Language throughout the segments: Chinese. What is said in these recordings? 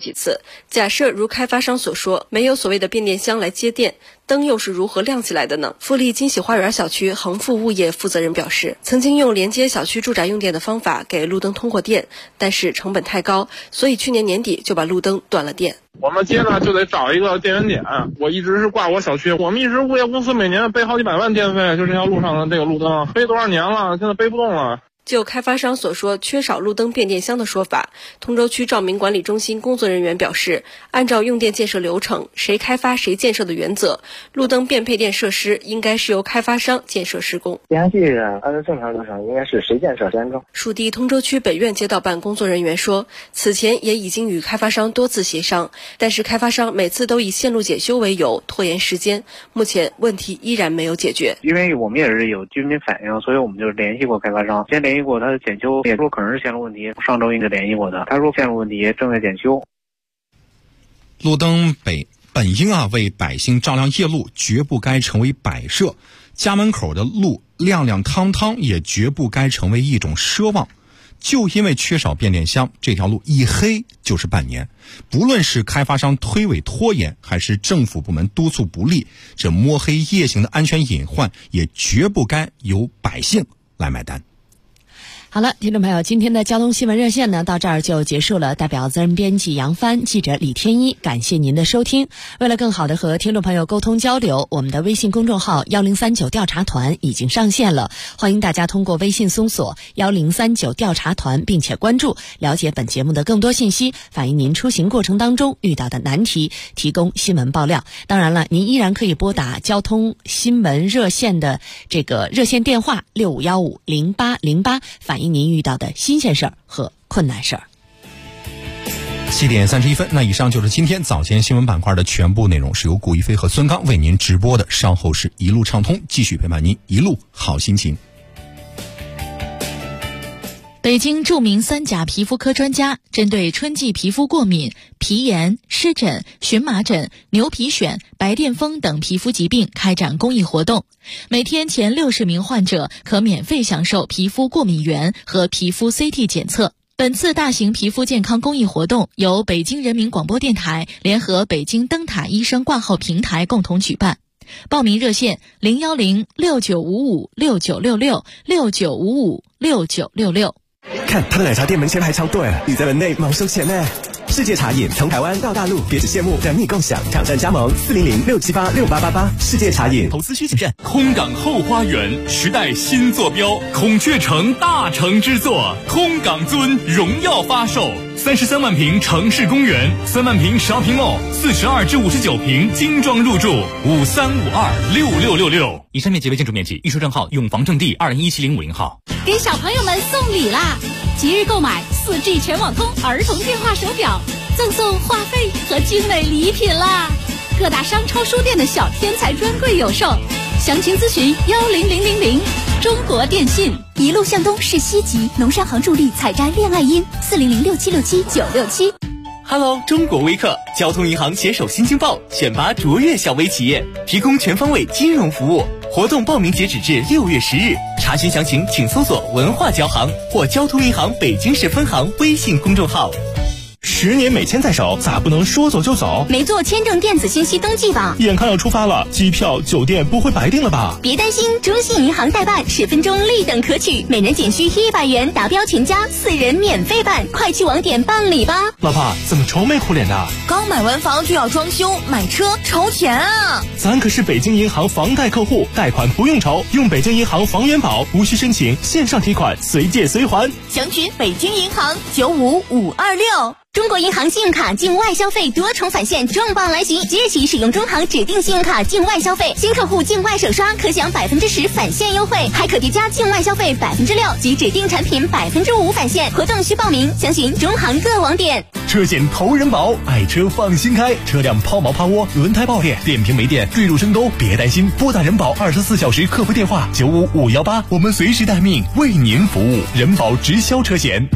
几次。假设如开发商所说，没有所谓的变电箱来接电，灯又是如何亮起来的呢？富力金喜花园小区恒富物业负责人表示，曾经用连接小区住宅用电的方法给路灯通过电，但是成本太高，所以去年年底就把路灯断了电。 我们接着就得找一个电源点，我一直是挂我小区，我们一直物业公司每年背好几百万电费，就这条路上的这个路灯背多少年了，现在背不动了。 就开发商所说缺少路灯变电箱的说法，通州区照明管理中心工作人员表示，按照用电建设流程，谁开发谁建设的原则，路灯变配电设施应该是由开发商建设施工。 电箱系按照正常流程应该是谁建设谁安装。 属地通州区本院街道办工作人员说，此前也已经与开发商多次协商，但是开发商每次都以线路检修为由拖延时间，目前问题依然没有解决。 因为我们也是有居民反映，所以我们就联系过开发商，先联系过他的检修，也说可能是线路问题，上周应该联系过的，他说线路问题正在检修。 路灯本应为百姓照亮夜路，绝不该成为摆设。家门口的路亮亮堂堂，也绝不该成为一种奢望。就因为缺少变电箱，这条路一黑就是半年。不论是开发商推诿拖延，还是政府部门督促不力，这摸黑夜行的安全隐患也绝不该由百姓来买单。 好了，听众朋友，今天的交通新闻热线呢，到这儿就结束了。代表责任编辑杨帆，记者李天一，感谢您的收听。为了更好的和听众朋友沟通交流，我们的微信公众号1039调查团已经上线了，欢迎大家通过微信搜索1039调查团，并且关注，了解本节目的更多信息，反映您出行过程当中遇到的难题，提供新闻爆料。当然了，您依然可以拨打交通新闻热线的这个热线电话65150808，反映您遇到的新鲜事儿和困难事儿。 7点31分，那以上就是今天早间新闻板块的全部内容，是由古一飞和孙刚为您直播的。稍后是一路畅通，继续陪伴您一路好心情。 北京著名3甲皮肤科专家针对春季皮肤过敏、皮炎、湿疹、荨麻疹、牛皮癣、白癜风等皮肤疾病开展公益活动，每天前60名患者可免费享受皮肤过敏原和皮肤 CT 检测。本次大型皮肤健康公益活动由北京人民广播电台联合北京灯塔医生挂号平台共同举办。报名热线0106955696669556966。 看他的奶茶店门前排长队，你在门内忙收钱呢。世界茶饮从台湾到大陆，别只羡慕，等你共享，抢占加盟40067868888。世界茶饮， 投资需谨慎。空港后花园，时代新坐标，孔雀城大成之作，空港尊荣耀发售。33万平城市公园，3万平shopping mall，42至59平精装入住，53526666。以上面积为建筑面积，预售证号永房证地2017050号。 给小朋友们送礼啦！即日购买4G 全网通儿童电话手表，赠送话费和精美礼品啦！各大商超书店的小天才专柜有售，详情咨询10000。中国电信。 一路向东是西极，农商行助力采摘恋爱音，4006767967967。 Hello， 中国微客交通银行携手新京报选拔卓越小微企业，提供全方位金融服务。活动报名截止至6月10日，查询详情请搜索文化交行或交通银行北京市分行微信公众号。 10年美签在手，咋不能说走就走？ 没做签证电子信息登记吧？ 眼看要出发了，机票、酒店不会白订了吧？ 别担心，中信银行代办10分钟立等可取，每人仅需100元，达标全家4人免费办，快去网点办理吧。 老婆，怎么愁眉苦脸的？ 刚买完房就要装修，买车愁钱啊！ 咱可是北京银行房贷客户，贷款不用愁，用北京银行房源宝，无需申请，线上提款，随借随还。 详询北京银行95526。 中国银行信用卡境外消费多重返现重磅来袭！即日起使用中行指定信用卡境外消费，新客户境外首刷可享10%返现优惠，还可叠加境外消费6%及指定产品5%返现。活动需报名，详询中行各网点。 车险投人保，爱车放心开，车辆抛锚趴窝、轮胎爆裂、电瓶没电、坠入深沟，别担心，拨打人保24小时客服电话95518，我们随时待命，为您服务。人保直销车险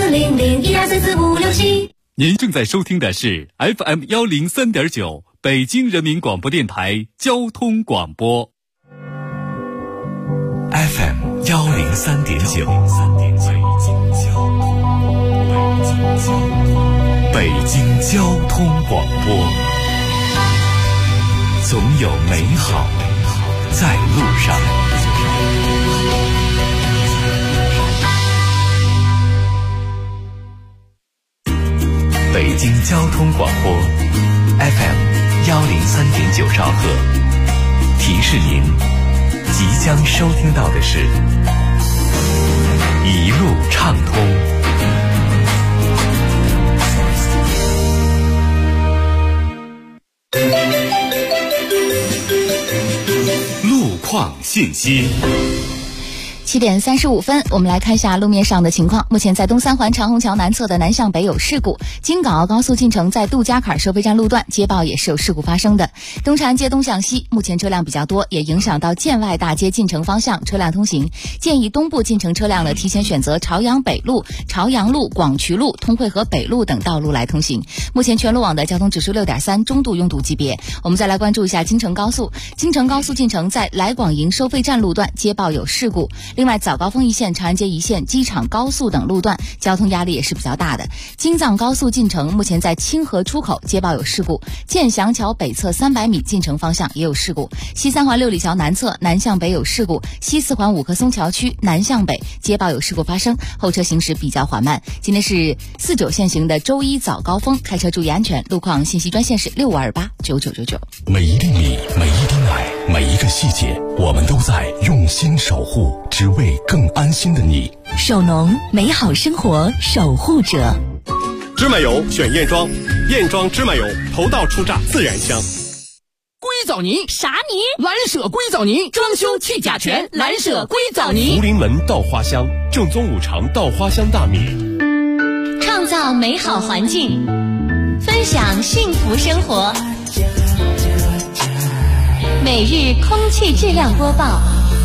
40012344567。 您正在收听的是 FM 103.9北京人民广播电台交通广播。 FM 103.9 北京交通广播，总有美好在路上。北京交通广播 FM103.9兆赫，提示您即将收听到的是一路畅通。路况信息。 7点35分，我们来看一下路面上的情况。目前在东三环长虹桥南侧的南向北有事故，京港澳高速进城在杜家坎收费站路段接报也是有事故发生的。东长安街东向西目前车辆比较多，也影响到建外大街进城方向车辆通行，建议东部进城车辆呢提前选择朝阳北路、朝阳路、广渠路、通惠河北路等道路来通行。目前全路网的交通指数6.3，中度拥堵级别。我们再来关注一下京承高速，京承高速进城在来广营收费站路段接报有事故。另外早高峰一线、长安街一线、机场高速等路段交通压力也是比较大的。京藏高速进城目前在清河出口接报有事故，建祥桥北侧300米进城方向也有事故，西三环六里桥南侧南向北有事故，西四环五棵松桥区南向北接报有事故发生，后车行驶比较缓慢。今天是49限行的周一早高峰，开车注意安全。路况信息专线是65289999。 每一粒米，每一滴奶，每一个细节，我们都在用心守护，只为更安心的你。 手农，美好生活守护者。 芝麻油选燕庄，燕庄芝麻油头道出榨，自然香。 硅藻泥啥泥？ 蓝舍硅藻泥，装修去甲醛，蓝舍硅藻泥。 福临门稻花香，正宗5常稻花香大米。 创造美好环境，分享幸福生活。每日空气质量播报。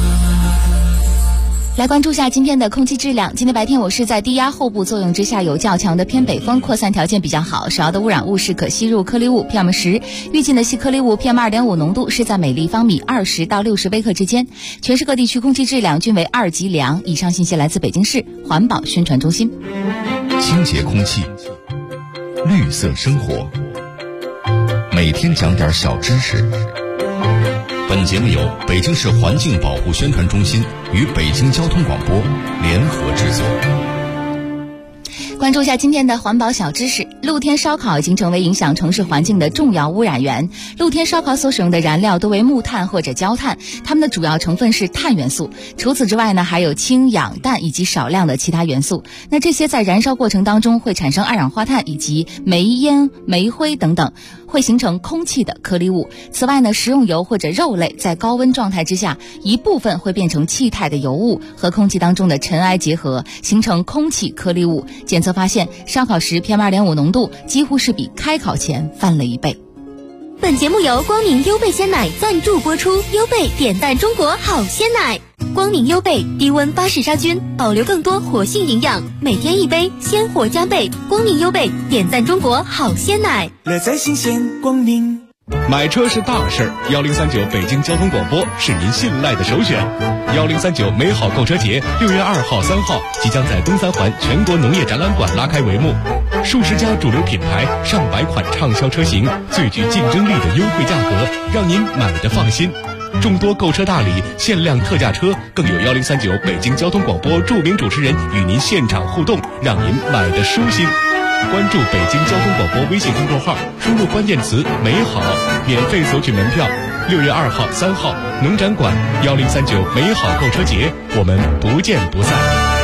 来关注下今天的空气质量。今天白天我市在低压后部作用之下有较强的偏北风，扩散条件比较好，首要的污染物是可吸入颗粒物 PM10， 预计的细颗粒物 PM2.5 浓度是在每立方米20到60微克之间。全市各地区空气质量均为2级良。以上信息来自北京市环保宣传中心。 清洁空气，绿色生活，每天讲点小知识。本节目由北京市环境保护宣传中心与北京交通广播联合制作。 关注一下今天的环保小知识。露天烧烤已经成为影响城市环境的重要污染源。露天烧烤所使用的燃料多为木炭或者焦炭，它们的主要成分是碳元素。除此之外呢，还有氢、氧、氮以及少量的其他元素。那这些在燃烧过程当中会产生二氧化碳以及煤烟、煤灰等等，会形成空气的颗粒物。此外呢，食用油或者肉类在高温状态之下，一部分会变成气态的油物，和空气当中的尘埃结合，形成空气颗粒物。检测发现，烧烤时 PM2.5 浓度几乎是比开烤前翻了1倍。本节目由光明优贝鲜奶赞助播出，优贝点赞中国好鲜奶。光明优贝低温巴氏杀菌，保留更多活性营养，每天1杯，鲜活加倍。光明优贝点赞中国好鲜奶， 乐在新鲜光明。 买车是大事儿，1039北京交通广播是您信赖的首选。1039美好购车节6月2号、3号即将在东三环全国农业展览馆拉开帷幕，数十家主流品牌、上百款畅销车型，最具竞争力的优惠价格，让您买得放心。众多购车大礼、限量特价车，更有1039北京交通广播著名主持人与您现场互动，让您买得舒心。关注北京交通广播微信公众号，输入关键词美好，免费索取门票。6月2号、3号农展馆1039美好购车节，我们不见不散。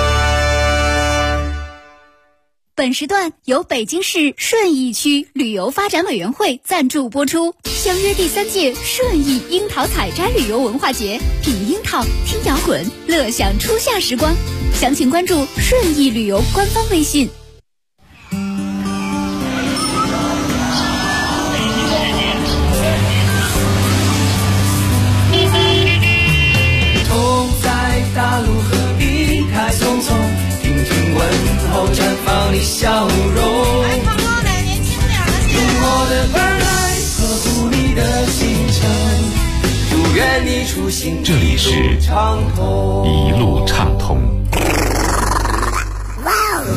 本时段由北京市顺义区旅游发展委员会赞助播出，相约第3届顺义樱桃采摘旅游文化节，品樱桃、听摇滚，乐享初夏时光。详情关注顺义旅游官方微信。 大路何必开匆匆，听听问候绽放你笑容。用我的耳来呵护你的行程，祝愿你出行这里是一路畅通。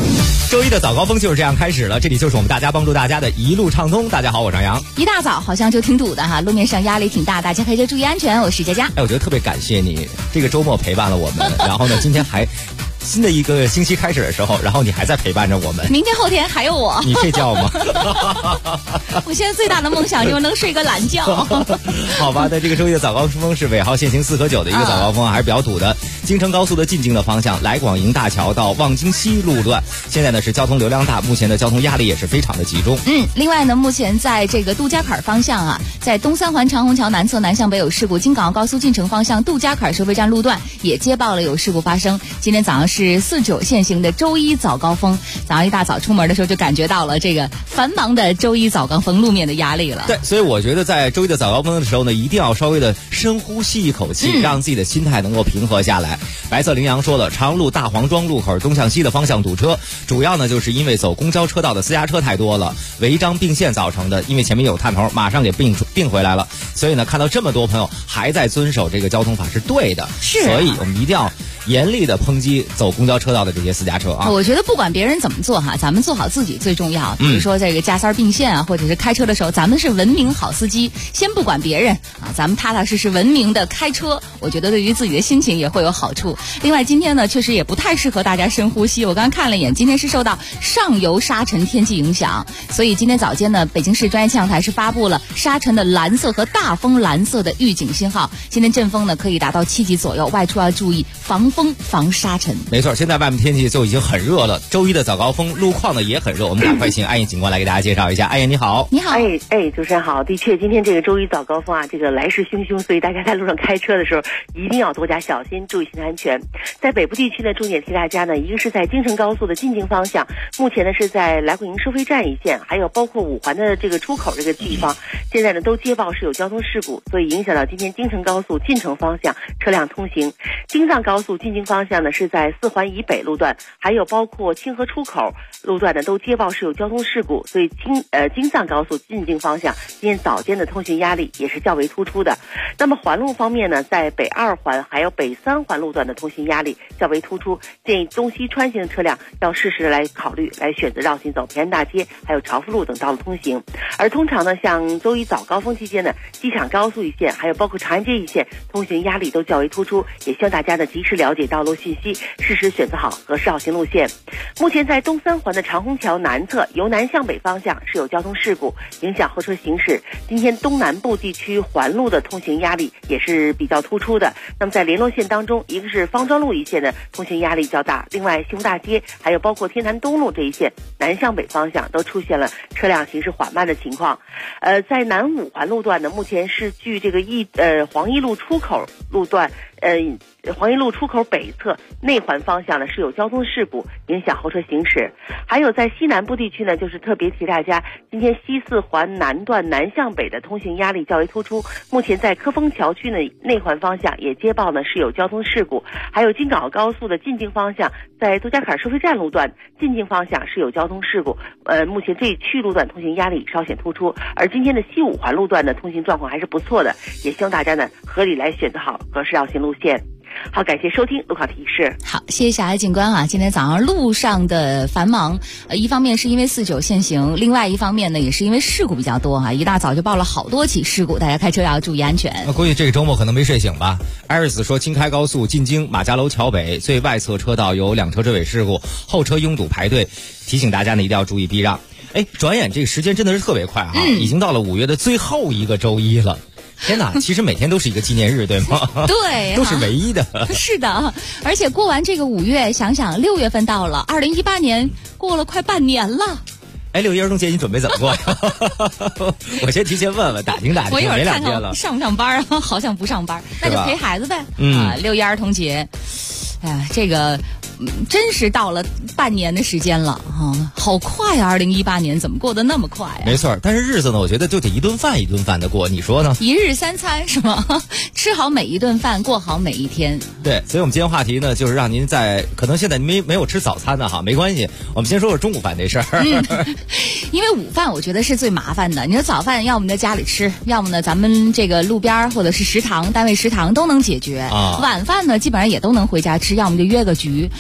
周一的早高峰就是这样开始了，这里就是我们大家帮助大家的一路畅通。大家好，我是张扬。 一大早好像就挺堵的哈，路面上压力挺大，大家可以注意安全。我是佳佳。 我觉得特别感谢你，这个周末陪伴了我们，然后呢，今天还新的一个星期开始的时候，然后你还在陪伴着我们。 明天后天还有我。 你睡觉吗？ 我现在最大的梦想就是能睡个懒觉。 好吧，那这个周一的早高峰是尾号限行4和9的一个早高峰，还是比较堵的。京承高速的进京的方向，来广营大桥到望京西路段，现在呢是交通流量大，目前的交通压力也是非常的集中。 另外呢，目前在这个杜家坎方向啊，在东三环长虹桥南侧南向北有事故，京港澳高速进城方向杜家坎收费站路段也接报了有事故发生。今天早上是4-9限行的周一早高峰，早上一大早出门的时候就感觉到了这个繁忙的周一早高峰路面的压力了。 对，所以我觉得在周一的早高峰的时候呢，一定要稍微的深呼吸一口气，让自己的心态能够平和下来。白色羚羊说了，长路大黄庄路口东向西的方向堵车，主要呢就是因为走公交车道的私家车太多了，违章并线造成的。因为前面有探头，马上给并回来了，所以呢看到这么多朋友还在遵守这个交通法是对的，所以我们一定要严厉的抨击走公交车道的这些私家车啊！ 我觉得不管别人怎么做哈，咱们做好自己最重要。比如说这个加塞并线啊，或者是开车的时候，咱们是文明好司机，先不管别人啊，咱们踏踏实实文明的开车，我觉得对于自己的心情也会有好处。另外今天呢，确实也不太适合大家深呼吸。我刚刚看了一眼，今天是受到上游沙尘天气影响，所以今天早间呢，北京市专业气象台是发布了沙尘的蓝色和大风蓝色的预警信号。今天阵风呢可以达到7级左右，外出要注意防风防沙尘。 没错，现在外面天气就已经很热了，周一的早高峰路况呢也很热，我们赶快请安燕警官来给大家介绍一下。安燕你好。 你好。主持人好。的确，今天这个周一早高峰啊，这个来势汹汹，所以大家在路上开车的时候一定要多加小心，注意行车安全。在北部地区呢，重点提大家呢，一个是在京承高速的进京方向，目前呢是在来广营收费站一线，还有包括5环的这个出口这个地方，现在呢都接报是有交通事故，所以影响到今天京承高速进城方向车辆通行。京藏高速进京方向呢是在4环以北路段，还有包括清河出口路段呢都接报是有交通事故，所以京藏高速进京方向今天早间的通行压力也是较为突出的。那么环路方面呢，在北2环还有北3环路段的通行压力较为突出，建议东西穿行的车辆要适时的来考虑来选择绕行走平安大街还有朝富路等道路通行。而通常呢，像周一早高峰期间呢，机场高速一线还有包括长安街一线通行压力都较为突出，也希望大家呢及时了解道路信息，适时选择好合适绕行路线。目前在东3环的长虹桥南侧由南向北方向是有交通事故，影响后车行驶。今天东南部地区环路的通行压力也是比较突出的。那么在联络线当中，一个是方庄路一线的通行压力较大，另外西湖大街还有包括天坛东路这一线南向北方向都出现了车辆行驶缓慢的情况。在南5环路段呢，目前是距这个黄驿路出口路段黄驿路出口北侧内环方向呢是有交通事故，影响后车行驶。还有在西南部地区呢，就是特别提大家，今天西4环南段南向北的通行压力较为突出，目前在科丰桥区呢内环方向也接报呢是有交通事故。还有京港澳高速的进京方向，在杜家坎收费站路段进京方向是有交通事故，目前这一区路段通行压力稍显突出。而今天的西5环路段的通行状况还是不错的，也希望大家呢合理来选择好合适绕行路线。好，感谢收听路考提示。 好，谢谢小艾警官啊。今天早上路上的繁忙，一方面是因为4-9限行，另外一方面呢也是因为事故比较多啊。一大早就报了好多起事故，大家开车要注意安全。 估计这个周末可能没睡醒吧。艾瑞斯说，京开高速进京马家楼桥北最外侧车道有2车追尾事故，后车拥堵排队，提醒大家呢一定要注意避让。转眼这个时间真的是特别快哈，已经到了5月的最后一个周一了。天哪，其实每天都是一个纪念日，对吗？ 对， 都是唯一的。 是的，而且过完这个5月，想想6月份到了，2018年过了快半年了。 6一儿童节你准备怎么过呀？我先提前问问，打听打听。 我一会儿看看上不上班啊？好像不上班，那就陪孩子呗。6一儿童节，这个。真是到了半年的时间了啊，好快啊！2018年怎么过得那么快啊？ 没错，但是日子呢，我觉得就得一顿饭一顿饭的过，你说呢？ 一日3餐是吗？吃好每一顿饭，过好每一天。 对，所以我们今天话题呢，就是让您在可能现在没有吃早餐的哈，没关系，我们先说说中午饭这事儿。 因为午饭我觉得是最麻烦的。你说早饭要么在家里吃，要么呢咱们这个路边或者是食堂、单位食堂都能解决。晚饭呢基本上也都能回家吃，要么就约个局。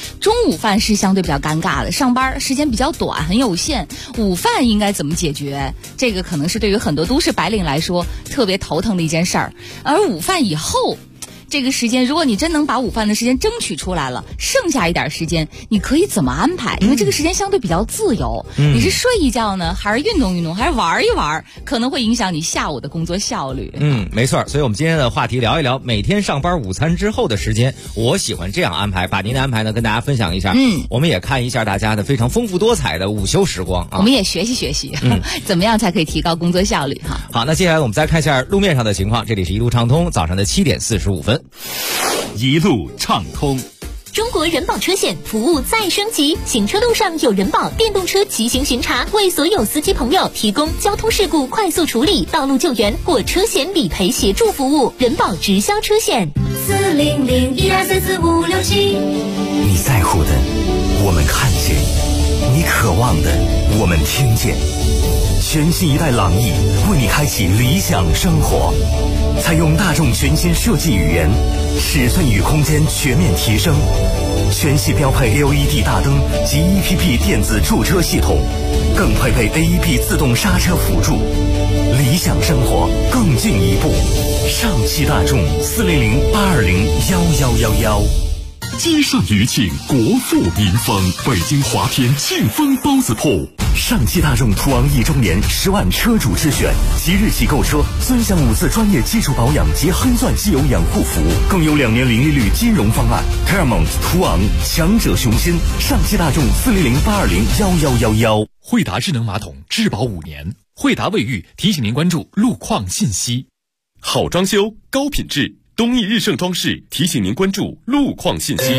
中午饭是相对比较尴尬的，上班时间比较短，很有限，午饭应该怎么解决？这个可能是对于很多都市白领来说特别头疼的一件事儿。而午饭以后这个时间，如果你真能把午饭的时间争取出来了，剩下一点时间你可以怎么安排？因为这个时间相对比较自由，你是睡一觉呢，还是运动运动，还是玩一玩，可能会影响你下午的工作效率。 没错，所以我们今天的话题聊一聊每天上班午餐之后的时间，我喜欢这样安排，把您的安排呢跟大家分享一下。我们也看一下大家的非常丰富多彩的午休时光啊， 我们也学习学习，怎么样才可以提高工作效率哈。 好，那接下来我们再看一下路面上的情况，这里是一路畅通，早上的7点45分。 一路畅通。 中国人保车险服务再升级，行车路上有人保电动车骑行巡查，为所有司机朋友提供交通事故快速处理、道路救援或车险理赔协助服务。人保直销车险40012344567。 你在乎的我们看见，你渴望的我们听见。全新一代朗逸为你开启理想生活，采用大众全新设计语言，尺寸与空间全面提升，全系标配 LED 大灯及 EPP 电子驻车系统，更配备 AEB 自动刹车辅助，理想生活更进一步。上汽大众400-820-1111。 街上余庆，国富民丰，北京华天庆丰包子铺。 上汽大众途昂1周年10万车主之选，即日起购车尊享5次专业基础保养及黑钻机油养护服务，更有2年零利率金融方案。Paramount 途昂，强者雄心。上汽大众400-820-1111。 惠达智能马桶质保5年，惠达卫浴提醒您关注路况信息。 好装修，高品质，东义日盛装饰提醒您关注路况信息。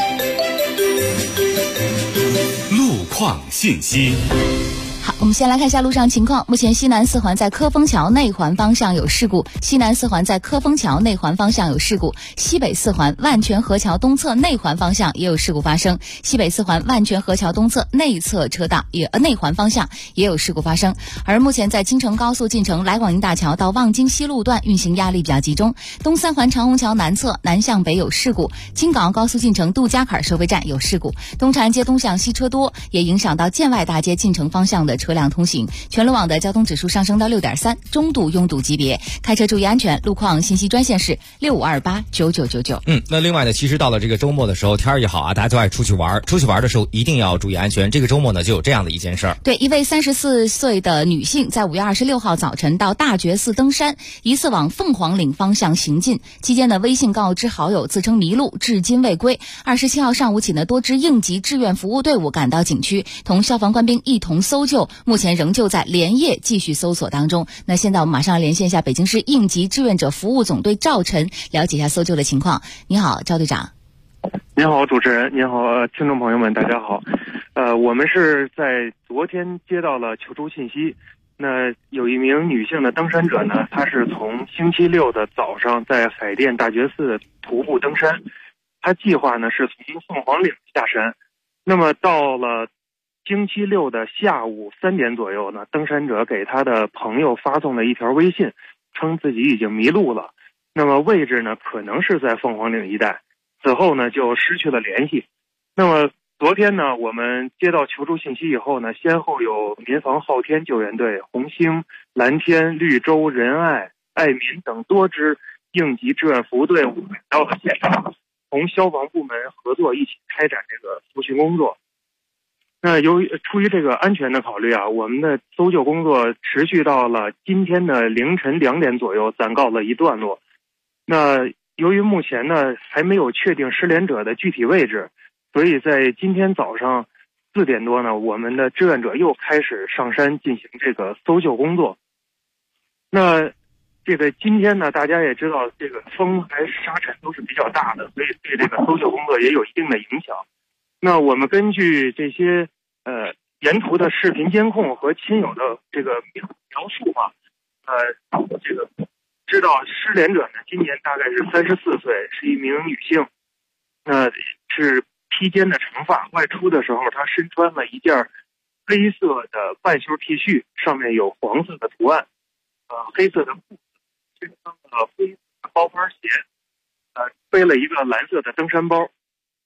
路况信息。 好，我们先来看一下路上情况。目前西南四环在科丰桥内环方向有事故，西南四环在科丰桥内环方向有事故，西北四环万泉河桥东侧内环方向也有事故发生，西北四环万泉河桥东侧内侧车道内环方向也有事故发生。而目前在京承高速进城来广营大桥到望京西路段运行压力比较集中，东三环长虹桥南侧南向北有事故，京港澳高速进城杜家坎收费站有事故，东长安街东向西车多，也影响到建外大街进城方向的车辆通行。全路网的交通指数上升到6.3，中度拥堵级别，开车注意安全。路况信息专线是65289999。 那另外呢，其实到了这个周末的时候，天儿一好啊，大家就爱出去玩，出去玩的时候一定要注意安全。这个周末呢，就有这样的一件事儿。 对，一位34岁的女性在5月26号早晨到大觉寺登山，疑似往凤凰岭方向行进，期间呢微信告知好友自称迷路，至今未归。27号上午起呢，多支应急志愿服务队伍赶到景区，同消防官兵一同搜救，目前仍旧在连夜继续搜索当中。那现在我们马上连线一下北京市应急志愿者服务总队赵晨，了解一下搜救的情况。你好，赵队长。 您好，主持人，您好，听众朋友们，大家好。我们是在昨天接到了求助信息，那有一名女性的登山者呢，她是从星期六的早上在海淀大觉寺徒步登山，她计划呢是从凤凰岭下山，那么到了星期六的下午3点左右呢，登山者给他的朋友发送了一条微信，称自己已经迷路了，那么位置呢可能是在凤凰岭一带，此后呢就失去了联系。那么昨天呢，我们接到求助信息以后呢，先后有民防昊天救援队、红星、蓝天、绿洲、仁爱、爱民等多支应急志愿服务队伍到了现场，同消防部门合作一起开展这个搜寻工作。那出于这个安全的考虑啊，我们的搜救工作持续到了今天的凌晨2点左右，暂告了一段落。那由于目前呢还没有确定失联者的具体位置，所以在今天早上4点多呢，我们的志愿者又开始上山进行这个搜救工作。那这个今天呢，大家也知道这个风还是沙尘都是比较大的，所以对这个搜救工作也有一定的影响。那我们根据这些沿途的视频监控和亲友的这个描述嘛，这个知道失联者呢今年大概是34岁，是一名女性，是披肩的长发，外出的时候她身穿了一件黑色的半袖 T 恤，上面有黄色的图案，黑色的裤子，身穿了灰色的包牌鞋，背了一个蓝色的登山包。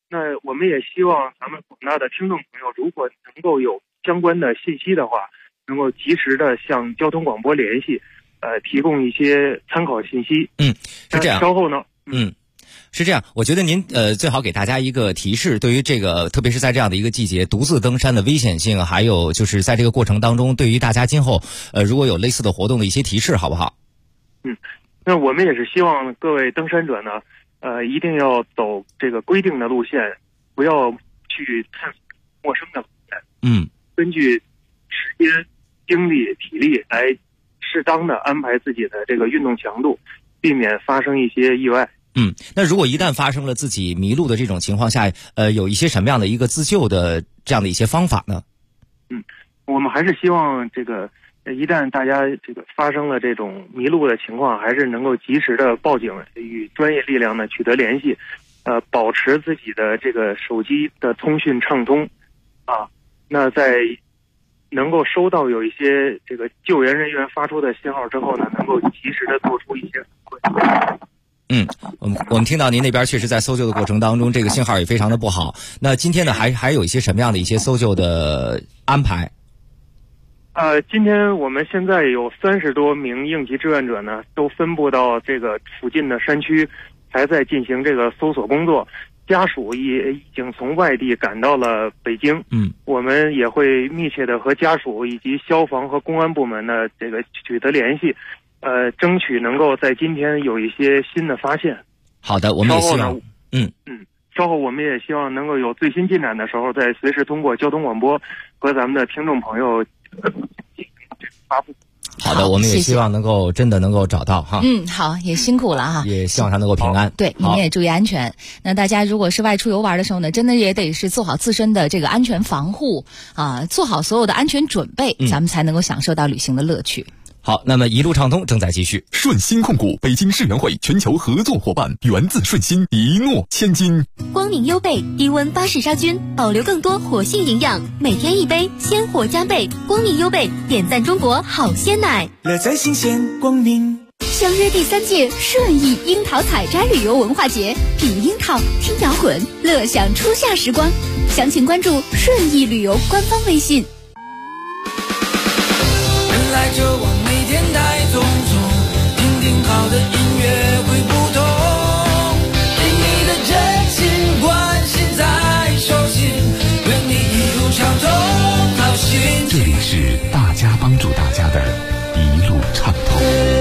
那我们也希望咱们广大的听众朋友，如果能够有相关的信息的话，能够及时的向交通广播联系，提供一些参考信息。 是这样。 稍后呢， 是这样。我觉得您最好给大家一个提示，对于这个，特别是在这样的一个季节，独自登山的危险性，还有就是在这个过程当中，对于大家今后如果有类似的活动的一些提示，好不好？ 那我们也是希望各位登山者呢，一定要走这个规定的路线，不要去探索陌生的路线。根据时间、精力、体力来适当的安排自己的这个运动强度，避免发生一些意外。 那如果一旦发生了自己迷路的这种情况下，有一些什么样的一个自救的这样的一些方法呢？ 我们还是希望这个一旦大家这个发生了这种迷路的情况，还是能够及时的报警，与专业力量呢取得联系，保持自己的这个手机的通讯畅通，那在能够收到有一些这个救援人员发出的信号之后呢，能够及时的做出一些反馈。 我们听到您那边确实在搜救的过程当中，这个信号也非常的不好。那今天呢，还有一些什么样的一些搜救的安排？ 今天我们现在有30多名应急志愿者呢，都分布到这个附近的山区，还在进行这个搜索工作。家属也已经从外地赶到了北京。我们也会密切的和家属以及消防和公安部门的这个取得联系，争取能够在今天有一些新的发现。 好的，我们也希望。 稍后我们也希望能够有最新进展的时候，再随时通过交通广播和咱们的听众朋友发布。 好的，我们也希望能够真的能够找到哈。 好，也辛苦了哈， 也希望他能够平安。 对，你们也注意安全。那大家如果是外出游玩的时候呢，真的也得是做好自身的这个安全防护做好所有的安全准备，咱们才能够享受到旅行的乐趣。 好，那么一路畅通正在继续。 顺鑫控股北京世园会全球合作伙伴，源自顺鑫，一诺千金。 光明优贝低温巴氏杀菌，保留更多活性营养，每天一杯，鲜活加倍。光明优贝点赞中国好鲜奶， 乐在新鲜光明。 相约第3届顺义樱桃采摘旅游文化节，品樱桃，听摇滚，乐享初夏时光。详情关注顺义旅游官方微信。 人来就往每天带匆匆，听听好的音乐会不同，给你的真心关心在手心，愿你一路畅通好心情。 这里是大家帮助大家的一路畅通。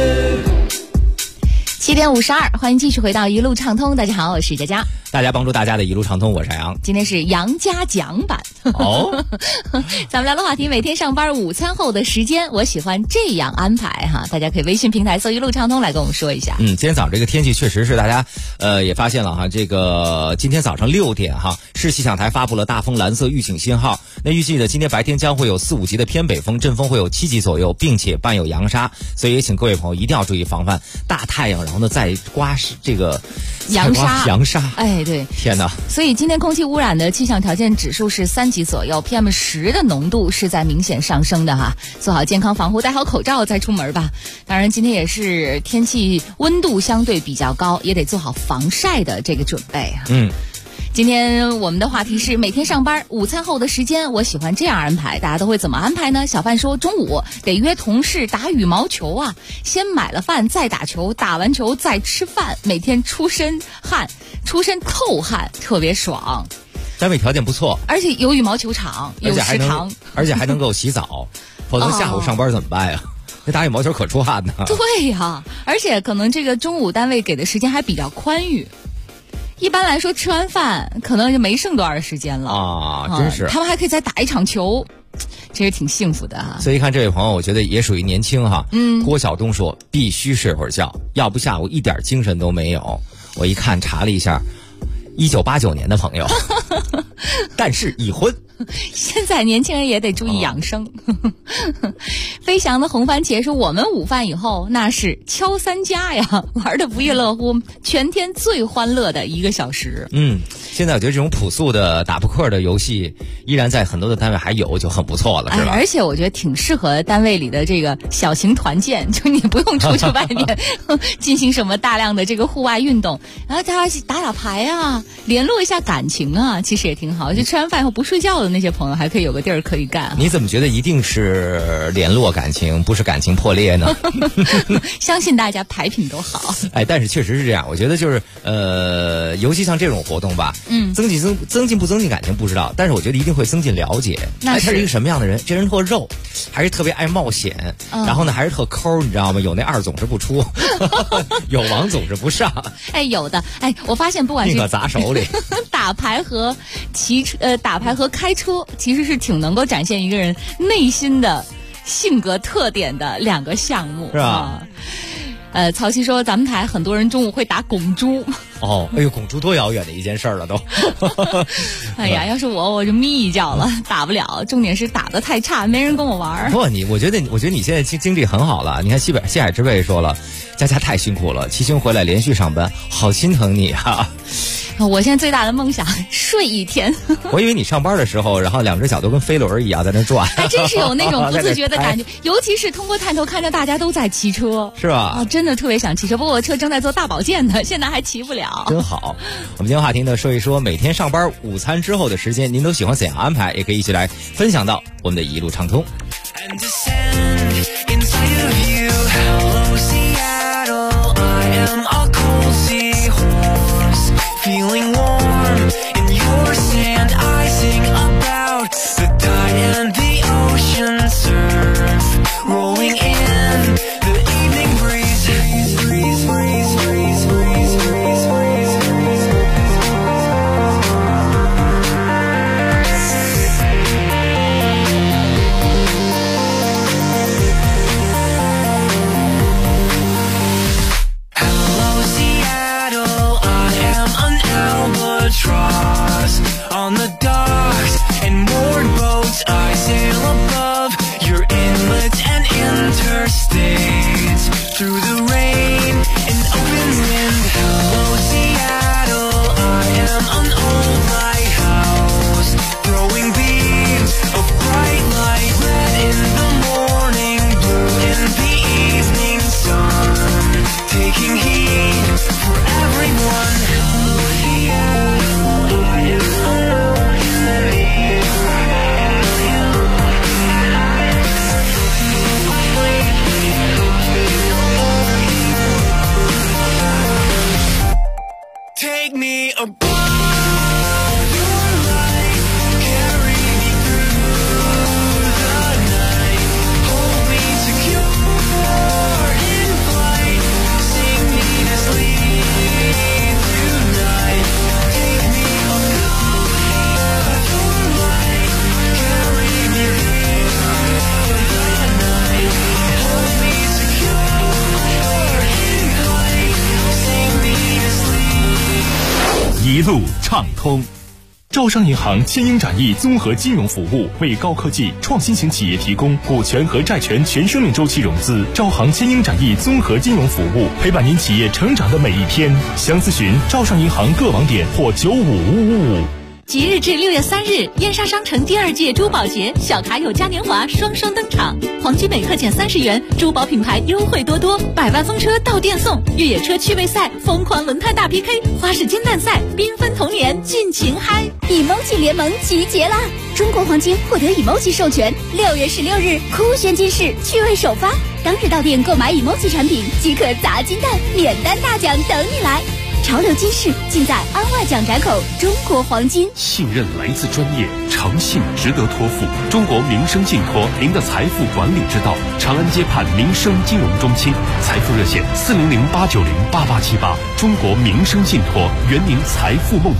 7点52，欢迎继续回到一路畅通。大家好，我是佳佳。 大家帮助大家的一路畅通，我是杨。 今天是杨家奖版。咱们聊的话题，每天上班午餐后的时间，我喜欢这样安排哈。大家可以微信平台搜一路畅通来跟我们说一下。 今天早上这个天气确实是大家也发现了哈，这个今天早上6点哈，市气象台发布了大风蓝色预警信号。那预计的今天白天将会有4、5级的偏北风，阵风会有7级左右，并且伴有扬沙，所以也请各位朋友一定要注意防范大太阳，然后呢再刮这个扬沙。 哎，对，天哪！ 所以今天空气污染的气象条件指数是3级左右 ，PM10的浓度是在明显上升的哈。做好健康防护，戴好口罩再出门吧。当然，今天也是天气温度相对比较高，也得做好防晒的这个准备啊。今天我们的话题是每天上班午餐后的时间，我喜欢这样安排。大家都会怎么安排呢？小范说中午得约同事打羽毛球啊，先买了饭再打球，打完球再吃饭，每天出身透汗，特别爽。 单位条件不错， 而且有羽毛球场，有食堂， 而且还能够洗澡，否则下午上班怎么办呀？那打羽毛球可出汗呢。 对呀，而且可能这个中午单位给的时间还比较宽裕。一般来说，吃完饭可能就没剩多少时间了啊！真是， 他们还可以再打一场球，其实挺幸福的哈。 所以看这位朋友，我觉得也属于年轻哈。郭晓东说必须睡会儿觉，要不下午一点精神都没有。我一看查了一下，1989年的朋友，但是已婚。 现在年轻人也得注意养生。飞翔的红番茄说，我们午饭以后那是敲三家呀，玩的不亦乐乎，全天最欢乐的1个小时。 现在我觉得这种朴素的打扑克的游戏依然在很多的单位还有，就很不错了，是吧？ 而且我觉得挺适合单位里的这个小型团建，就你不用出去外面进行什么大量的这个户外运动，然后大家打打牌啊，联络一下感情啊，其实也挺好。就吃完饭以后不睡觉的那些朋友，还可以有个地儿可以干。 你怎么觉得一定是联络感情，不是感情破裂呢？ 相信大家牌品都好。 但是确实是这样，我觉得就是尤其像这种活动吧，增进不增进感情不知道，但是我觉得一定会增进了解。他是一个什么样的人？这人特肉，还是特别爱冒险，然后呢还是特抠，你知道吗？有那二总是不出，有王总是不上。 有的，我发现不管是宁可砸手里， 打牌和打牌和开车，其实是挺能够展现一个人内心的性格特点的2个项目， 是吧？ 曹琦说咱们台很多人中午会打拱猪。 拱猪多遥远的一件事了都。 要是我就眯一觉了，打不了。重点是打得太差，没人跟我玩。 我觉得你现在经历很好了。你看西海之辈说了，佳佳太辛苦了，骑行回来连续上班，好心疼你啊。 我现在最大的梦想睡一天。 我以为你上班的时候，然后2只脚都跟飞轮一样在那转。 真是有那种不自觉的感觉，尤其是通过探头看着大家都在骑车， 是吧？ 真的特别想骑车，不过我车正在做大保健呢，现在还骑不了。 真好。我们今天话题呢说一说每天上班午餐之后的时间，您都喜欢怎样安排？也可以一起来分享到我们的一路畅通。 Feeling warm in your sand, I sing about the tide and the ocean surf, rolling in the evening breeze, breeze, breeze, breeze, breeze, breeze, breeze, breeze. Hello, Seattle, I am albatross on the docks and moored boats I sail above your inlets and interstates through the rain and open wind. Hello, Seattle, I am an old lighthouse throwing beams of bright light, red in the morning, blue in the evening sun, taking heed for everyone. Take me above your light, carry me through the night, hold me secure in flight, sing me to sleep tonight. Take me above your light, carry me through the night, hold me secure in flight, sing me to sleep. 一路畅通。招商银行千英展翼综合金融服务，为高科技创新型企业提供股权和债权全生命周期融资。招行千英展翼综合金融服务，陪伴您企业成长的每一天。详咨询招商银行各网点或95555。 即日至6月3日，燕莎商城第2届珠宝节小卡友嘉年华双双登场，黄金每克减30元，珠宝品牌优惠多多，100万风车到店送，越野车趣味赛，疯狂轮胎大 PK， 花式金蛋赛，缤纷童年尽情嗨 ！emoji 联盟集结啦！中国黄金获得 emoji 授权，6月16日酷炫金市趣味首发，当日到店购买 emoji 产品即可砸金蛋，免单大奖等你来！潮流金饰尽在安外蒋宅口中国黄金， 信任来自专业，诚信值得托付。中国民生信托，您的财富管理之道。长安街畔民生金融中心，财富热线400-890-8878。中国民生信托，圆您财富梦想，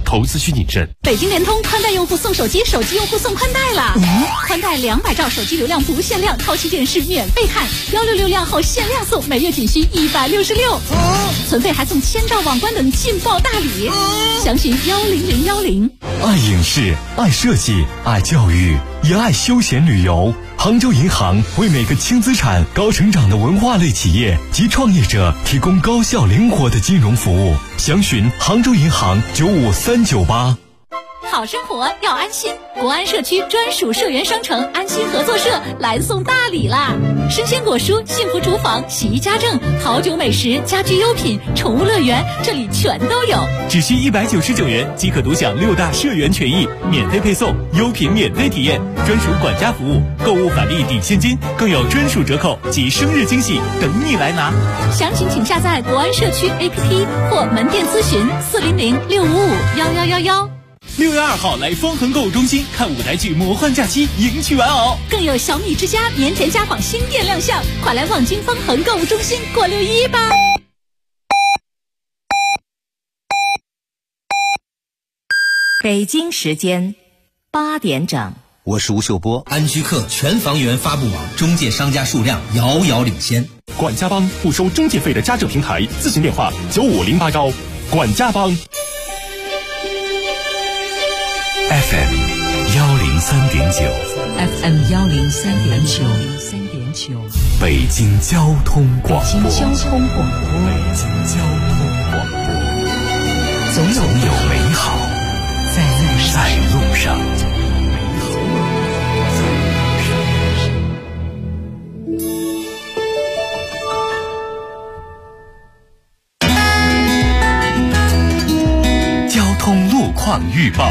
投资需谨慎。 北京联通宽带用户送手机，手机用户送宽带了。宽带200兆手机流量不限量，超期电视免费看，166量后限量送，每月仅需166。存费还送1000兆网关等劲爆大礼，详询10010。 爱影视，爱设计，爱教育，也爱休闲旅游。杭州银行为每个轻资产、高成长的文化类企业及创业者提供高效灵活的金融服务。详询杭州银行95398。 好生活要安心，国安社区专属社员商城安心合作社来送大礼啦！生鲜果蔬、幸福厨房、洗衣家政、好酒美食、家居优品、宠物乐园，这里全都有。 只需199元即可独享6大社员权益，免费配送，优品免费体验，专属管家服务，购物返利抵现金，更有专属折扣及生日惊喜等你来拿。 详情请下载国安社区 APP 或门店咨询400-655-1111。 6月2号来方恒购物中心看舞台剧《魔幻假期》，赢取玩偶， 更有小米之家年前家纺新店亮相，快来望京方恒购物中心过6·1吧！ 北京时间8点整， 我是吴秀波。安居客全房源发布网中介商家数量遥遥领先。 管家帮不收中介费的家政平台，咨询电话9508管家帮。 FM 103.9 FM 103.9， 北京交通广播。 北京交通广播， 总有美好在路上。交通路况预报。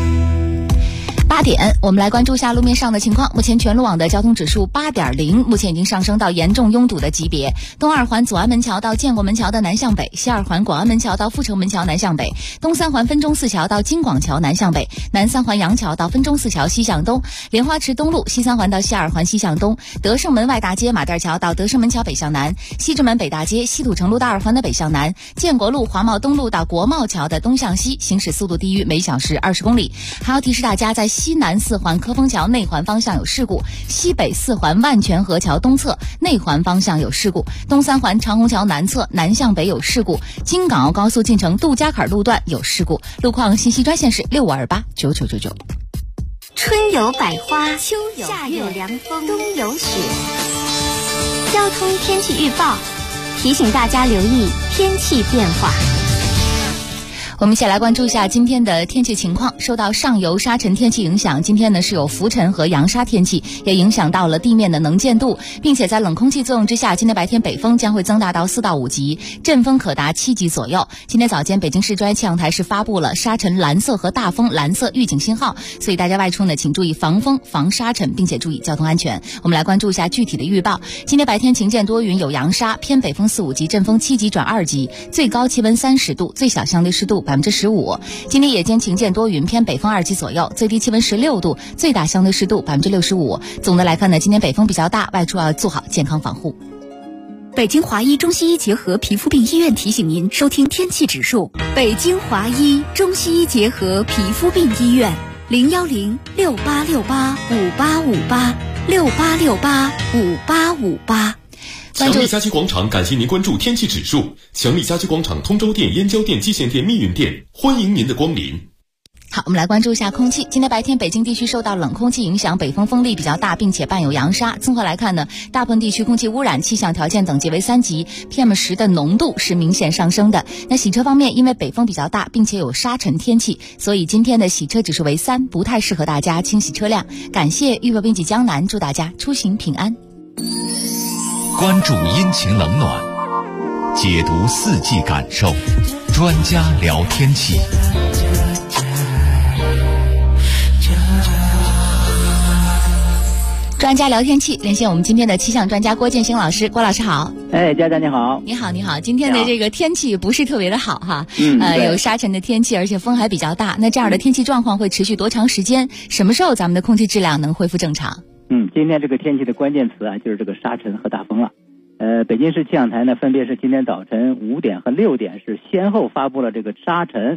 8点，我们来关注一下路面上的情况。目前全路网的交通指数8.0，目前已经上升到严重拥堵的级别。东二环左安门桥到建国门桥的南向北，西二环广安门桥到阜成门桥南向北，东三环分钟寺桥到京广桥南向北，南三环杨桥到分钟寺桥西向东，莲花池东路西三环到西二环西向东，德胜门外大街马甸桥到德胜门桥北向南，西直门北大街西土城路大二环的北向南，建国路华贸东路到国贸桥的东向西，行驶速度低于每小时20公里。还要提示大家，在西南4环科丰桥内环方向有事故，西北4环万泉河桥东侧内环方向有事故，东三环长虹桥南侧南向北有事故，京港澳高速进城杜家坎路段有事故。路况信息专线是65289999。 春有百花，秋有夏有凉风，冬有雪。交通天气预报提醒大家留意天气变化。 我们一起来关注一下今天的天气情况。受到上游沙尘天气影响，今天呢是有浮尘和扬沙天气，也影响到了地面的能见度，并且在冷空气作用之下，今天白天北风将会增大到4到5级，阵风可达7级左右。今天早间北京市专业气象台是发布了沙尘蓝色和大风蓝色预警信号，所以大家外出呢请注意防风防沙尘，并且注意交通安全。我们来关注一下具体的预报。今天白天晴间多云有扬沙，偏北风4、5级，阵风7级转2级，最高气温30度，最小相对湿度15%。今天夜间晴间多云，偏北风2级左右，最低气温16度，最大相对湿度65%。总的来看呢，今天北风比较大，外出要做好健康防护。 北京华医中西医结合皮肤病医院提醒您收听天气指数。北京华医中西医结合皮肤病医院，010-6868-5858，6868-5858。 强力家居广场感谢您关注天气指数。强力家居广场通州店、燕郊店、蓟县店、密云店，欢迎您的光临。 好，我们来关注一下空气。今天白天北京地区受到冷空气影响，北风风力比较大，并且伴有扬沙。综合来看呢，大部分地区空气污染气象条件等级为3级， PM10的浓度是明显上升的。那洗车方面，因为北风比较大，并且有沙尘天气，所以今天的洗车指数为3，不太适合大家清洗车辆。感谢预报编辑江南，祝大家出行平安。 关注阴晴冷暖，解读4季感受，专家聊天气。 专家聊天气，连线我们今天的气象专家郭建兴老师。郭老师好。 佳佳你好。 你好，你好。今天的这个天气不是特别的好哈，有沙尘的天气，而且风还比较大。那这样的天气状况会持续多长时间？什么时候咱们的空气质量能恢复正常？ 今天这个天气的关键词啊，就是这个沙尘和大风了。北京市气象台呢，分别是今天早晨5点和6点是先后发布了这个沙尘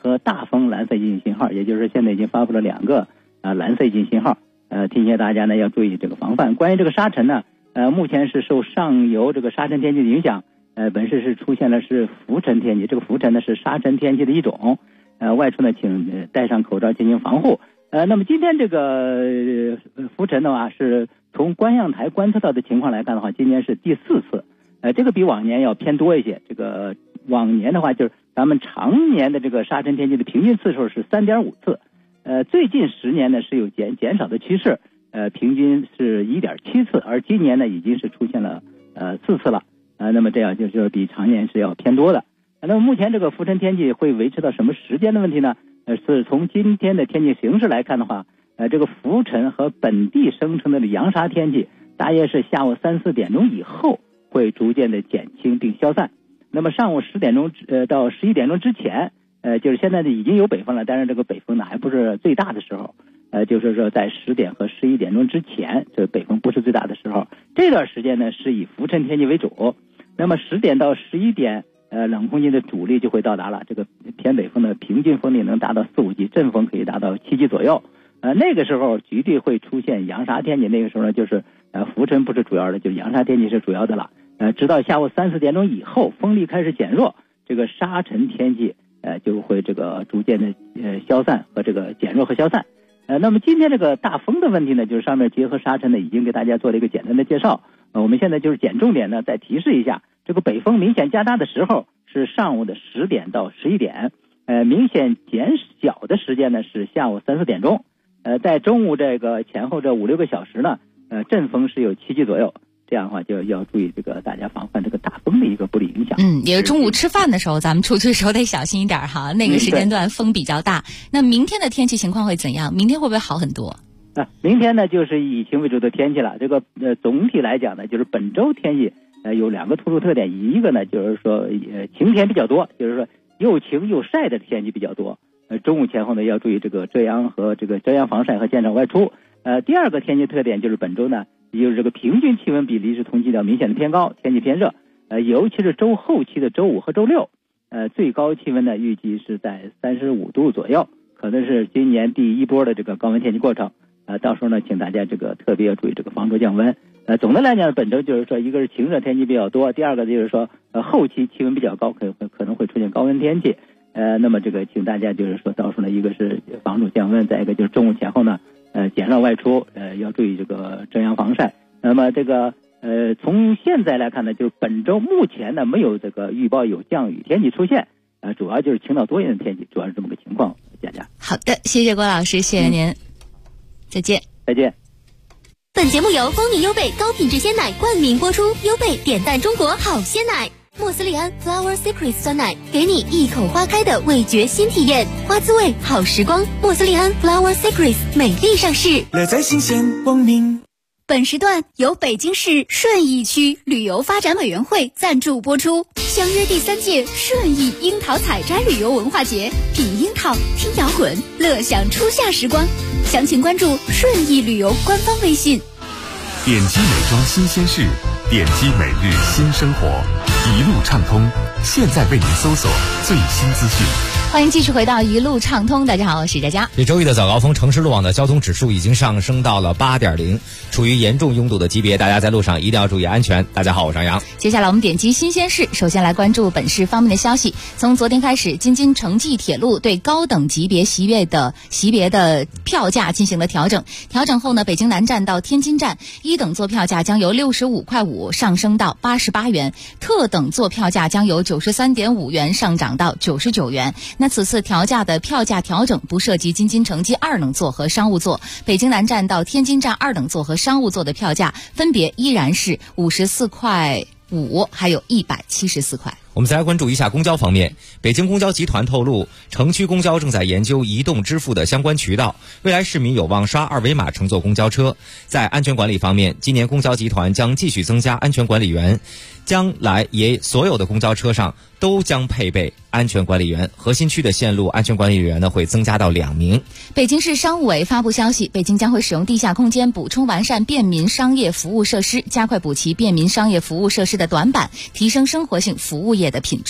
和大风蓝色预警信号，也就是现在已经发布了2个蓝色预警信号。提醒大家呢要注意这个防范。关于这个沙尘呢，目前是受上游这个沙尘天气的影响，本市是出现了是浮尘天气，这个浮尘呢是沙尘天气的一种。外出呢请戴上口罩进行防护。那么今天这个浮尘的话，是从观象台观测到的情况来看的话，今年是第4次，这个比往年要偏多一些。这个往年的话，就是咱们常年的这个沙尘天气的平均次数是3.5次，最近10年呢是有减少的趋势，平均是1.7次，而今年呢已经是出现了4次了，那么这样就是比常年是要偏多的。那么目前这个浮尘天气会维持到什么时间的问题呢？是从今天的天气形势来看的话，这个浮尘和本地生成的扬沙天气，大约是下午3、4点钟以后会逐渐的减轻并消散。那么上午10点钟到11点钟之前，就是现在呢已经有北风了，但是这个北风呢还不是最大的时候，就是说在10点和11点钟之前，这北风不是最大的时候。这段时间呢是以浮尘天气为主。那么10点到11点，冷空气的主力就会到达了，这个偏北风的平均风力能达到4、5级，阵风可以达到7级左右。那个时候绝对会出现扬沙天气，那个时候呢就是浮尘不是主要的，就是扬沙天气是主要的了。直到下午3、4点钟以后，风力开始减弱，这个沙尘天气就会这个逐渐的消散和这个减弱和消散。那么今天这个大风的问题呢，就是上面结合沙尘呢已经给大家做了一个简单的介绍。我们现在就是捡重点呢再提示一下，这个北风明显加大的时候是上午的10点到11点，明显减小的时间呢是下午3、4点钟。在中午这个前后这5、6个小时呢，阵风是有7级左右。这样的话就要注意这个大家防范这个大风的一个不利影响。 也是中午吃饭的时候，咱们出去的时候得小心一点哈，那个时间段风比较大。那明天的天气情况会怎样？明天会不会好很多？ 明天呢就是以晴为主的天气了。这个总体来讲呢，就是本周天气有2个突出特点，一个呢就是说晴天比较多，就是说又晴又晒的天气比较多。中午前后呢要注意这个遮阳和这个遮阳防晒和减少外出。第2个天气特点就是本周呢，也就是这个平均气温比历史同期要明显的偏高，天气偏热。尤其是周后期的周5和周6，最高气温呢预计是在35度左右，可能是今年第一波的这个高温天气过程。到时候呢，请大家这个特别要注意这个防暑降温。总的来讲，本周就是说，一个是晴热天气比较多，第2个就是说，后期气温比较高，可能会出现高温天气。那么这个请大家就是说，到时候呢，一个是防暑降温，再一个就是中午前后呢，减少外出，要注意这个遮阳防晒。那么这个从现在来看呢，就是本周目前呢没有这个预报有降雨天气出现，主要就是晴到多云的天气，主要是这么个情况。佳佳， 好的，谢谢郭老师，谢谢您，再见， 再见。 本节目由蜂蜜优贝高品质鲜奶冠名播出，优贝点赞中国好鲜奶。莫斯利安 Flower Secrets 酸奶，给你一口花开的味觉新体验，花滋味好时光。莫斯利安 Flower Secrets 美丽上市， 乐在新鲜光明。 本时段由北京市顺义区旅游发展委员会赞助播出。相约第3届顺义樱桃采摘旅游文化节，品樱桃，听摇滚，乐享初夏时光。详情关注顺义旅游官方微信。 点击美妆新鲜事，点击每日新生活，一路畅通，现在为您搜索最新资讯。 欢迎继续回到一路畅通，大家好，我是佳佳。 这周一的早高峰，城市路网的交通指数已经上升到了8.0，处于严重拥堵的级别，大家在路上一定要注意安全。大家好，我是杨洋。 接下来我们点击新鲜事，首先来关注本市方面的消息。从昨天开始，京津城际铁路对高等级别席别的票价进行了调整。调整后呢，北京南站到天津站一等座票价将由65.5块上升到88元，特等座票价将由93.5元上涨到99元。那此次调价的票价调整不涉及京津城际2等座和商务座，北京南站到天津站2等座和商务座的票价分别依然是54.5块，还有174块。 我们再来关注一下公交方面。北京公交集团透露，城区公交正在研究移动支付的相关渠道，未来市民有望刷2维码乘坐公交车。在安全管理方面，今年公交集团将继续增加安全管理员，将来也所有的公交车上都将配备安全管理员，核心区的线路安全管理员呢会增加到2名。 北京市商务委发布消息，北京将会使用地下空间补充完善便民商业服务设施，加快补齐便民商业服务设施的短板，提升生活性服务业的品质。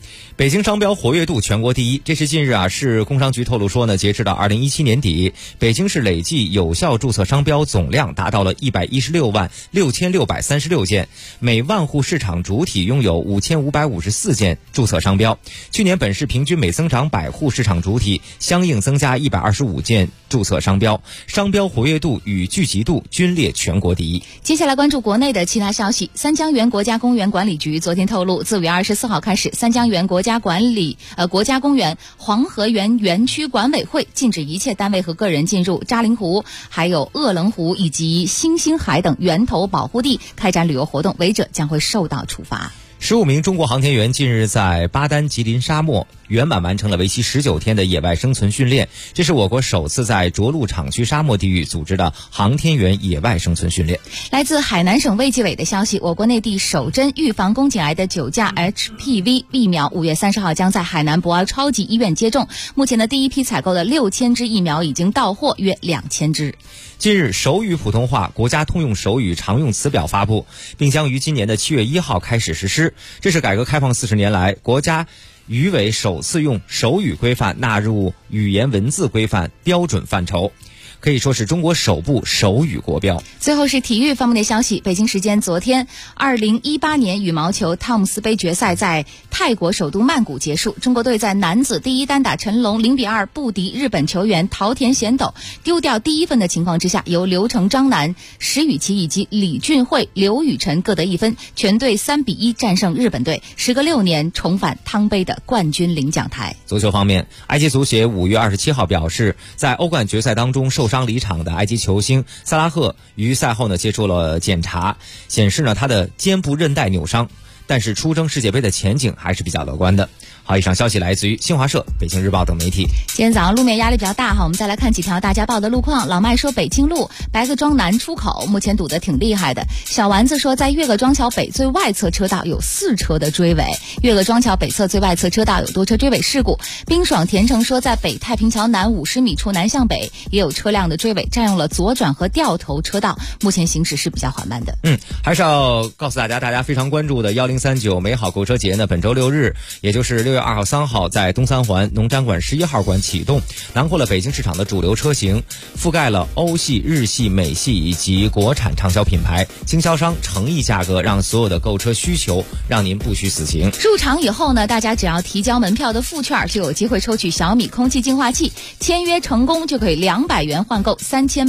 北京商标活跃度全国第一，这是近日市工商局透露说呢，截至到2017年底，北京市累计有效注册商标总量达到了116万6636件，每万户市场主体拥有5554件注册商标。去年本市平均每增长100户市场主体，相应增加125件注册商标，商标活跃度与聚集度均列全国第一。 接下来关注国内的其他消息。三江源国家公园管理局昨天透露，自5月24号开始，三江源国家公园黄河源园区管委会禁止一切单位和个人进入扎林湖、还有鄂棱湖以及星星海等源头保护地开展旅游活动，违者将会受到处罚。 15名中国航天员近日在巴丹吉林沙漠圆满完成了为期19天的野外生存训练，这是我国首次在着陆厂区沙漠地域组织的航天员野外生存训练。 来自海南省卫计委的消息，我国内地首针预防宫颈癌的9价 HPV 疫苗5月30号将在海南博鳌超级医院接种，目前的第一批采购的6000支疫苗已经到货约2000支。 近日，手语普通话国家通用手语常用词表发布，并将于今年的7月1号开始实施。这是改革开放40年来国家语委首次用手语规范纳入语言文字规范标准范畴，可以说是中国首部手语国标。 最后是体育方面的消息，北京时间昨天2018年羽毛球汤姆斯杯决赛在泰国首都曼谷结束，中国队在男子第一单打陈龙0-2不敌日本球员桃田贤斗，丢掉第1分的情况之下，由刘成、张楠、石宇奇以及李俊慧、刘雨辰各得1分，全队3-1战胜日本队，时隔6年重返汤杯的冠军领奖台。 足球方面，埃及足协5月27号表示，在欧冠决赛当中受伤离场的埃及球星萨拉赫于赛后呢接受了检查，显示呢他的肩部韧带扭伤，但是出征世界杯的前景还是比较乐观的。好，以上消息来自于新华社、北京日报等媒体。 今天早上路面压力比较大哈，我们再来看几条大家报的路况。老麦说北京路白各庄南出口目前堵得挺厉害的。小丸子说在岳各庄桥北最外侧车道有4车的追尾，岳各庄桥北侧最外侧车道有多车追尾事故。冰爽甜橙说在北太平桥南50米处南向北也有车辆的追尾，占用了左转和掉头车道，目前行驶是比较缓慢的。 还是要告诉大家非常关注的1039美好购车节呢，本周6日，也就是6月2号、3号在东三环农展馆11号馆启动，囊括了北京市场的主流车型，覆盖了欧系、日系、美系以及国产畅销品牌，经销商诚意价格，让所有的购车需求让您不虚此行。 入场以后呢，大家只要提交门票的附券，就有机会抽取小米空气净化器，签约成功就可以200元换购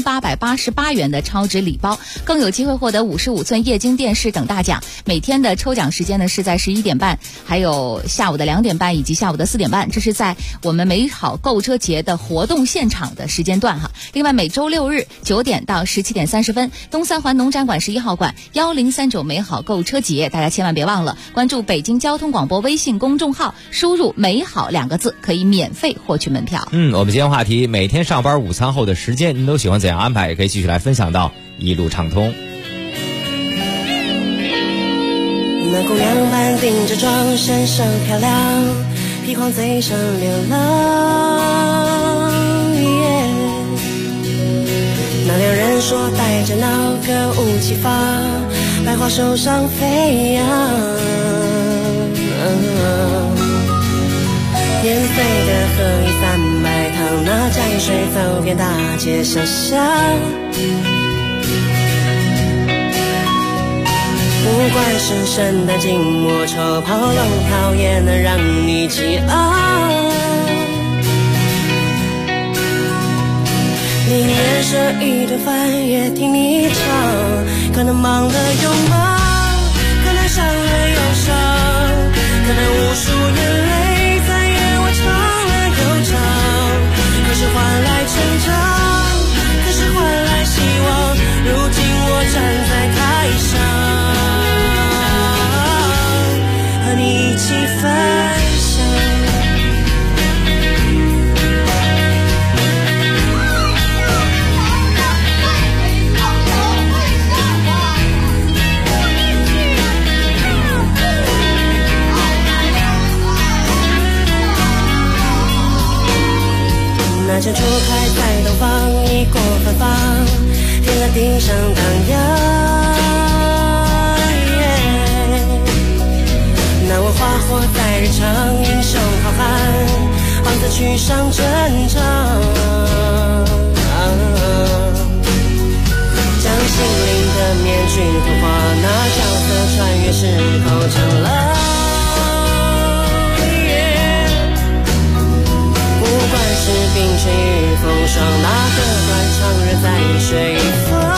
3888元的超值礼包，更有机会获得55寸液晶电视等大奖。每天的抽奖时间呢是在11点半，还有下午的2点半以及下午的4点半，这是在我们美好购车节的活动现场的时间段哈。另外每周6日9点到17点30分，东三环农展馆11号馆1039美好购车节，大家千万别忘了关注北京交通广播微信公众号，输入美好2个字可以免费获取门票。 我们今天话题，每天上班午餐后的时间您都喜欢怎样安排，也可以继续来分享到一路畅通。 那姑娘半顶着妆，身上漂亮，披黄嘴上流浪。那两人说带着那歌舞齐发，百花手上飞扬。免费的喝一300趟，那江水走遍大街小巷。不管是圣诞静默抽炮龙套，也能让你激昂。宁愿舍一顿饭，也听你唱。可能忙了又忙，可能伤了又伤，可能无数眼泪在夜晚唱了又唱。可是换来成长，可是换来希望。如今我站在台上，和你一起分享。那阵初开在东方，一过芬芳，天在地上荡漾。那我花火在日常， 去上战场，将心灵的面具脱化，那角色穿越时空成了。不管是冰雪与风霜，那个断肠人在水一方，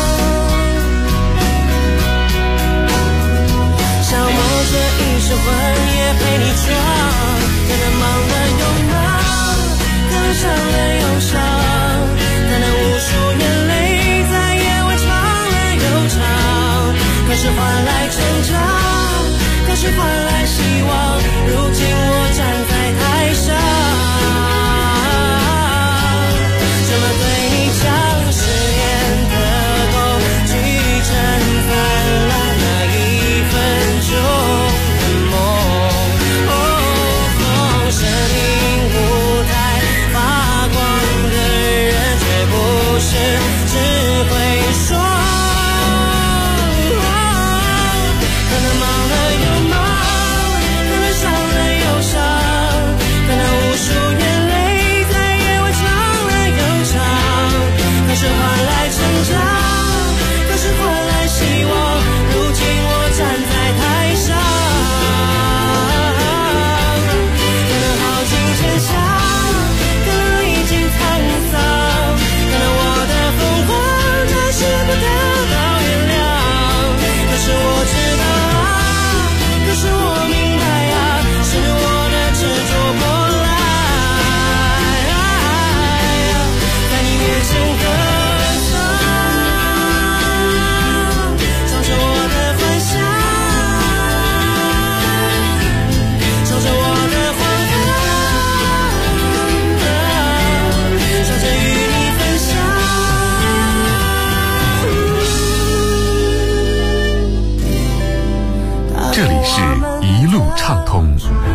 消磨着一身魂也陪你闯，可能忙了又忙，可能伤了又伤，可能无数眼泪在夜晚长了又长，可是换来成长，可是换来希望，如今我站在台上，这么对你讲誓言的梦，去征服了那一分钟的梦。哦，生命舞台发光的人，却不是只会说。可能忙了又忙，可能伤了又伤，可能无数眼泪在夜晚长了又长，可是换来成长，可是换来希望，如今我站在台上，可能耗尽坚强，可能历经沧桑，可能我的疯狂暂时不得到原谅，可是我知道啊，可是我明白啊，是我的执着过来，在你面前歌唱，唱着我的幻想，唱着我的荒唐，唱着与你分享。 这里是一路畅通。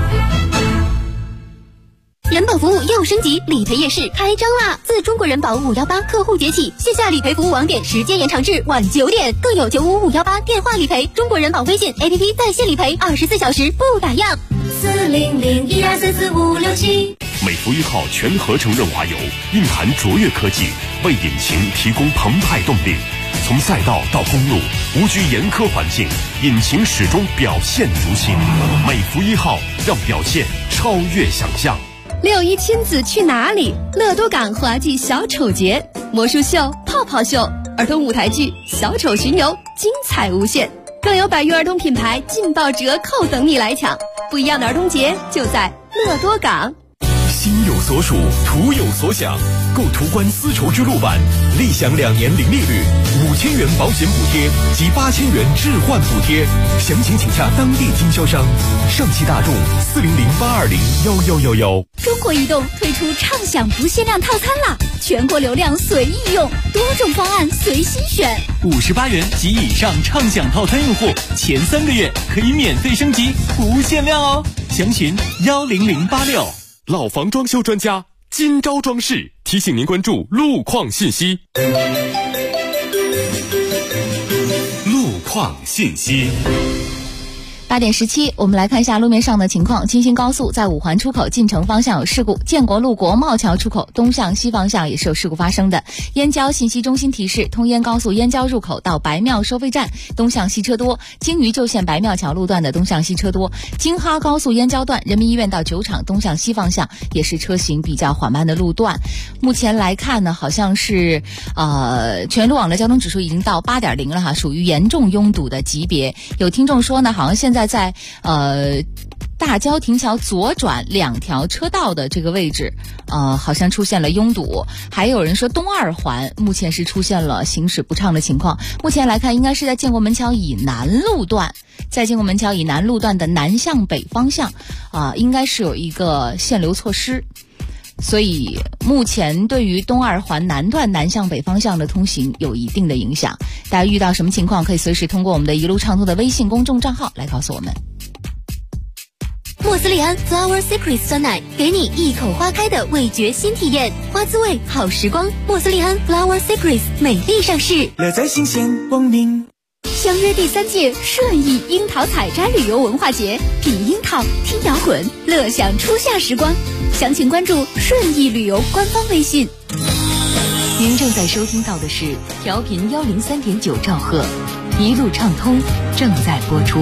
人保服务又升级，理赔夜市开张啦！自中国人保518客户节起，线下理赔服务网点时间延长至晚9点，更有95518电话理赔，中国人保微信 APP 在线理赔，24小时不打烊。40012344567。 美孚1号全合成润滑油蕴含卓越科技，为引擎提供澎湃动力。从赛道到公路，无惧严苛环境，引擎始终表现如新。美孚1号让表现超越想象。 6·1亲子去哪里？乐多港滑稽小丑节、魔术秀、泡泡秀、儿童舞台剧、小丑巡游，精彩无限。更有百余儿童品牌劲爆折扣等你来抢。不一样的儿童节就在乐多港。 心有所属，图有所想。购途观丝绸之路版，立享2年零利率，5000元保险补贴及8000元置换补贴。详情请洽当地经销商。上汽大众400-820-1111。 中国移动推出畅享不限量套餐啦，全国流量随意用，多种方案随心选。 58元及以上畅享套餐用户，前3个月可以免费升级，不限量哦。详询10086。 老房装修专家金招装饰提醒您关注路况信息。路况信息。 8点17，我们来看一下路面上的情况。京新高速在五环出口进城方向有事故，建国路国贸桥出口东向西方向也是有事故发生的。燕郊信息中心提示，通燕高速燕郊入口到白庙收费站东向西车多，京渝旧线白庙桥路段的东向西车多。京哈高速燕郊段人民医院到酒厂东向西方向也是车行比较缓慢的路段。目前来看呢，好像是全路网的交通指数已经到8.0了哈，属于严重拥堵的级别。有听众说呢，好像现在在大郊亭桥左转2条车道的这个位置好像出现了拥堵。还有人说东二环目前是出现了行驶不畅的情况。目前来看应该是在建国门桥以南路段，在建国门桥以南路段的南向北方向应该是有一个限流措施，所以目前对于东二环南段南向北方向的通行有一定的影响。大家遇到什么情况可以随时通过我们的一路畅通的微信公众账号来告诉我们。 莫斯利安 Flower Secrets 酸奶，给你一口花开的味觉新体验，花滋味好时光。莫斯利安 Flower Secrets 美丽上市。 乐在新鲜光明。 相约第3届顺义樱桃采摘旅游文化节，品樱桃，听摇滚，乐享初夏时光。详情关注顺义旅游官方微信。 您正在收听到的是调频103.9兆赫，一路畅通正在播出。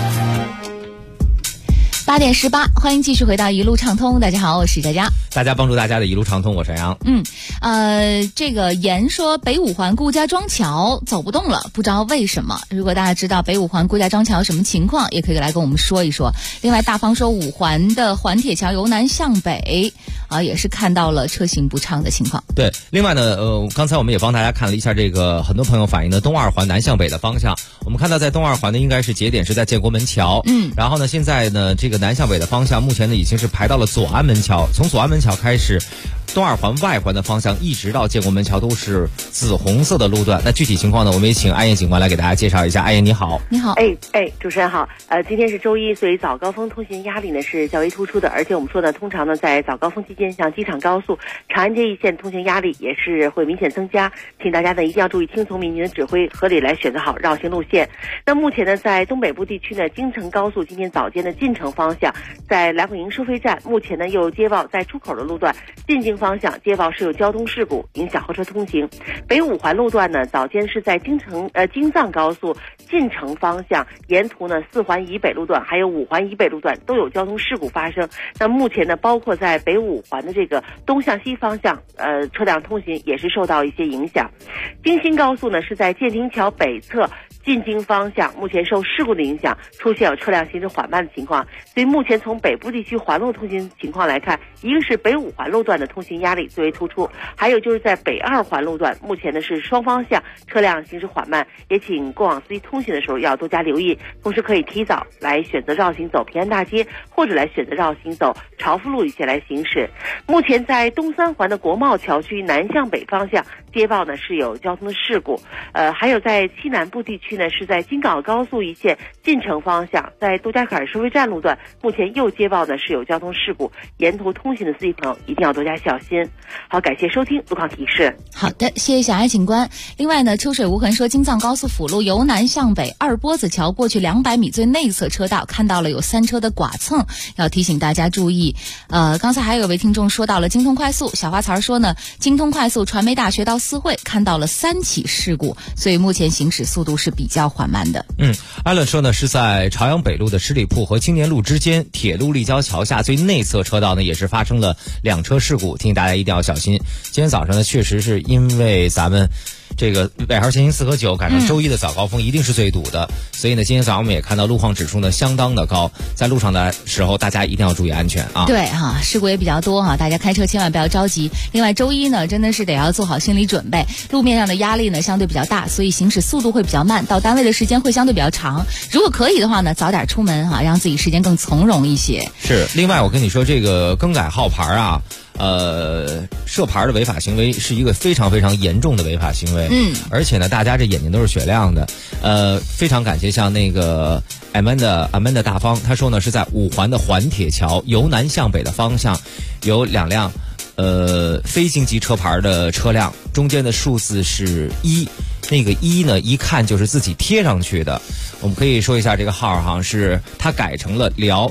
8点18，欢迎继续回到一路畅通。大家好，我是佳佳。 大家帮助大家的一路畅通，我是杨。 这个言说北五环顾家庄桥走不动了，不知道为什么。如果大家知道北五环顾家庄桥什么情况，也可以来跟我们说一说。另外，大方说五环的环铁桥由南向北也是看到了车行不畅的情况。 对，另外呢，刚才我们也帮大家看了一下这个很多朋友反映的东二环南向北的方向。我们看到在东二环呢，应该是节点是在建国门桥，然后呢，现在呢，这个南向北的方向目前呢已经是排到了左安门桥，从左安门桥开始，东二环外环的方向一直到建国门桥都是紫红色的路段。那具体情况呢，我们也请艾燕警官来给大家介绍一下。艾燕你好。 你好。 主持人好。今天是周一，所以早高峰通行压力呢是较为突出的，而且我们说呢，通常呢在早高峰期间，像机场高速、长安街一线通行压力也是会明显增加，请大家呢一定要注意听从民警的指挥，合理来选择好绕行路线。那目前呢，在东北部地区呢，京承高速今天早间的进城方向，在来广营收费站，目前呢又接报在出口的路段进京方向接报是有交通事故，影响后车通行。北五环路段呢，早间是在京藏高速进城方向，沿途呢4环以北路段还有5环以北路段都有交通事故发生。那目前呢，包括在北五环的这个东向西方向，车辆通行也是受到一些影响。京新高速呢是在建亭桥北侧进京方向，目前受事故的影响，出现有车辆行驶缓慢的情况。所以目前从北部地区环路通行情况来看，一个是北五环路段的通行压力最为突出，还有就是在北二环路段，目前呢是双方向车辆行驶缓慢，也请过往司机通行的时候要多加留意，同时可以提早来选择绕行走平安大街，或者来选择绕行走朝富路一线来行驶。目前在东三环的国贸桥区南向北方向接报呢是有交通的事故，还有在西南部地区呢是在京港高速一线进城方向，在杜家坎儿收费站路段，目前又接报呢是有交通事故，沿途通行的司机朋友一定要多加小心。好，感谢收听路况提示。 好的，谢谢小艾警官。另外呢，秋水无痕说，京藏高速辅路由南向北二波子桥过去200米最内侧车道看到了有3车的剐蹭，要提醒大家注意。刚才还有位听众说到了京通快速，小花槽说呢，京通快速传媒大学到四惠看到了3起事故，所以目前行驶速度是比较缓慢的。 艾伦说呢，是在朝阳北路的十里铺和青年路之间铁路立交桥下最内侧车道呢，也是发生了2车事故，提醒大家一定要小心。今天早上呢，确实是因为咱们这个尾号前行4和9赶上周一的早高峰一定是最堵的，所以呢，今天早上我们也看到路况指数呢相当的高，在路上的时候大家一定要注意安全啊。 对哈，事故也比较多哈，大家开车千万不要着急。另外周一呢，真的是得要做好心理准备，路面上的压力呢相对比较大，所以行驶速度会比较慢，到单位的时间会相对比较长。如果可以的话呢，早点出门哈，让自己时间更从容一些。 是，另外我跟你说，这个更改号牌啊，设牌的违法行为是一个非常非常严重的违法行为。而且呢，大家这眼睛都是雪亮的。非常感谢像那个 Amanda 大方，他说呢是在五环的环铁桥由南向北的方向，有2辆非京籍车牌的车辆，中间的数字是1，那个1呢一看就是自己贴上去的。我们可以说一下这个号哈，是它改成了辽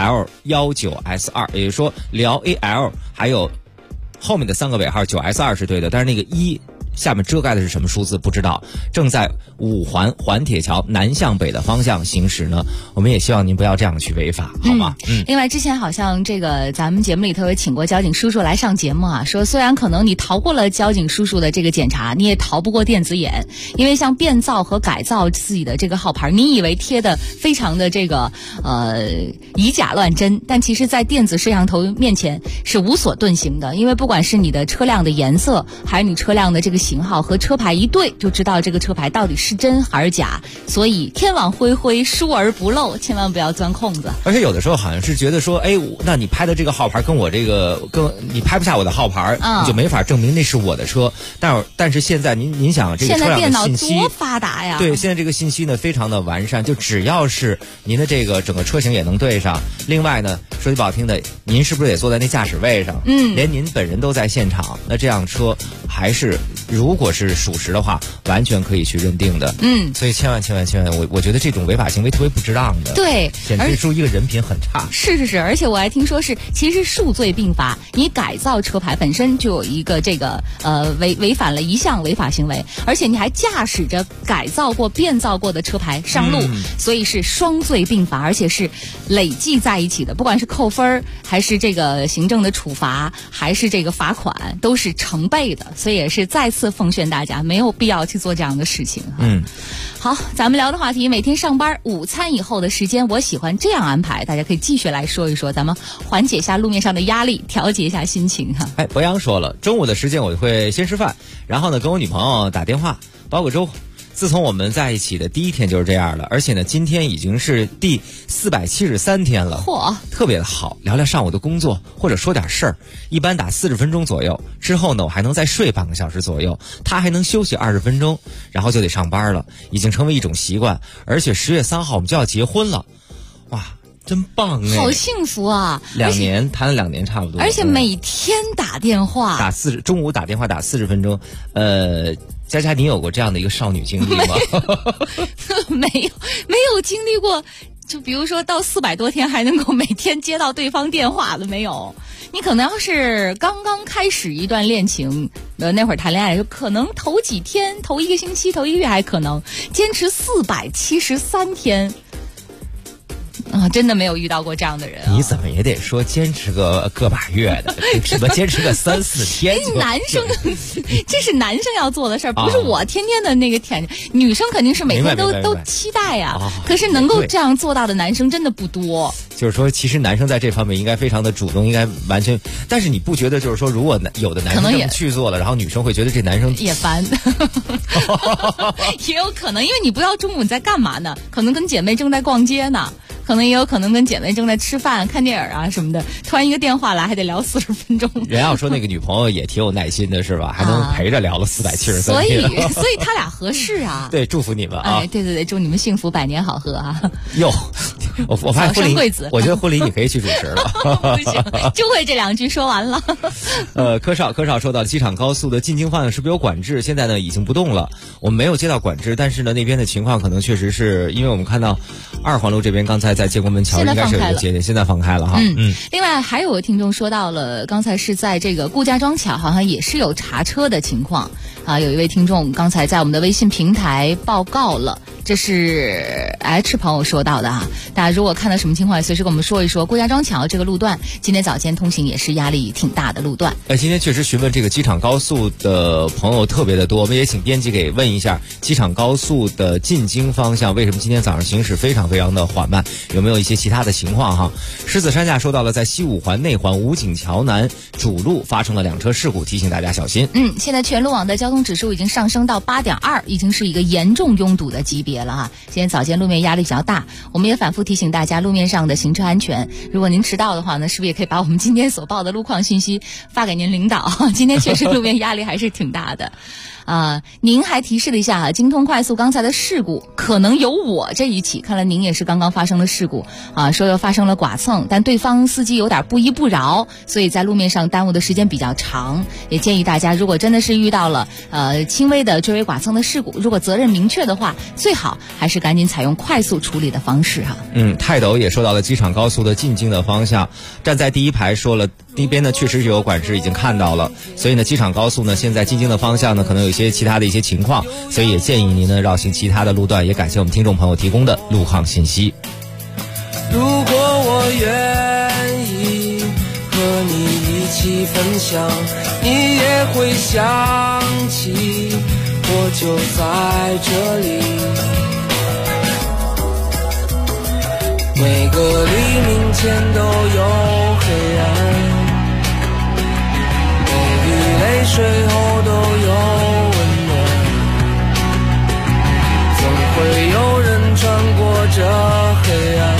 AL19S2，也就是说辽 AL 还有后面的3个尾号 9S2 是对的，但是那个1下面遮盖的是什么数字不知道。正在五环环铁桥南向北的方向行驶呢，我们也希望您不要这样去违法，好吗？ 另外之前好像这个咱们节目里头也请过交警叔叔来上节目啊，说虽然可能你逃过了交警叔叔的这个检查，你也逃不过电子眼，因为像变造和改造自己的这个号牌，你以为贴的非常的这个以假乱真，但其实在电子摄像头面前是无所遁形的，因为不管是你的车辆的颜色，还是你车辆的这个型号和车牌一对，就知道这个车牌到底是真还是假。所以天网恢恢，疏而不漏，千万不要钻空子。 而且有的时候好像是觉得说，哎，那你拍的这个号牌跟我这个你拍不下我的号牌，你就没法证明那是我的车。但是现在您想这个车辆的信息现在电脑多发达呀？ 对，现在这个信息呢非常的完善，就只要是您的这个整个车型也能对上。另外呢，说句不好听的，您是不是也坐在那驾驶位上？连您本人都在现场，那这辆车还是如果是属实的话，完全可以去认定的。所以千万，我觉得这种违法行为特别不值当的。 对， 显示出一个人品很差。 是，而且我还听说是，其实数罪并罚，你改造车牌本身就有一个这个违反了一项违法行为，而且你还驾驶着改造过、变造过的车牌上路，所以是双罪并罚，而且是累计在一起的，不管是扣分还是这个行政的处罚，还是这个罚款，都是成倍的。所以也是再次奉劝大家，没有必要去做这样的事情。好，咱们聊的话题，每天上班午餐以后的时间，我喜欢这样安排，大家可以继续来说一说，咱们缓解一下路面上的压力，调节一下心情哈。 博洋说了，中午的时间我会先吃饭，然后呢跟我女朋友打电话煲个粥。自从我们在一起的第一天就是这样了，而且呢今天已经是第473天了，特别的好，聊聊上午的工作或者说点事儿，一般打40分钟左右，之后呢我还能再睡半个小时左右，他还能休息20分钟，然后就得上班了，已经成为一种习惯。而且10月3号我们就要结婚了，哇，真棒哎， 好幸福啊 ！2年谈了2年差不多， 而且每天打电话， 中午打电话打40分钟，佳佳，你有过这样的一个少女经历吗？ 没有经历过，就比如说到400多天还能够每天接到对方电话的没有。你可能要是刚刚开始一段恋情，那会儿谈恋爱，可能头几天、头1个星期、头1个月还可能坚持473天。真的没有遇到过这样的人你怎么也得说坚持个把月的，什么坚持个3、4天？ 男生，这是男生要做的事儿，不是我天天的那个舔。女生肯定是每天都期待呀。可是能够这样做到的男生真的不多。 就是说，其实男生在这方面应该非常的主动，应该完全。但是你不觉得，就是说，如果有的男生这么去做了，然后女生会觉得这男生也烦，也有可能，因为你不知道中午你在干嘛呢？可能跟姐妹正在逛街呢。可能也有可能跟姐妹正在吃饭、看电影啊什么的，突然一个电话来，还得聊40分钟。 人要说那个女朋友也挺有耐心的，是吧？还能陪着聊了473天。 所以他俩合适啊。 对，祝福你们啊！ 对，祝你们幸福，百年好合啊！ 哟，我发现婚礼， 贵子， 我觉得婚礼你可以去主持了。 不行，就会这2句说完了。 柯少说到机场高速的进京方向是不是有管制？现在呢已经不动了，我们没有接到管制，但是呢那边的情况可能确实是因为我们看到2环路这边刚才在建国门桥应该是有一个节点，现在放开了哈。 另外还有听众说到了，刚才是在这个顾家庄桥好像也是有查车的情况啊。有一位听众刚才在我们的微信平台报告了，这是 H 朋友说到的啊。大家如果看到什么情况，随时跟我们说一说。顾家庄桥这个路段今天早间通行也是压力挺大的路段。 今天确实询问这个机场高速的朋友特别的多，我们也请编辑给问一下机场高速的进京方向为什么今天早上行驶非常非常的缓慢，有没有一些其他的情况哈？狮子山下说到了，在西5环内环武警桥南主路发生了2车事故，提醒大家小心。 现在全路网的交通指数已经上升到8.2，已经是一个严重拥堵的级别了哈。今天早间路面压力比较大，我们也反复提醒大家路面上的行车安全。如果您迟到的话呢，是不是也可以把我们今天所报的路况信息发给您领导？今天确实路面压力还是挺大的。您还提示了一下京通快速刚才的事故可能有我这一起，看来您也是刚刚发生了事故说又发生了剐蹭，但对方司机有点不依不饶，所以在路面上耽误的时间比较长。也建议大家，如果真的是遇到了轻微的追尾剐蹭的事故，如果责任明确的话，最好还是赶紧采用快速处理的方式哈。 泰斗也说到了机场高速的进京的方向，站在第一排说了，那边呢确实是有管制，已经看到了，所以呢机场高速呢现在进京的方向呢可能有一些其他的一些情况，所以也建议您呢绕行其他的路段。也感谢我们听众朋友提供的路况信息。 如果我愿意和你一起分享，你也会想起我就在这里。每个黎明前都有黑暗，每滴泪水后都有温暖，总会有人穿过这黑暗，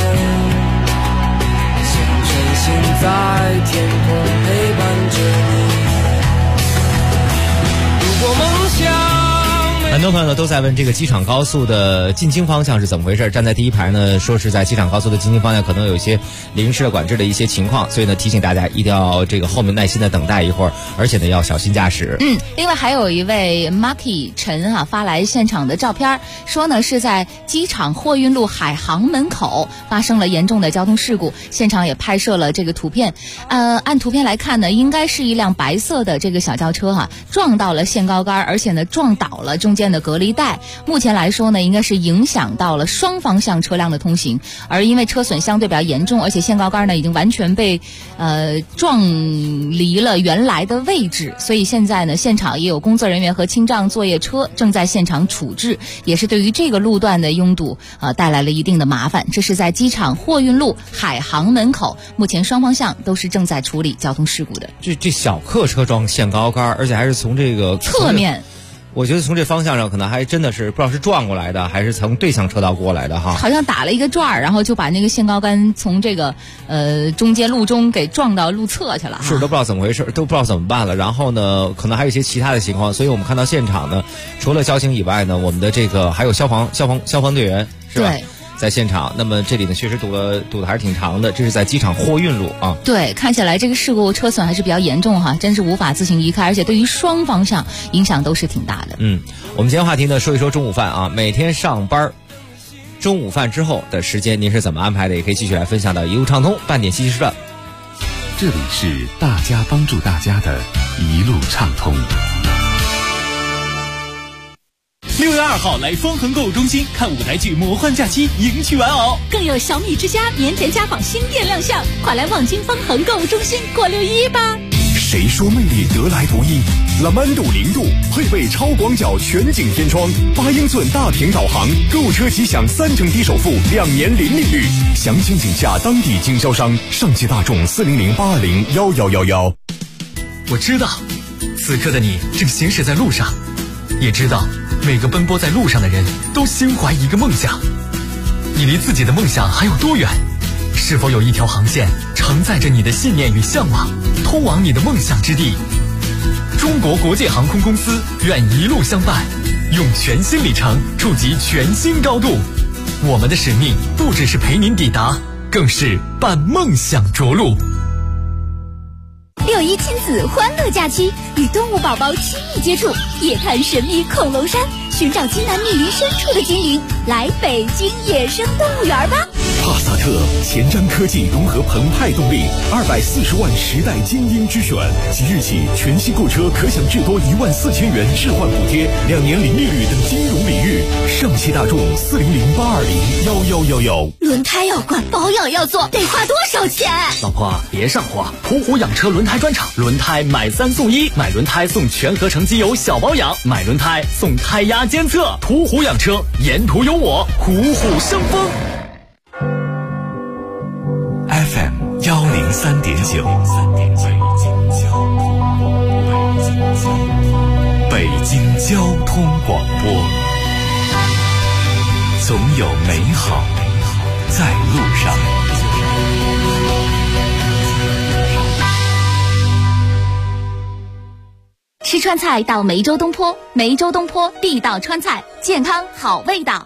像晨星在天空陪伴着你。如果梦想很多多朋友呢都在问这个机场高速的进京方向是怎么回事。站在第一排呢，说是在机场高速的进京方向可能有一些临时的管制的一些情况，所以呢提醒大家一定要这个后面耐心的等待一会儿，而且呢要小心驾驶。 另外还有一位 Marky 陈发来现场的照片，说呢是在机场货运路海航门口发生了严重的交通事故，现场也拍摄了这个图片。按图片来看呢，应该是一辆白色的这个小轿车撞到了限高杆，而且呢撞倒了中间的隔离带。目前来说呢，应该是影响到了双方向车辆的通行，而因为车损相对比较严重，而且限高杆呢已经完全被撞离了原来的位置，所以现在呢现场也有工作人员和清障作业车正在现场处置，也是对于这个路段的拥堵带来了一定的麻烦。这是在机场货运路海航门口，目前双方向都是正在处理交通事故的。 这小客车撞限高杆，而且还是从这个侧面， 我觉得从这方向上可能还真的是不知道是撞过来的还是从对向车道过来的哈。 好像打了一个转，然后就把那个限高杆从这个中间路中给撞到路侧去了哈。 是都不知道怎么回事，都不知道怎么办了。然后呢，可能还有一些其他的情况，所以我们看到现场呢，除了交警以外呢，我们的这个还有消防队员是吧？ 对。 在现场，那么这里呢确实堵的还是挺长的，这是在机场货运路啊。 对，看起来这个事故车损还是比较严重哈，真是无法自行移开，而且对于双方向影响都是挺大的。 我们今天话题呢说一说中午饭啊，每天上班中午饭之后的时间您是怎么安排的？也可以继续来分享到一路畅通半点信息时段。 这里是大家帮助大家的一路畅通。 6月2号来方恒购物中心看舞台剧《魔幻假期》，迎娶玩偶， 更有小米之家年前家纺新店亮相，快来望京方恒购物中心过6·1吧！ 谁说魅力得来不易？拉曼度0度配备超广角全景天窗，8英寸大屏导航，购物车即享3成低首付，2年零利率。详情请洽当地经销商，上汽大众400-820-1111。 我知道，此刻的你正行驶在路上，也知道每个奔波在路上的人都心怀一个梦想。你离自己的梦想还有多远？是否有一条航线承载着你的信念与向往，通往你的梦想之地？中国国际航空公司愿一路相伴，用全新里程触及全新高度。我们的使命不只是陪您抵达，更是伴梦想着陆。 6·1亲子欢乐假期，与动物宝宝亲密接触，夜探神秘恐龙山，寻找金南密林深处的精灵，来北京野生动物园吧！ 帕萨特前瞻科技融合澎湃动力，240万时代精英之选。即日起，全新购车可享至多14000元置换补贴，2年零利率等金融礼遇。上汽大众400-820-1111。 轮胎要换，保养要做，得花多少钱？ 老婆别上火，途虎养车轮胎专场，轮胎买3送1，买轮胎送全合成机油小保养，买轮胎送胎压监测。途虎养车，沿途有我，虎虎生风。 FM 103.9，北京交通广播，总有美好在路上。 吃川菜到梅州东坡，梅州东坡地道川菜，健康好味道。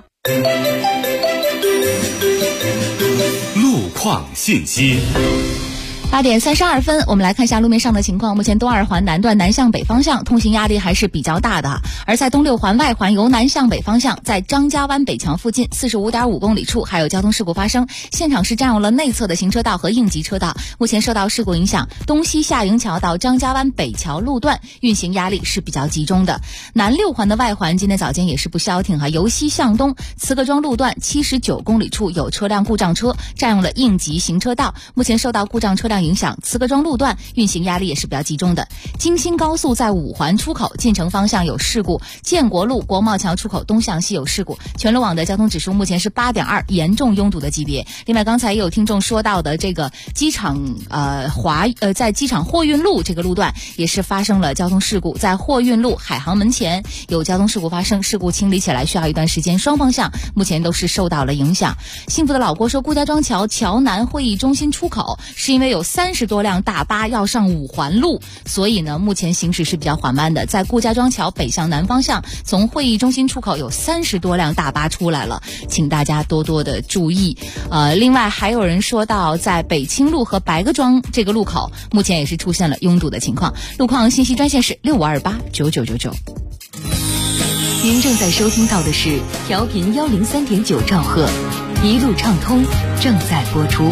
路况信息。 8点32分，我们来看一下路面上的情况。目前东二环南段南向北方向通行压力还是比较大的，而在东六环外环由南向北方向，在张家湾北墙附近45.5公里处还有交通事故发生，现场是占用了内侧的行车道和应急车道。目前受到事故影响，东西下营桥到张家湾北桥路段运行压力是比较集中的。南六环的外环今天早间也是不消停由西向东，慈各庄路段79公里处有车辆故障车占用了应急行车道，目前受到故障车辆影响，慈各庄路段运行压力也是比较集中的。京新高速在5环出口进城方向有事故，建国路国贸桥出口东向西有事故，全路网的交通指数目前是8.2，严重拥堵的级别。另外刚才也有听众说到的这个机场在机场货运路这个路段也是发生了交通事故，在货运路海航门前有交通事故发生，事故清理起来需要一段时间，双方向目前都是受到了影响。幸福的老郭说，顾家庄桥桥南会议中心出口是因为有 30多辆大巴要上5环路，所以呢，目前行驶是比较缓慢的。在顾家庄桥北向南方向，从会议中心出口有30多辆大巴出来了，请大家多多的注意。另外还有人说到，在北清路和白各庄这个路口，目前也是出现了拥堵的情况。路况信息专线是65289999。 您正在收听到的是调频103.9兆赫，一路畅通正在播出。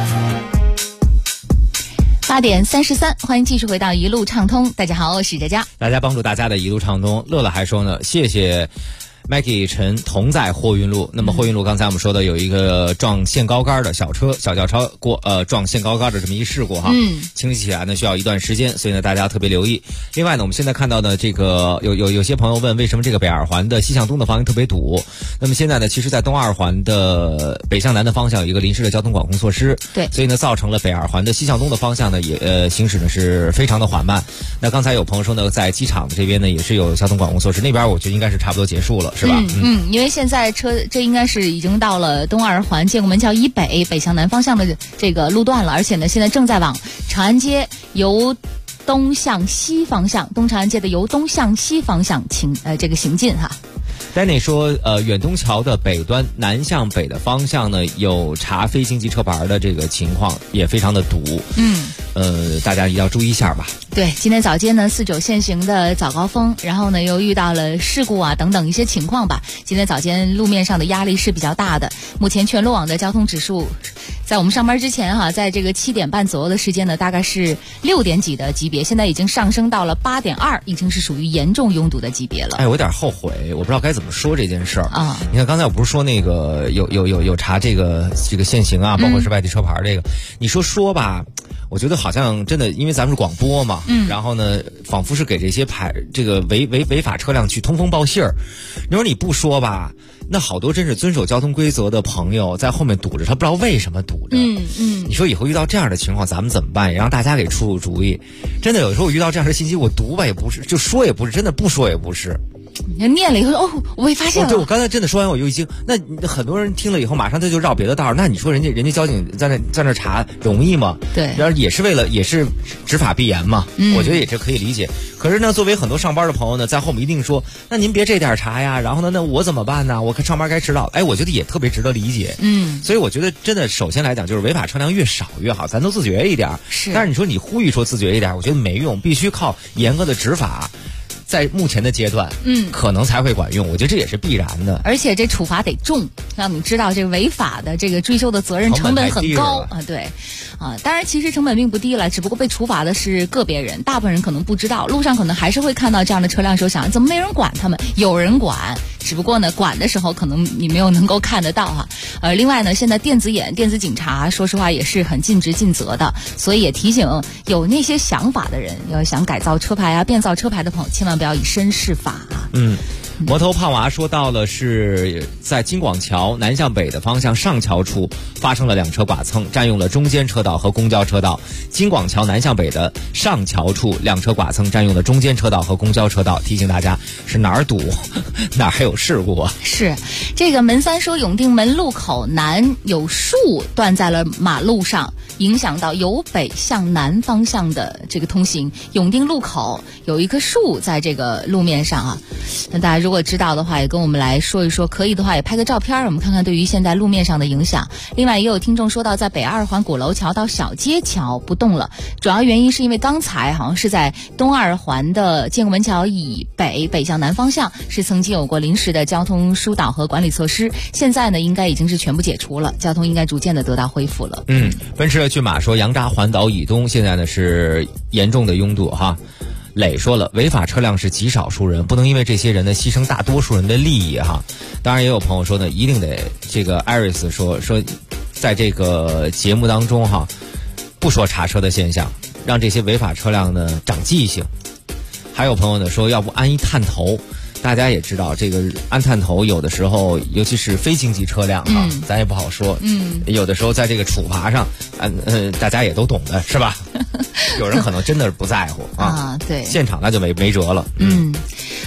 8点33，欢迎继续回到一路畅通。大家好，我是佳佳。 大家帮助大家的一路畅通。乐乐还说呢，谢谢Maggie 陈同在货运路。那么货运路刚才我们说的有一个撞限高杆的小轿车撞限高杆的这么一事故哈，清理起来呢需要一段时间，所以呢大家特别留意。另外呢，我们现在看到的这个有些朋友问为什么这个北二环的西向东的方向特别堵。那么现在呢，其实在东二环的北向南的方向有一个临时的交通管控措施， 对， 所以呢造成了北二环的西向东的方向呢也行驶呢是非常的缓慢。那刚才有朋友说呢，在机场这边呢也是有交通管控措施，那边我觉得应该是差不多结束了，是吧？ 因为现在这应该是已经到了东二环建国门桥以北北向南方向的这个路段了，而且呢现在正在往长安街由东向西方向，东长安街的由东向西方向这个行进哈。 Danny 说，远东桥的北端南向北的方向呢，有查非经济车牌的这个情况，也非常的堵。大家一定要注意一下吧。 对，今天早间呢，49限行的早高峰，然后呢又遇到了事故啊等等一些情况吧。今天早间路面上的压力是比较大的。目前全路网的交通指数，在我们上班之前哈，在这个7点半左右的时间呢，大概是6点几的级别，现在已经上升到了8.2，已经是属于严重拥堵的级别了。 我有点后悔，我不知道该怎么说这件事儿啊。你看刚才我不是说那个有查这个限行啊，包括是外地车牌这个，你说吧。我觉得好像真的，因为咱们是广播嘛，然后呢，仿佛是给这些这个违法车辆去通风报信儿。你说你不说吧，那好多真是遵守交通规则的朋友在后面堵着，他不知道为什么堵着。你说以后遇到这样的情况，咱们怎么办？也让大家给出主意。真的有时候我遇到这样的信息，我读吧也不是，就说也不是，真的不说也不是。 你念了以后我也发现了。 对，我刚才真的说完我就一惊。那很多人听了以后，马上他就绕别的道。那你说人家交警在那查容易吗？ 对， 然后也是执法必严嘛。我觉得也是可以理解。可是呢，作为很多上班的朋友呢，在后面一定说，那您别这点查呀。然后呢，那我怎么办呢？我上班该迟到。我觉得也特别值得理解。所以我觉得真的，首先来讲就是违法车辆越少越好，咱都自觉一点。 是。 但是你说你呼吁说自觉一点，我觉得没用，必须靠严格的执法。在目前的阶段，可能才会管用。我觉得这也是必然的。 而且这处罚得重，让你知道这个违法的这个追究的责任成本很高啊。对，当然其实成本并不低了，只不过被处罚的是个别人，大部分人可能不知道，路上可能还是会看到这样的车辆的时候想，怎么没人管他们？有人管，只不过呢，管的时候可能你没有能够看得到哈。另外呢，现在电子眼、电子警察，说实话也是很尽职尽责的，所以也提醒有那些想法的人，要想改造车牌啊、变造车牌的朋友，千万不要以身试法啊。 摩头胖娃说到了是在京广桥南向北的方向上桥处发生了2车剐蹭，占用了中间车道和公交车道。京广桥南向北的上桥处2车剐蹭，占用了中间车道和公交车道。提醒大家是哪儿堵哪儿还有事故啊。 是这个门3说永定门路口南有树断在了马路上，影响到由北向南方向的这个通行。永定路口有一棵树在这个路面上啊，那大家如果知道的话也跟我们来说一说，可以的话也拍个照片，我们看看对于现在路面上的影响。另外也有听众说到，在北二环鼓楼桥到小街桥不动了，主要原因是因为刚才好像是在东二环的建国门桥以北向南方向是曾经有过临时的交通疏导和管理措施，现在呢应该已经是全部解除了，交通应该逐渐的得到恢复了。 奔驰的骏马说杨闸环岛以东现在呢是严重的拥堵哈。磊说了，违法车辆是极少数人，不能因为这些人呢牺牲大多数人的利益哈。当然也有朋友说呢，一定得这个艾瑞斯说在这个节目当中哈，不说查车的现象，让这些违法车辆呢长记性。还有朋友呢说，要不安一探头。大家也知道，这个安探头有的时候，尤其是非经济车辆啊，咱也不好说。有的时候在这个处罚上，大家也都懂的是吧？有人可能真的是不在乎啊， 对， 现场那就没辙了。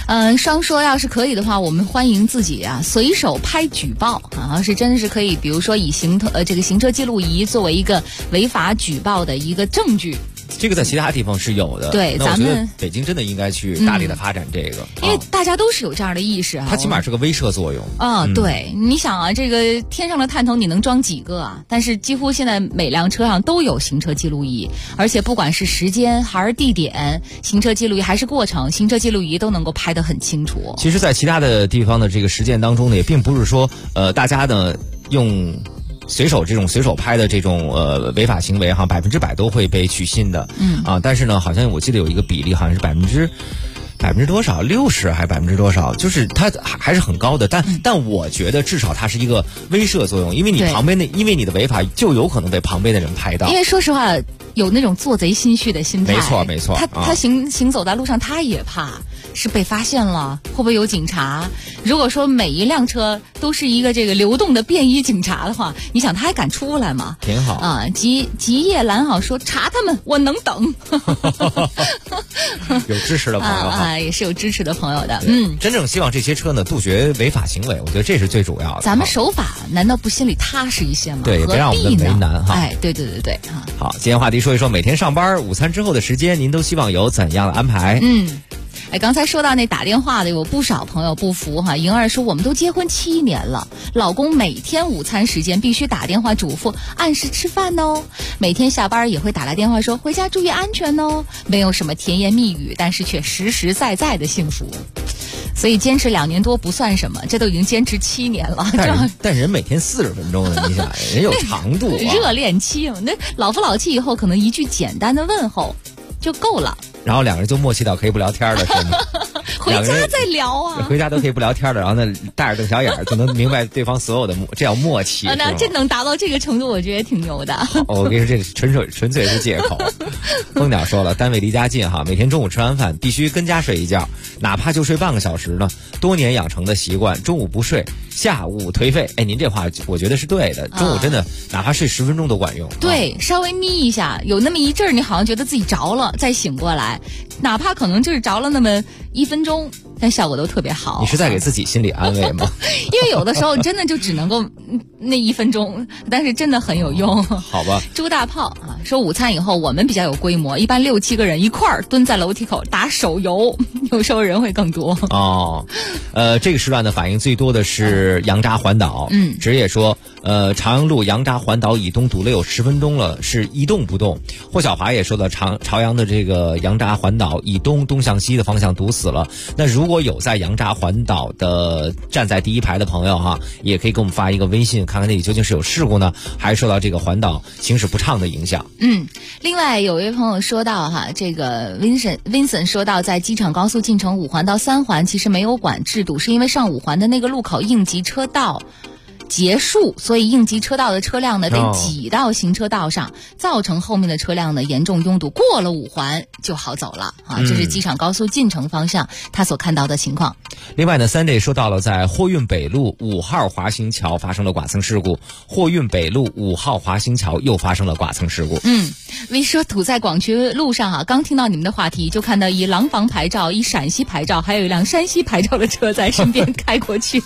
双说要是可以的话，我们欢迎自己啊随手拍举报啊，是真的是可以，比如说以这个行车记录仪作为一个违法举报的一个证据。 这个在其他地方是有的， 对， 那我觉得北京真的应该去大力的发展这个， 因为大家都是有这样的意识啊。 它起码是个威慑作用。 对，你想啊，这个天上的探头你能装几个啊？但是几乎现在每辆车上都有行车记录仪，而且不管是时间还是地点，行车记录仪还是过程，行车记录仪都能够拍得很清楚。 其实，在其他的地方的这个实践当中呢，也并不是说大家呢用随手拍的这种违法行为哈，100%都会被取信的。但是呢，好像我记得有一个比例，好像是百分之多少，60还是多少，就是它还是很高的。但我觉得至少它是一个威慑作用，因为你旁边因为你的违法就有可能被旁边的人拍到。 因为说实话，有那种做贼心虚的心态。 没错。 他行走在路上，他也怕是被发现了，会不会有警察？如果说每一辆车都是一个这个流动的便衣警察的话，你想他还敢出来吗？ 挺好啊。吉叶蓝好说查他们，我能等。 有支持的朋友也是有支持的朋友的。 真正希望这些车呢杜绝违法行为，我觉得这是最主要的。 咱们守法难道不心里踏实一些吗？ 对，别让我们为难哈。 对好，今天话题说一说每天上班午餐之后的时间，您都希望有怎样的安排？ 刚才说到那打电话的，有不少朋友不服哈。莹儿说，我们都结婚7年了，老公每天午餐时间必须打电话嘱咐按时吃饭哦，每天下班也会打来电话说回家注意安全哦，没有什么甜言蜜语，但是却实实在在的幸福。所以坚持2年多不算什么，这都已经坚持7年了。 但人每天40分钟呢，你想人有长度热恋期那老夫老妻以后可能一句简单的问候就够了， 然后两个人就默契到可以不聊天了，是吗？ 回家再聊啊， 回家都可以不聊天了，然后呢带着瞪小眼儿就能明白对方所有的，这叫默契。 那真能达到这个程度，我觉得也挺牛的。 我跟你说，这纯粹是借口。蜂鸟说了，单位离家近哈，每天中午吃完饭必须跟家睡一觉，哪怕就睡半个小时呢，多年养成的习惯，中午不睡，下午颓废。您这话我觉得是对的，中午真的哪怕睡10分钟都管用。 对，稍微眯一下，有那么一阵儿，你好像觉得自己着了，再醒过来，哪怕可能就是着了那么1分钟，但效果都特别好。 你是在给自己心理安慰吗？ 因为有的时候真的就只能够那1分钟，但是真的很有用。 好吧。 朱大炮啊说，午餐以后我们比较有规模，一般6、7个人一块儿蹲在楼梯口打手游，有时候人会更多。 这个时段的反应最多的是杨扎环岛。职业说，朝阳路杨扎环岛以东堵了有10分钟了，是一动不动。霍小华也说到朝阳的这个杨扎环岛以东向西的方向堵死了。那如果有在杨扎环岛的站在第一排的朋友哈，也可以给我们发一个微信，看看那里究竟是有事故呢，还是受到这个环岛行驶不畅的影响。 另外有一位朋友说到哈，这个 Vincent 说到，在机场高速进城5环到3环其实没有管制堵，是因为上5环的那个路口应急车道结束，所以应急车道的车辆呢得挤到行车道上，造成后面的车辆呢严重拥堵，过了5环就好走了啊。这是机场高速进城方向他所看到的情况。 另外呢，Sunday 说到了在货运北路5号华兴桥发生了剐蹭事故，货运北路5号华兴桥又发生了剐蹭事故。 为说堵在广渠路上啊，刚听到你们的话题，就看到一廊坊牌照、一陕西牌照，还有一辆山西牌照的车在身边开过去，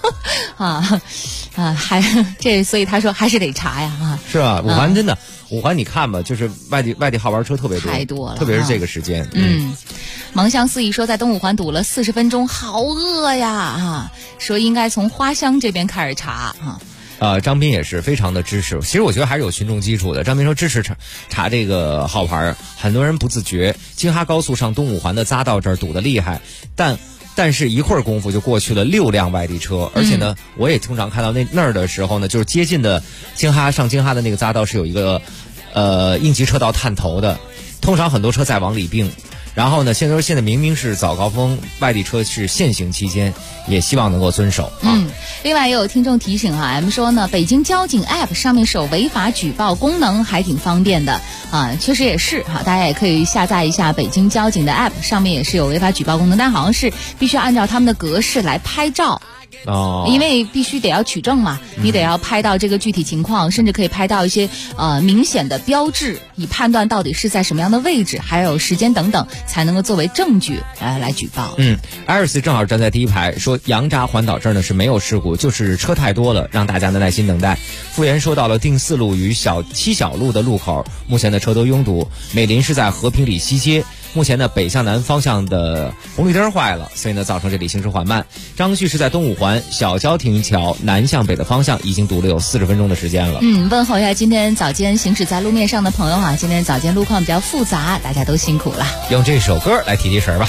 所以他说还是得查呀是吧？5环真的，5环你看吧，就是外地号玩车特别多， 太多了， 特别是这个时间。 芒香四溢说在东5环堵了40分钟，好饿呀说应该从花乡这边开始查张斌也是非常的支持，其实我觉得还是有群众基础的。张斌说支持查这个号牌，很多人不自觉。京哈高速上东5环的匝道这儿堵得厉害，但是一会儿功夫就过去了6辆外地车，而且呢，我也通常看到那儿的时候呢，就是接近的京哈的那个匝道是有一个应急车道探头的，通常很多车在往里并。然后呢，现在明明是早高峰，外地车是限行期间，也希望能够遵守另外也有听众提醒M 说呢，北京交警 App 上面是有违法举报功能，还挺方便的确实也是大家也可以下载一下北京交警的 App， 上面也是有违法举报功能，但好像是必须按照他们的格式来拍照因为必须得要取证嘛，你得要拍到这个具体情况，甚至可以拍到一些明显的标志，以判断到底是在什么样的位置，还有时间等等，才能够作为证据来举报。 艾尔斯正好站在第一排，说杨闸环岛这儿呢是没有事故，就是车太多了，让大家的耐心等待。傅岩说到了定四路与七小路的路口，目前的车都拥堵。美林是在和平里西街，目前呢北向南方向的红绿灯坏了，所以呢造成这里行驶缓慢。张旭是在东五环小交亭桥南向北的方向，已经堵了有40分钟的时间了。 问候一下今天早间行驶在路面上的朋友啊，今天早间路况比较复杂，大家都辛苦了。 用这首歌来提提神吧。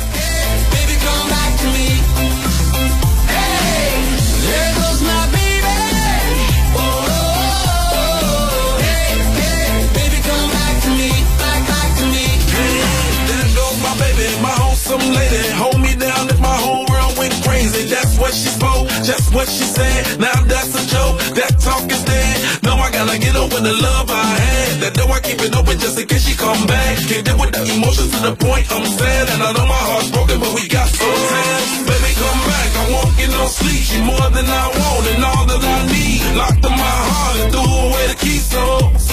Just what she said, now that's a joke, that talk is dead. No, I gotta get over the love I had. That door I keep it open just in case she come back. Can't deal with the emotions to the point I'm sad. And I know my heart's broken, but we got so sad. Baby, come back, I won't get no sleep. She more than I want and all that I need. Locked in my heart and threw away the key. So.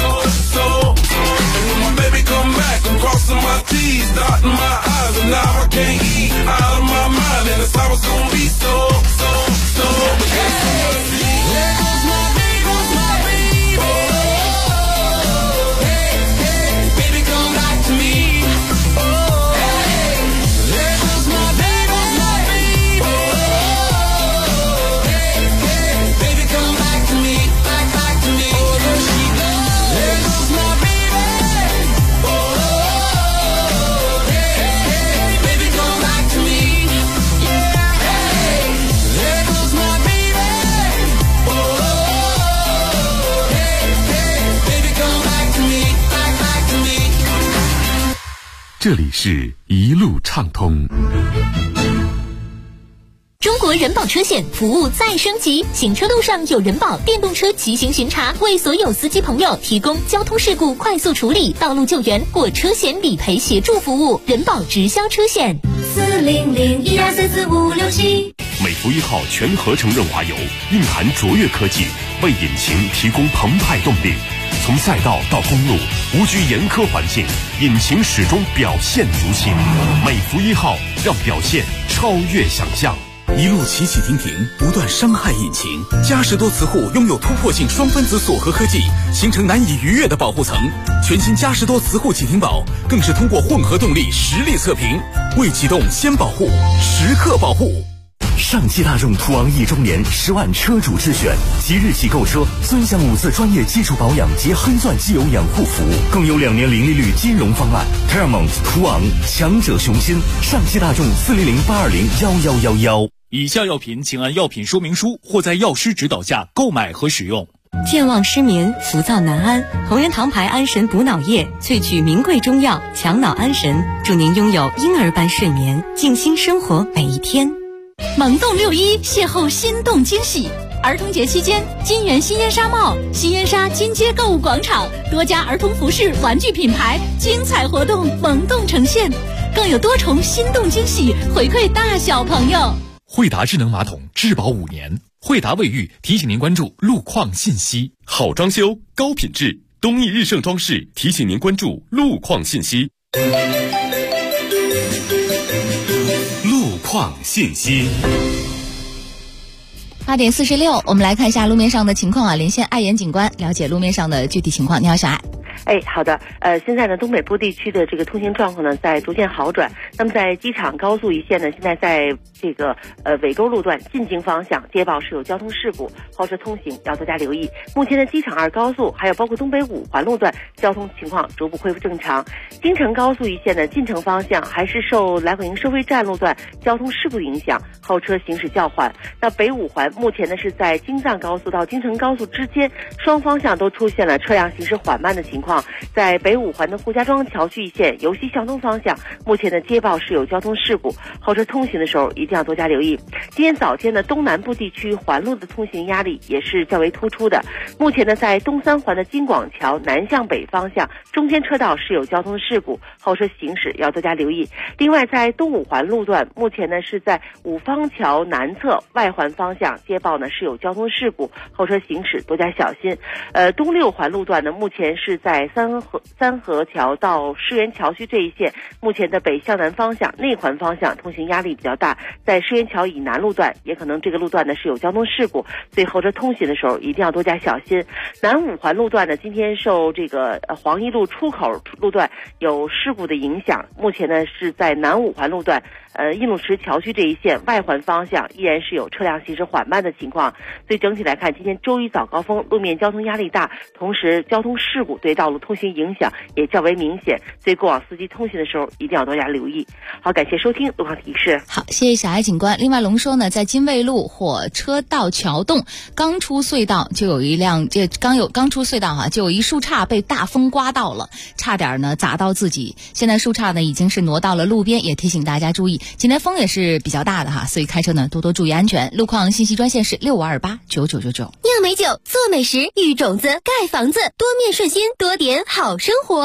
And when my baby come back, I'm crossing my T's, dotting my I's, and now I can't eat out of my mind. And it's how it's gonna be. So. 这里是一路畅通。 中国人保车险服务再升级，行车路上有人保电动车骑行巡查，为所有司机朋友提供交通事故快速处理、道路救援或车险理赔协助服务。人保直销车险40012445567。 美孚1号全合成润滑油，蕴含卓越科技，为引擎提供澎湃动力。从赛道到公路，无惧严苛环境，引擎始终表现如新。美孚1号让表现超越想象。 一路起起停停，不断伤害引擎。嘉实多磁护拥有突破性双分子锁合科技，形成难以逾越的保护层。全新嘉实多磁护启停宝更是通过混合动力实力测评，未启动先保护，时刻保护。 上汽大众途昂1周年10万车主之选，即日起购车尊享5次专业基础保养及黑钻机油养护服务，更有2年零利率金融方案。Paramount 途昂，强者雄心。上汽大众400-820-1111。 以下药品请按药品说明书或在药师指导下购买和使用。 健忘失眠、浮躁难安，同仁堂牌安神补脑液萃取名贵中药，强脑安神，祝您拥有婴儿般睡眠，静心生活每一天。 萌动6·1邂逅心动惊喜。儿童节期间，金源新烟纱帽、新烟纱金街购物广场多家儿童服饰、玩具品牌精彩活动萌动呈现，更有多重心动惊喜回馈大小朋友。 惠达智能马桶质保5年，惠达卫浴提醒您关注路况信息。 好装修，高品质，东益日盛装饰提醒您关注路况信息。路况信息。 8点46，我们来看一下路面上的情况啊，连线爱言警官了解路面上的具体情况。你好，小爱。 好的，现在呢，东北部地区的这个通行状况呢，在逐渐好转。那么在机场高速一线呢，现在在这个尾沟路段进京方向接报是有交通事故，后车通行要多加留意。目前的机场2高速还有包括东北5环路段交通情况逐步恢复正常。京承高速一线的进城方向还是受来广营收费站路段交通事故影响，后车行驶较缓。那北5环目前呢是在京藏高速到京承高速之间，双方向都出现了车辆行驶缓慢的情况。 况，在北五环的傅家庄桥区一线由西向东方向，目前的接报是有交通事故，后车通行的时候一定要多加留意。今天早间的东南部地区环路的通行压力也是较为突出的，目前呢在东三环的京广桥南向北方向中间车道是有交通事故，后车行驶要多加留意。另外在东五环路段，目前呢是在五方桥南侧外环方向接报呢是有交通事故，后车行驶多加小心。东六环路段呢，目前是在三河桥到狮园桥区这一线，目前的北向南方向内环方向通行压力比较大，在狮园桥以南路段也可能这个路段呢是有交通事故，所以后车通行的时候一定要多加小心。南五环路段呢，今天受这个黄一路出口路段有事故的影响，目前呢是在南五环路段印路池桥区这一线外环方向依然是有车辆行驶缓慢的情况，所以整体来看，今天周一早高峰路面交通压力大，同时交通事故对道路通行影响也较为明显，所以过往司机通行的时候一定要多加留意。好，感谢收听路况提示。 好，谢谢小艾警官。另外龙说呢，在金卫路火车道桥洞刚出隧道就有一辆刚出隧道就有一树杈被大风刮到了，差点呢砸到自己，现在树杈呢已经是挪到了路边，也提醒大家注意，今天风也是比较大的所以开车呢多多注意安全。路况信息专线是65289999。 酿美酒，做美食，育种子，盖房子，多面顺心，多点好生活。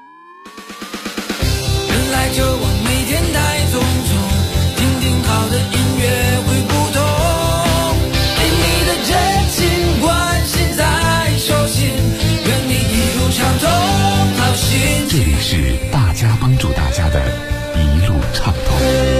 人来就往，每天带匆匆，听听好的音乐会不同，给你的真情关心在手心，愿你一路畅通，好心情。 这里是大家帮助大家的一路畅通。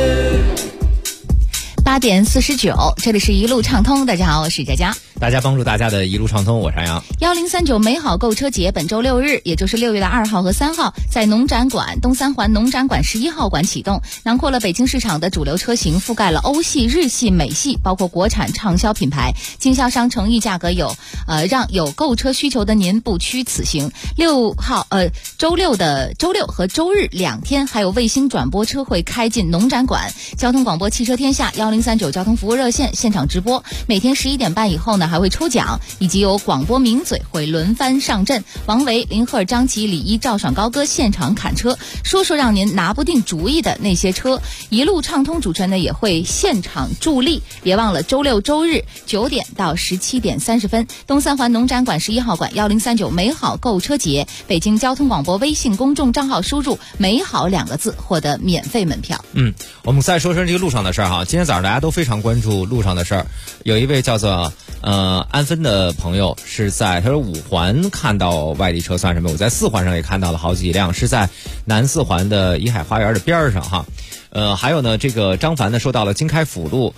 8点49，这里是一路畅通。大家好，我是佳佳。 大家帮助大家的一路畅通，我是杨洋。 1039美好购车节本周6日，也就是6月的2号和3号，在农展馆东三环农展馆11号馆启动，囊括了北京市场的主流车型，覆盖了欧系、日系、美系，包括国产畅销品牌，经销商诚意价格让有购车需求的您不虚此行。周六和周日2天，还有卫星转播车会开进农展馆，交通广播汽车天下1039交通服务热线现场直播，每天11点半以后呢还会抽奖，以及有广播名嘴会轮番上阵，王维、林赫、张琪、李一、赵爽、高歌现场侃车，说说让您拿不定主意的那些车。一路畅通主持人呢也会现场助力，别忘了周六周日9点到17点30分，东三环农展馆11号馆1039美好购车节，北京交通广播微信公众账号输入美好2个字获得免费门票。 我们再说说这个路上的事儿今天早上大家都非常关注路上的事儿，有一位叫做安分的朋友是在他说5环看到外地车算什么，我在4环上也看到了好几辆，是在南4环的怡海花园的边上还有呢这个张凡呢说到了京开辅路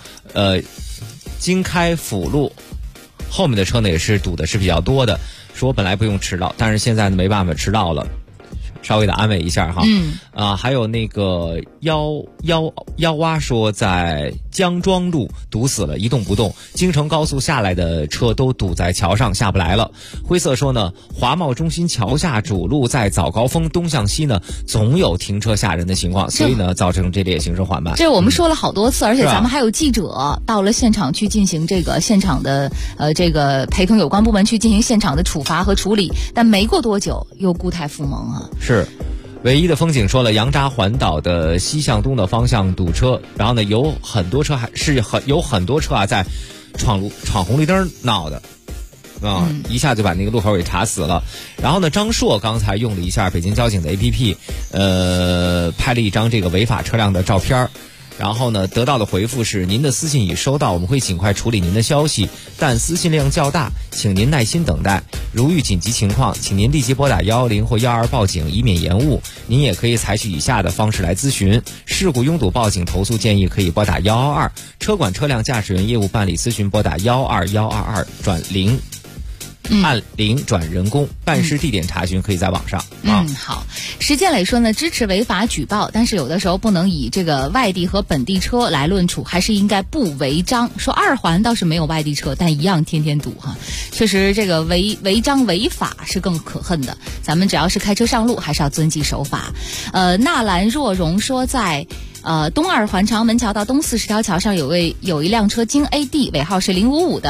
后面的车呢也是堵的是比较多的，说我本来不用迟到，但是现在呢没办法迟到了，稍微的安慰一下还有那个幺蛙说在江庄路堵死了，一动不动，京承高速下来的车都堵在桥上下不来了。灰色说呢，华贸中心桥下主路在早高峰东向西呢总有停车吓人的情况，所以呢造成这列行驶缓慢。 这我们说了好多次，而且咱们还有记者到了现场去进行这个现场的这个陪同有关部门去进行现场的处罚和处理，但没过多久又故态复萌是唯一的风景说了，杨扎环岛的西向东的方向堵车，然后呢有很多车在闯红绿灯闹的一下就把那个路口给查死了。然后呢张硕刚才用了一下北京交警的 APP 拍了一张这个违法车辆的照片，然后呢得到的回复是您的私信已收到，我们会尽快处理您的消息，但私信量较大，请您耐心等待，如遇紧急情况请您立即拨打110或122报警，以免延误。您也可以采取以下的方式来咨询：事故拥堵报警投诉建议可以拨打122，车管车辆驾驶员业务办理咨询拨打12122转0按0转人工，办事地点查询可以在网上好。石建磊说呢，支持违法举报，但是有的时候不能以这个外地和本地车来论处，还是应该不违章。说2环倒是没有外地车，但一样天天堵确实这个违章违法是更可恨的，咱们只要是开车上路还是要遵纪守法。纳兰若荣说在东2环长门桥到东40条桥上有一辆车京 AD 尾号是055的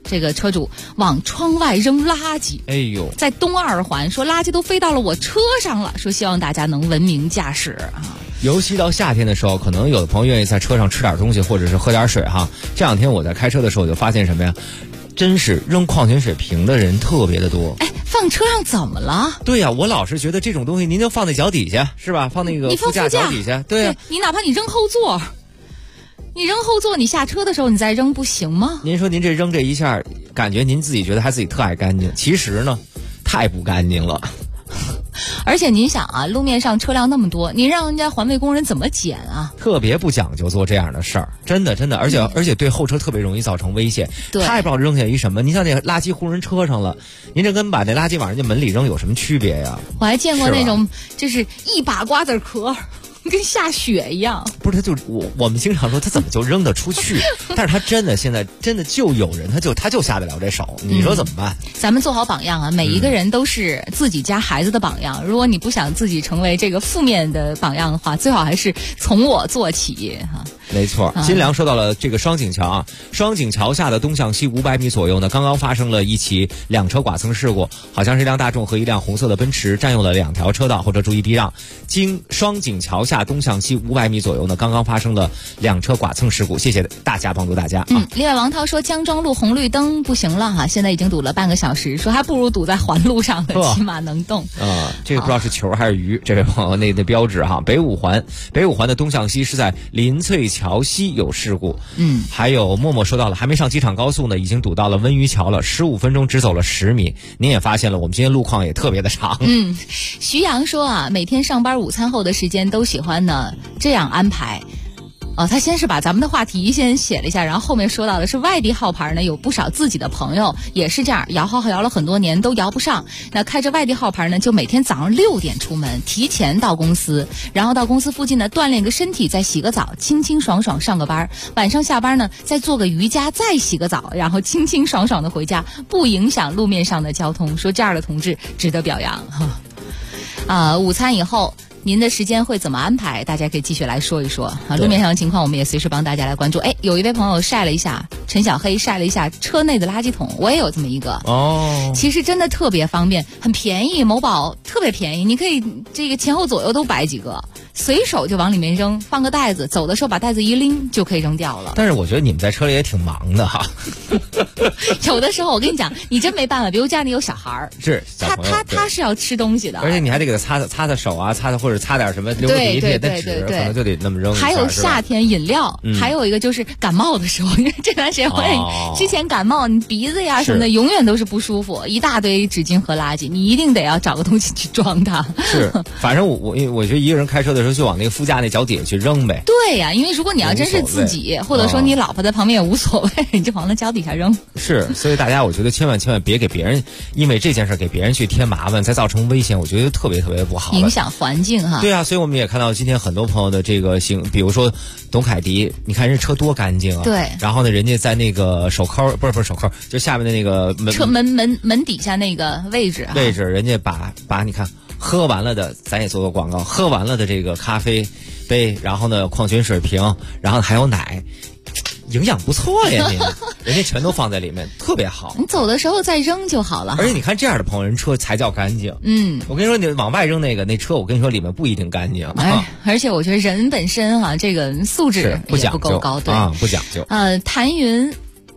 这个车主往窗外扔垃圾， 哎呦， 在东二环说垃圾都飞到了我车上了，说希望大家能文明驾驶啊。 尤其到夏天的时候，可能有的朋友愿意在车上吃点东西，或者是喝点水哈。这两天我在开车的时候，我就发现什么呀？真是扔矿泉水瓶的人特别的多。 哎，放车上怎么了？ 对呀，我老是觉得这种东西您就放在脚底下是吧？放那个副驾脚底下，对呀。 你哪怕你扔后座，你下车的时候你再扔不行吗？ 您说您这扔这一下，感觉您自己觉得还自己特爱干净，其实呢，太不干净了。 而且您想啊，路面上车辆那么多，你让人家环卫工人怎么捡啊？ 特别不讲究做这样的事儿，真的，而且对后车特别容易造成危险。 对， 他也不知道扔下一什么。您像那垃圾糊人车上了，您这跟把那垃圾往人家门里扔有什么区别呀？ 我还见过那种，就是一把瓜子壳。跟下雪一样， 不是他就我们经常说他怎么就扔得出去，但是他真的现在真的就有人他就下得了这手，你说怎么办？ 咱们做好榜样啊，每一个人都是自己家孩子的榜样。如果你不想自己成为这个负面的榜样的话，最好还是从我做起哈。 没错，金良说到了这个双井桥啊，双井桥下的东向西500米左右呢，刚刚发生了一起两车剐蹭事故，好像是一辆大众和一辆红色的奔驰占用了2条车道，后者注意避让。经双井桥下东向西500米左右呢，刚刚发生了2车剐蹭事故，谢谢大家帮助大家啊。 另外王涛说江庄路红绿灯不行了哈，现在已经堵了半个小时，说还不如堵在环路上的，起码能动。 这个不知道是球还是鱼，这位朋友那标志哈，北五环的东向西是在林翠桥西有事故。还有默默说到了，还没上机场高速呢，已经堵到了温榆桥了，15分钟只走了10米。您也发现了，我们今天路况也特别的长。 徐阳说啊，每天上班午餐后的时间都喜欢呢这样安排。他先是把咱们的话题先写了一下，然后后面说到的是外地号牌呢，有不少自己的朋友也是这样，摇号摇了很多年都摇不上。那开着外地号牌呢，就每天早上6点出门，提前到公司，然后到公司附近呢锻炼个身体，再洗个澡，清清爽爽上个班。晚上下班呢，再做个瑜伽，再洗个澡，然后清清爽爽的回家，不影响路面上的交通。说这样的同志值得表扬哈。午餐以后您的时间会怎么安排？大家可以继续来说一说啊。路面上的情况，我们也随时帮大家来关注。有一位朋友晒了一下，陈小黑晒了一下车内的垃圾桶，我也有这么一个哦。其实真的特别方便，很便宜，某宝特别便宜，你可以这个前后左右都摆几个，随手就往里面扔，放个袋子，走的时候把袋子一拎就可以扔掉了。 但是我觉得你们在车里也挺忙的哈。 有的时候我跟你讲，你真没办法，比如家里有小孩儿， 是他是要吃东西的， 而且你还得给他擦手啊，或者擦点什么流鼻涕的纸，可能就得那么扔。 还有夏天饮料，还有一个就是感冒的时候，因为这段时间之前感冒，你鼻子呀什么的永远都是不舒服，一大堆纸巾和垃圾，你一定得要找个东西去装它。 是，反正我觉得一个人开车的时候就往那个副驾那脚底下去扔呗。 对呀，因为如果你要真是自己，或者说你老婆在旁边也无所谓，你就往那脚底下扔。 是，所以大家我觉得千万别给别人因为这件事给别人去添麻烦，再造成危险，我觉得特别不好， 影响环境哈。 对啊，所以我们也看到今天很多朋友的这个比如说董凯迪，你看人车多干净啊。 对。 然后呢，人家在那个手扣不是手扣，就下面的那个门底下那个位置， 人家把你看喝完了的，咱也做个广告，喝完了的这个咖啡杯，然后呢矿泉水瓶，然后还有奶。营养不错呀，人家全都放在里面，特别好。 你走的时候再扔就好了。 而且你看这样的朋友，人车才叫干净。我跟你说，你往外扔那车，我跟你说里面不一定干净。 而且我觉得人本身啊，这个素质也不够高，对不讲究。 谭云，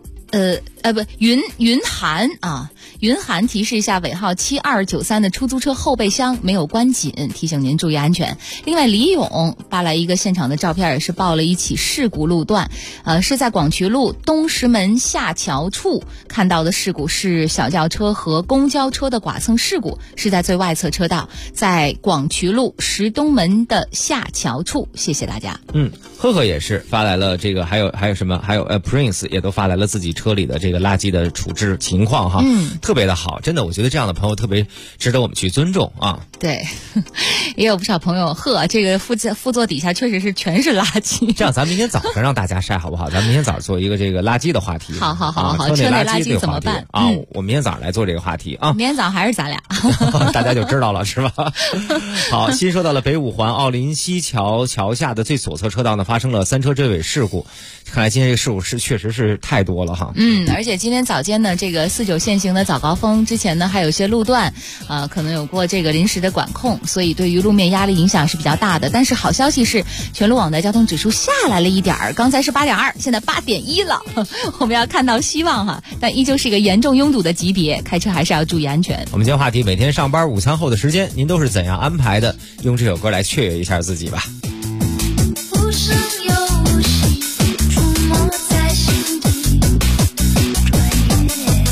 云涵啊。云涵提示一下，尾号7293的出租车后备箱没有关紧，提醒您注意安全。另外，李勇发来一个现场的照片，也是报了一起事故路段，是在广渠路东石门下桥处看到的事故，是小轿车和公交车的剐蹭事故，是在最外侧车道，在广渠路石东门的下桥处。谢谢大家。 赫赫也是发来了这个，还有什么？还有Prince 也都发来了自己车里的这个垃圾的处置情况哈。特别的好，真的，我觉得这样的朋友特别值得我们去尊重啊。 对，也有不少朋友这个副座底下确实是全是垃圾。 这样，咱明天早上让大家晒好不好？咱明天早上做一个这个垃圾的话题。 好， 车内垃圾怎么办啊？我明天早上来做这个话题啊。 明天早上还是咱俩， 大家就知道了是吧？好，新说到了北五环奥林西桥下的最左侧车道呢，发生了3车追尾事故。看来今天这个事故确实是太多了哈。 而而且今天早间呢，这个49限行的早高峰之前呢，还有一些路段可能有过这个临时的管控，所以对于路面压力影响是比较大的。但是好消息是，全路网的交通指数下来了一点儿，刚才是8.2，现在8.1了。我们要看到希望哈，但依旧是一个严重拥堵的级别，开车还是要注意安全。 我们今天话题，每天上班午餐后的时间，您都是怎样安排的？用这首歌来雀跃一下自己吧。 无声有息，触摸在心底，转眼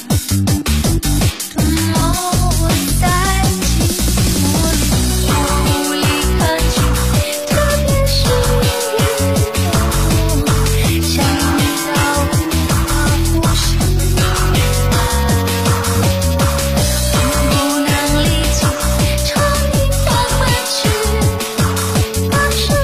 吞没我在寂寞里，我无力抗拒，特别是你，想你到无法呼吸，不能理解长音缓缓去发生。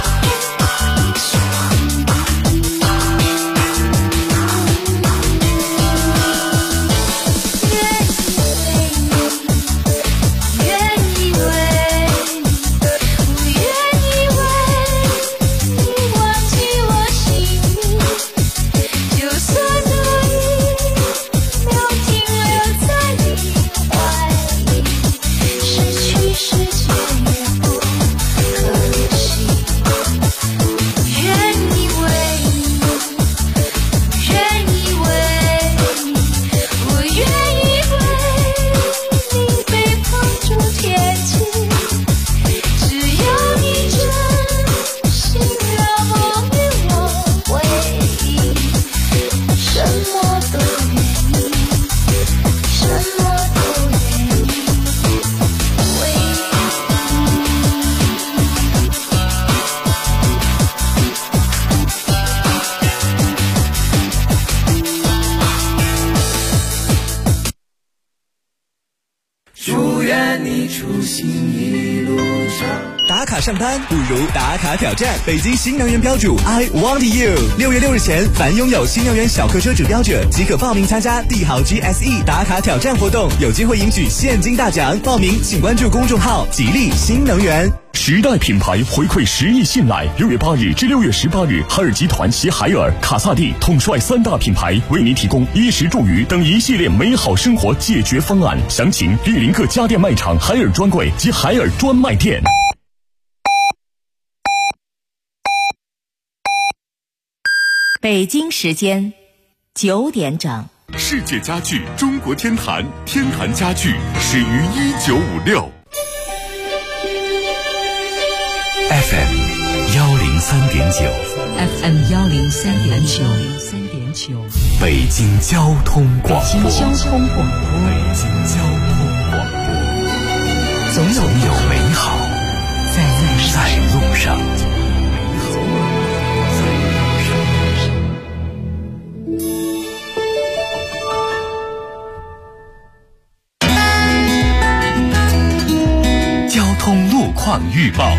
祝愿你出行一路上。 打卡上班不如打卡挑战，北京新能源标主 I Want You。6月6日前，凡拥有新能源小客车指标者即可报名参加帝豪 GSE 打卡挑战活动，有机会赢取现金大奖。报名请关注公众号吉利新能源。 时代品牌回馈10亿信赖，6月8日至6月18日，海尔集团携海尔、卡萨帝统帅3大品牌，为您提供衣食住娱等一系列美好生活解决方案。详情莅临各家电卖场海尔专柜及海尔专卖店。 北京时间9点整。 世界家具中国天坛，天坛家具始于1956。 FM 103.9 FM 103.9 北京交通广播。 北京交通广播， 总有美好在路上。交通路况预报。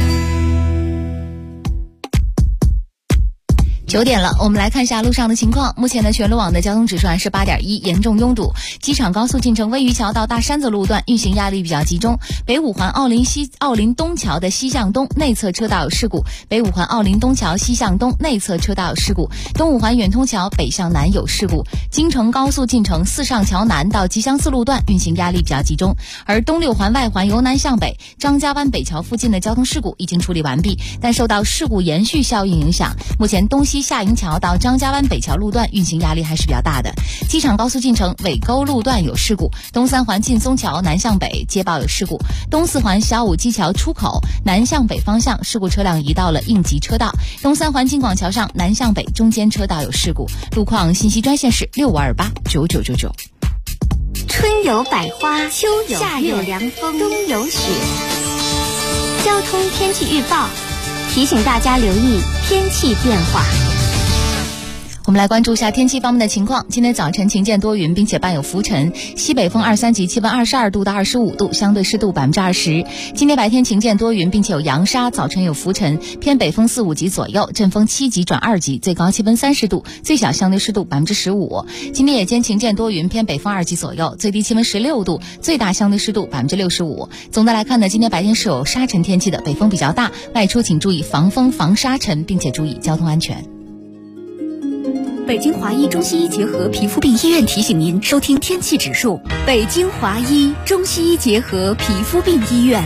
9点了，我们来看一下路上的情况。目前呢，全路网的交通指数还是8.1，严重拥堵。机场高速进城魏余桥到大山子路段运行压力比较集中。北五环奥林东桥的西向东内侧车道有事故。北五环奥林东桥西向东内侧车道有事故。东五环远通桥北向南有事故。京承高速进城四上桥南到吉祥寺路段运行压力比较集中。而东六环外环由南向北张家湾北桥附近的交通事故已经处理完毕，但受到事故延续效应影响，目前东西下营桥到张家湾北桥路段运行压力还是比较大的。机场高速进城尾沟路段有事故，东三环劲松桥南向北接报有事故，东四环小武基桥出口南向北方向事故车辆移到了应急车道，东三环京广桥上南向北中间车道有事故。路况信息专线是65289999。 春有百花，秋有夏有凉风，冬有雪。交通天气预报提醒大家留意天气变化。 我们来关注一下天气方面的情况。今天早晨晴间多云，并且伴有浮尘，西北风2-3级，气温22度到25度，相对湿度20%。今天白天晴间多云，并且有扬沙，早晨有浮尘，偏北风4-5级左右，阵风7级转2级，最高气温30度，最小相对湿度15%。今天夜间晴间多云，偏北风2级左右，最低气温16度，最大相对湿度65%。总的来看呢，今天白天是有沙尘天气的，北风比较大，外出请注意防风防沙尘，并且注意交通安全。 北京华医中西医结合皮肤病医院提醒您收听天气指数。北京华医中西医结合皮肤病医院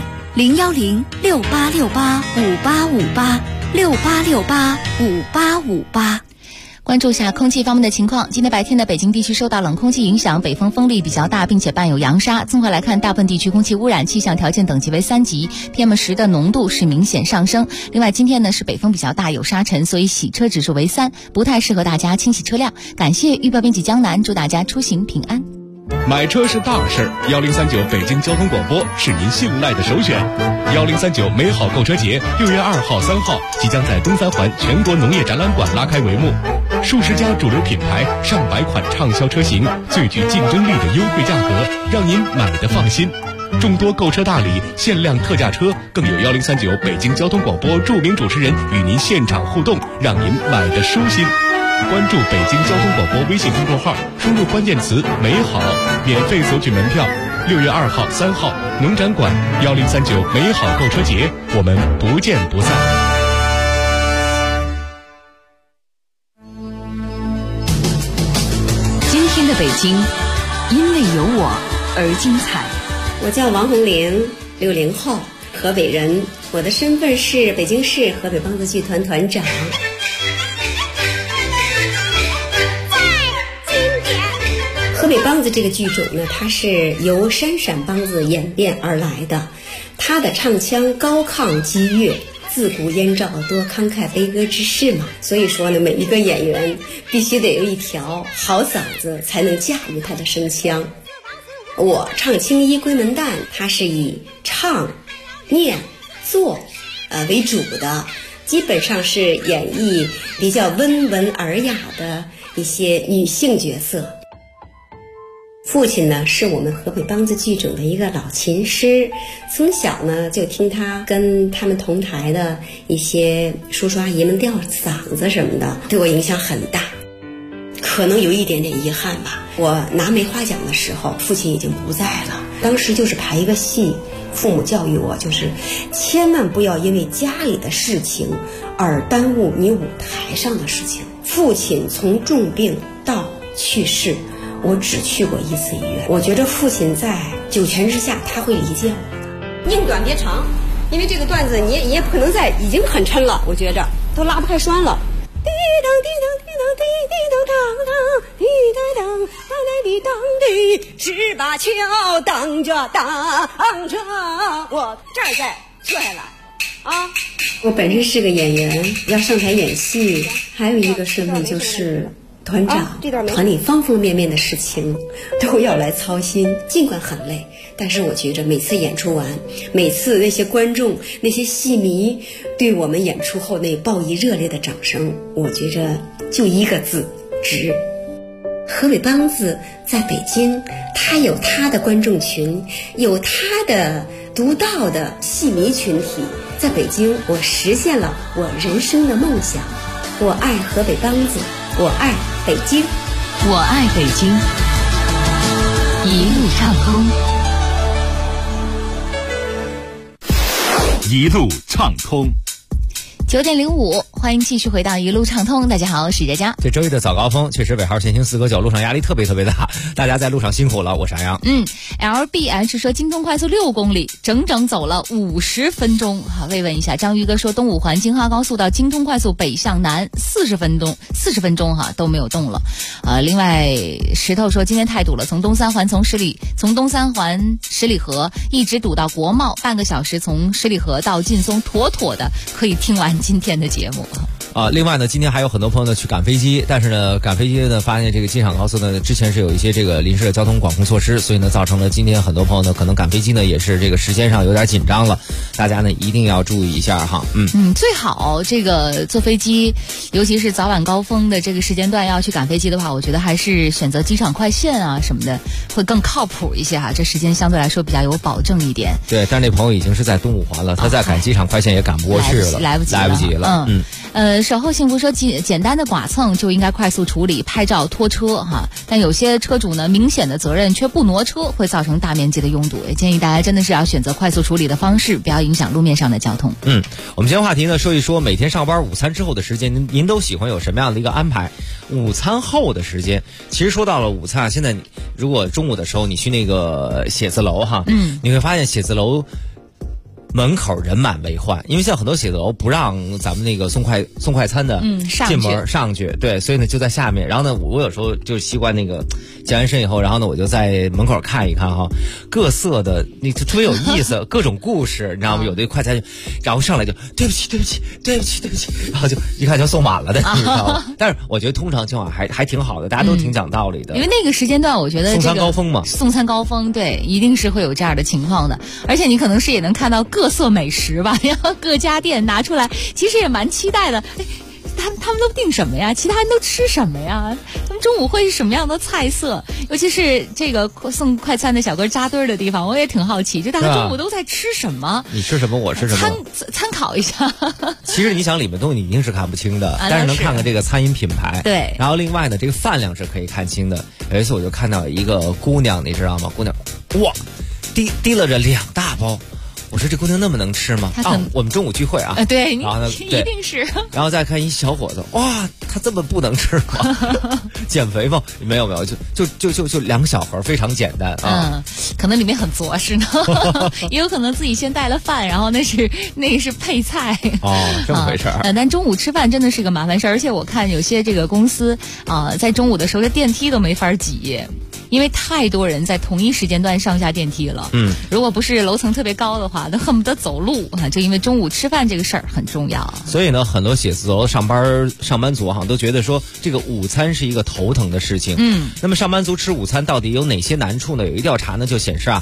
01068685858686858。 关注下空气方面的情况。今天白天的北京地区受到冷空气影响，北风风力比较大，并且伴有扬沙。综合来看，大部分地区空气污染气象条件等级为3级 ，PM10 的浓度是明显上升。另外，今天呢是北风比较大，有沙尘，所以洗车指数为3，不太适合大家清洗车辆。感谢预报编辑江南，祝大家出行平安。 买车是大事，1039北京交通广播是您信赖的首选。1039美好购车节6月2号、3号即将在东三环全国农业展览馆拉开帷幕，数十家主流品牌、上百款畅销车型，最具竞争力的优惠价格，让您买得放心。众多购车大礼、限量特价车，更有1039北京交通广播著名主持人与您现场互动，让您买得舒心。关注北京交通广播微信公众号，输入关键词美好，免费索取门票。6月2号、3号农展馆1039美好购车节，我们不见不散。 今天的北京因为有我而精彩。 我叫王红玲，60后，河北人，我的身份是北京市河北梆子剧团团长。河北梆子这个剧种呢，它是由山陕梆子演变而来的，它的唱腔高亢激越，自古燕赵多慷慨悲歌之士嘛，所以说呢，每一个演员必须得有一条好嗓子，才能驾驭他的声腔。我唱青衣闺门旦，它是以唱、念、做为主的，基本上是演绎比较温文尔雅的一些女性角色。父亲呢是我们河北梆子剧种的一个老琴师，从小呢就听他跟他们同台的一些叔叔阿姨们吊嗓子什么的，对我影响很大。可能有一点点遗憾吧，我拿梅花奖的时候父亲已经不在了，当时就是排一个戏，父母教育我就是千万不要因为家里的事情而耽误你舞台上的事情。父亲从重病到去世，我只去过1次医院，我觉得父亲在九泉之下他会理解我的。宁短别长，因为这个段子你也不可能在，已经很抻了，我觉着都拉不开栓了。滴当滴当滴当滴滴当当当滴当当当滴当滴，十八桥等着等着我这儿再坐下来啊！我本身是个演员，要上台演戏，还有一个身份就是团长，团里方方面面的事情都要来操心，尽管很累，但是我觉着每次演出完，每次那些观众那些戏迷对我们演出后那报以热烈的掌声，我觉着就一个字，值。河北梆子在北京，它有它的观众群，有它的独到的戏迷群体。在北京，我实现了我人生的梦想。我爱河北梆子，我爱北京， 我爱北京，一路畅通，一路畅通。 9点05，欢迎继续回到一路畅通。大家好，我是佳佳。 这周一的早高峰，确实尾号限行4个9，路上压力特别大，大家在路上辛苦了。我是杨洋。 LBH 说京通快速6公里，整整走了50分钟。好，慰问一下，张玉哥说东五环京哈高速到京通快速北向南40分钟哈都没有动了。另外石头说今天太堵了，从东三环十里河一直堵到国贸，半个小时从十里河到劲松，妥妥的可以听完今天的节目。 另外呢，今天还有很多朋友呢去赶飞机，但是呢，赶飞机呢发现这个机场高速呢之前是有一些这个临时的交通管控措施，所以呢造成了今天很多朋友呢可能赶飞机呢也是这个时间上有点紧张了，大家呢一定要注意一下哈。 最好这个坐飞机，尤其是早晚高峰的这个时间段要去赶飞机的话，我觉得还是选择机场快线啊什么的会更靠谱一些哈，这时间相对来说比较有保证一点。 对，但这朋友已经是在东五环了，他再赶机场快线也赶不过去了， 来不及了。 守候幸福说简单的剐蹭就应该快速处理，拍照拖车哈。但有些车主呢，明显的责任却不挪车，会造成大面积的拥堵。也建议大家真的是要选择快速处理的方式，不要影响路面上的交通。 我们今天话题呢，说一说每天上班午餐之后的时间，您都喜欢有什么样的一个安排？午餐后的时间，其实说到了午餐啊，现在如果中午的时候你去那个写字楼哈，你会发现写字楼门口人满为患，因为现在很多写字楼不让咱们那个送快餐的进门上去，对，所以呢就在下面。然后呢，我有时候就习惯那个健完身以后，然后呢我就在门口看一看哈，各色的那特别有意思，各种故事，你知道吗？有的快餐，然后上来就对不起，然后就一看就送满了的，你知道吗？但是我觉得通常情况还挺好的，大家都挺讲道理的。 因为那个时间段，我觉得送餐高峰嘛， 送餐高峰，对，一定是会有这样的情况的。而且你可能是也能看到各色美食吧，然后各家店拿出来，其实也蛮期待的。他们都订什么呀？其他人都吃什么呀？他们中午会是什么样的菜色？尤其是这个送快餐的小哥扎堆儿的地方，我也挺好奇，就大家中午都在吃什么？ 你吃什么？我吃什么？ 参考一下。 其实你想，里面东西你一定是看不清的，但是能看看这个餐饮品牌。 对。 然后另外呢，这个饭量是可以看清的。有一次我就看到一个姑娘，你知道吗？姑娘，哇，提了着2大包。我说这姑娘那么能吃吗？我们中午聚会啊， 对， 然后呢， 一定是。 然后再看一小伙子，哇，他这么不能吃吗？减肥吗？没有，就2小盒，非常简单啊。 可能里面很着实呢，也有可能自己先带了饭，然后那个是配菜。 这么回事儿。 但中午吃饭真的是个麻烦事儿，而且我看有些这个公司在中午的时候，这电梯都没法挤。因为太多人在同一时间段上下电梯了，如果不是楼层特别高的话，都恨不得走路啊！就因为中午吃饭这个事儿很重要， 所以呢，很多写字楼上班族好像都觉得说这个午餐是一个头疼的事情。那么上班族吃午餐到底有哪些难处呢？有一调查呢就显示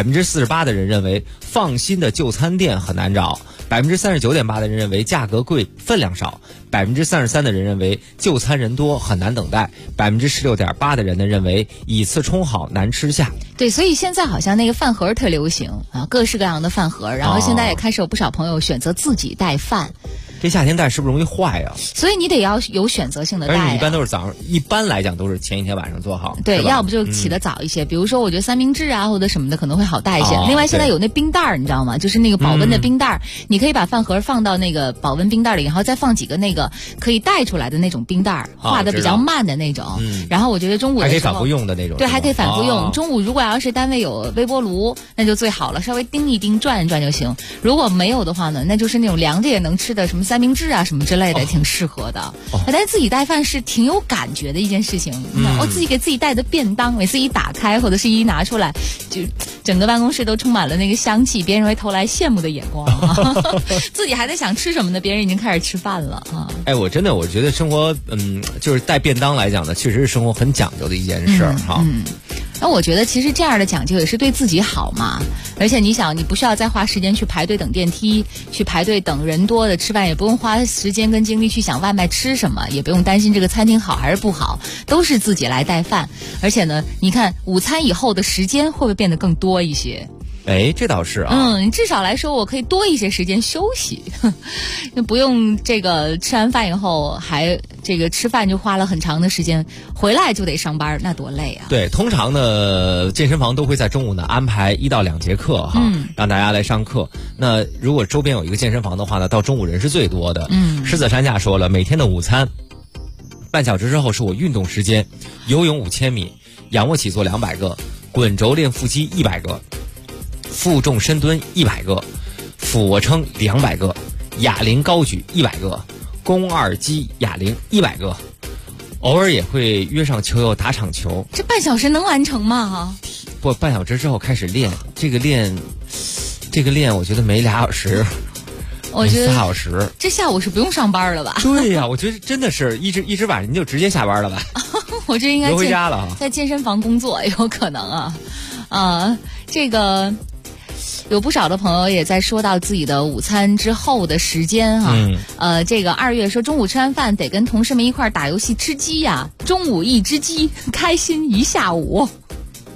48%的人认为放心的就餐店很难找，39.8%的人认为价格贵、分量少，33%的人认为就餐人多很难等待，16.8%的人呢认为以次充好难吃下。 对，所以现在好像那个饭盒特流行啊，各式各样的饭盒，然后现在也开始有不少朋友选择自己带饭。 这夏天带是不是容易坏呀？ 所以你得要有选择性的带。 而且一般都是早上，一般来讲都是前一天晚上做好。 对，要不就起得早一些。比如说，我觉得三明治啊或者什么的可能会好带一些。另外，现在有那冰袋儿，你知道吗？就是那个保温的冰袋儿，你可以把饭盒放到那个保温冰袋里，然后再放几个那个可以带出来的那种冰袋儿，化的比较慢的那种。然后我觉得中午的时候还可以反复用的那种。 对，还可以反复用。中午如果要是单位有微波炉，那就最好了，稍微叮一叮、转一转就行。如果没有的话呢，那就是那种凉着也能吃的什么三明治啊什么之类的，挺适合的。但是自己带饭是挺有感觉的一件事情。我自己给自己带的便当，每次一打开或者是一拿出来，就整个办公室都充满了那个香气，别人会投来羡慕的眼光。自己还在想吃什么呢，别人已经开始吃饭了啊！ 我觉得生活，就是带便当来讲呢，确实是生活很讲究的一件事儿哈。 那我觉得其实这样的讲究也是对自己好嘛，而且你想，你不需要再花时间去排队等电梯，去排队等人多的吃饭，也不用花时间跟精力去想外卖吃什么，也不用担心这个餐厅好还是不好，都是自己来带饭。而且呢，你看午餐以后的时间会不会变得更多一些？ 这倒是啊。 至少来说，我可以多一些时间休息，不用这个吃完饭以后还这个吃饭就花了很长的时间，回来就得上班，那多累啊！ 对，通常呢，健身房都会在中午呢安排1到2节课哈，让大家来上课。那如果周边有一个健身房的话呢，到中午人是最多的。狮子山下说了，每天的午餐半小时之后是我运动时间，游泳5000米，仰卧起坐200个，滚轴练腹肌100个。负重深蹲100个，俯卧撑200个，哑铃高举100个，肱二肌哑铃100个，偶尔也会约上球友打场球。 这半小时能完成吗？ 不，半小时之后开始练，这个练，我觉得没2小时， 我觉得 4小时。 这下午是不用上班了吧？ 对呀，我觉得真的是一直晚上你就直接下班了吧？ 我这应该回家了， 在健身房工作有可能啊，这个。有不少的朋友也在说到自己的午餐之后的时间这个2月说中午吃完饭得跟同事们一块打游戏吃鸡呀，中午一只鸡，开心一下午。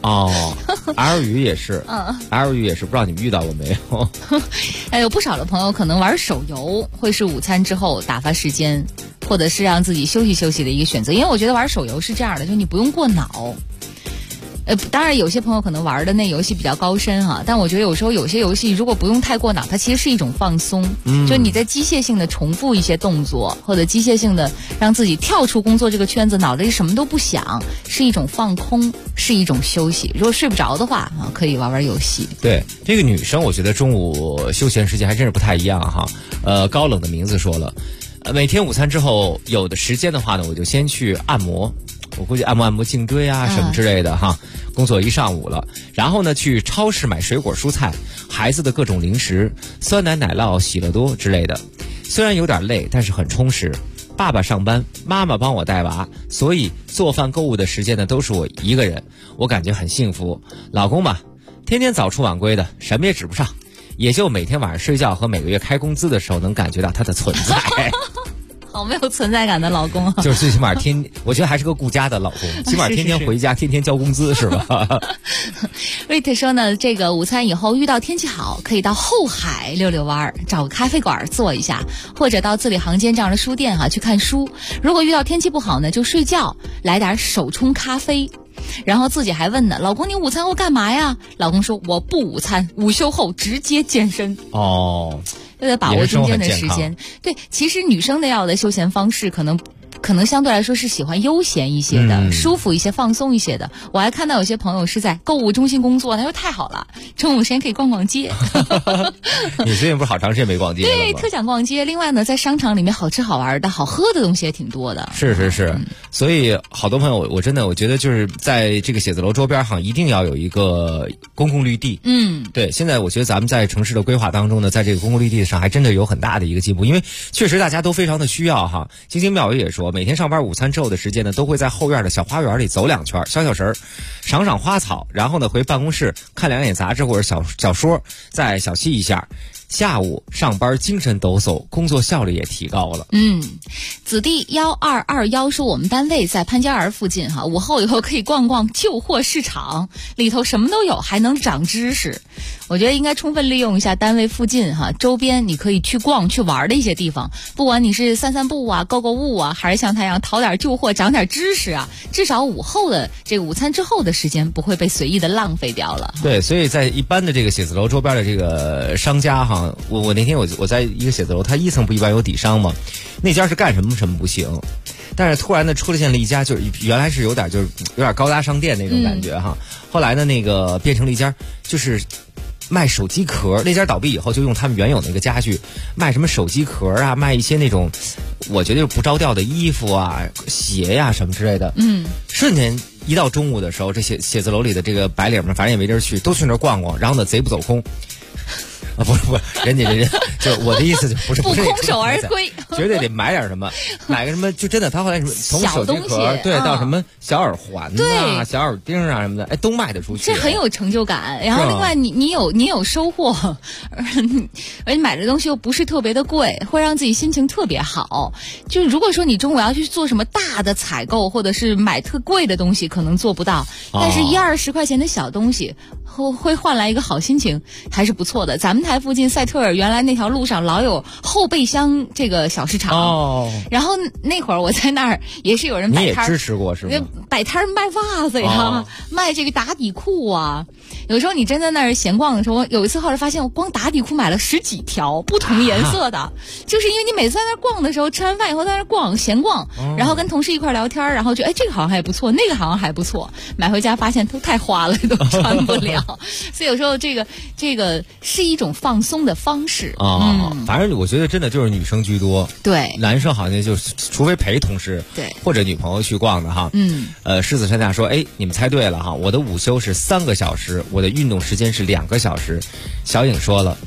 哦，L 语也是，L 语也是，不知道你们遇到过没有？ 哎，有不少的朋友可能玩手游会是午餐之后打发时间，或者是让自己休息休息的一个选择。因为我觉得玩手游是这样的，就是你不用过脑。当然有些朋友可能玩的那游戏比较高深哈，但我觉得有时候有些游戏如果不用太过脑，它其实是一种放松。就你在机械性的重复一些动作，或者机械性的让自己跳出工作这个圈子，脑袋里什么都不想，是一种放空，是一种休息。如果睡不着的话啊，可以玩玩游戏。 对，这个女生我觉得中午休闲时间还真是不太一样哈。高冷的名字说了，每天午餐之后有的时间的话呢，我就先去按摩。我估计按摩颈椎啊什么之类的哈，工作一上午了，然后呢去超市买水果蔬菜，孩子的各种零食，酸奶奶酪喜乐多之类的。虽然有点累，但是很充实。爸爸上班，妈妈帮我带娃，所以做饭购物的时间呢都是我一个人，我感觉很幸福。老公嘛，天天早出晚归的，什么也指不上，也就每天晚上睡觉和每个月开工资的时候能感觉到他的存在。 好没有存在感的老公啊！ 就是最起码我觉得还是个顾家的老公，起码天天回家，天天交工资是吧？ 瑞特说呢，这个午餐以后遇到天气好，可以到后海溜溜弯儿，找个咖啡馆坐一下，或者到字里行间这样的书店去看书。如果遇到天气不好呢，就睡觉，来点手冲咖啡。然后自己还问呢，老公你午餐后干嘛呀？老公说我不午餐，午休后直接健身。 哦， 就得把握中间的时间。对，其实女生的要的休闲方式可能相对来说是喜欢悠闲一些的，舒服一些，放松一些的。我还看到有些朋友是在购物中心工作，他说太好了，中午时间可以逛逛街。 你最近不是好长时间没逛街了吗？ 对，特想逛街。另外呢，在商场里面好吃好玩的好喝的东西也挺多的。 是，所以好多朋友我真的我觉得就是在这个写字楼周边一定要有一个公共绿地。对，现在我觉得咱们在城市的规划当中呢，在这个公共绿地上还真的有很大的一个进步，因为确实大家都非常的需要哈。京津妙语也说，每天上班午餐之后的时间呢，都会在后院的小花园里走2圈，消消神，赏赏花草，然后呢回办公室看2眼杂志或者小说，再小憩一下。下午上班精神抖擞，工作效率也提高了。 子弟1221说，我们单位在潘家园附近哈，午后以后可以逛逛旧货市场，里头什么都有，还能长知识。我觉得应该充分利用一下单位附近周边你可以去逛去玩的一些地方，不管你是散散步啊、购物啊，还是像太阳淘点旧货、长点知识啊，至少午后的这个午餐之后的时间不会被随意的浪费掉了。 对，所以在一般的这个写字楼周边的这个商家我那天我在一个写字楼，它1层不一般有底商吗？那家是干什么不行，但是突然呢出现了一家，就是原来是有点高大商店那种感觉后来呢那个变成了一家就是卖手机壳。那家倒闭以后就用他们原有那个家具卖什么手机壳啊，卖一些那种我觉得不着调的衣服啊、鞋呀什么之类的。瞬间一到中午的时候，这些写字楼里的这个白领们反正也没地儿去，都去那儿逛逛，然后呢贼不走空。不是，人家就我的意思就不是不空手而归， 绝对得买点什么，买个什么，就真的他后来什么从手机壳对到什么小耳环啊、小耳钉啊什么的，都卖得出去， 这很有成就感。然后另外你有收获，而且买的东西又不是特别的贵，会让自己心情特别好。就是如果说你中午要去做什么大的采购，或者是买特贵的东西，可能做不到，但是10-20块钱的小东西会换来一个好心情，还是不错的。咱们台附近赛特尔原来那条路上老有后备箱这个小市场，然后那会儿我在那儿也是有人摆摊， 你也支持过是吗？ 摆摊卖袜子呀，卖这个打底裤啊。有时候你真在那儿闲逛的时候，有一次后来发现我光打底裤买了10几条不同颜色的，就是因为你每次在那儿逛的时候，吃完饭以后在那儿逛闲逛，然后跟同事一块聊天，然后觉得这个好像还不错，那个好像还不错，买回家发现都太花了，都穿不了。所以有时候这个是一种放松的方式反正我觉得真的就是女生居多， 对， 男生好像就除非陪同事对或者女朋友去逛的狮子山下说，你们猜对了我的午休是3个小时，我的运动时间是2个小时。小颖说了，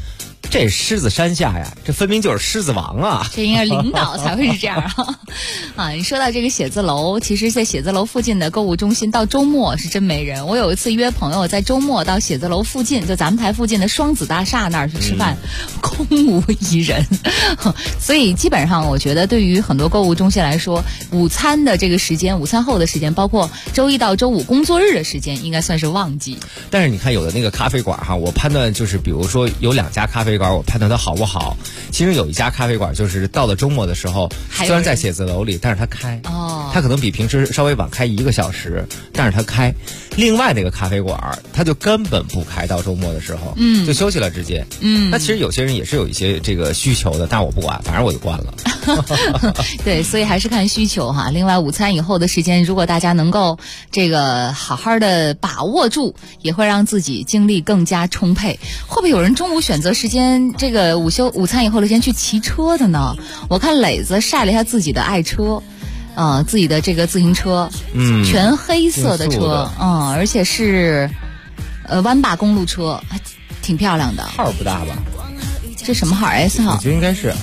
这狮子山下呀，这分明就是狮子王啊！ 这应该领导才会是这样啊！你说到这个写字楼，其实在写字楼附近的购物中心，到周末是真没人。我有一次约朋友在周末到写字楼附近，就咱们台附近的双子大厦那儿去吃饭，空无一人。所以基本上，我觉得对于很多购物中心来说，午餐的这个时间，午餐后的时间，包括周一到周五工作日的时间，应该算是旺季。 但是你看，有的那个咖啡馆哈，我判断就是，比如说有2家咖啡馆，我判断它好不好。其实有一家咖啡馆，就是到了周末的时候，虽然在写字楼里，但是它开，它可能比平时稍微晚开1个小时，但是它开。另外那个咖啡馆，它就根本不开，到周末的时候，就休息了直接。那其实有些人也是有一些这个需求的，但我不管，反正我就关了。 对，所以还是看需求哈。另外，午餐以后的时间，如果大家能够这个好好的把握住，也会让自己精力更加充沛。会不会有人中午选择时间，这个午餐以后的时间去骑车的呢？我看磊子晒了一下自己的爱车。自己的这个自行车，全黑色的车，而且是弯把公路车，还挺漂亮的。 号不大吧？ 这什么号 ？S 号？ 我觉得应该是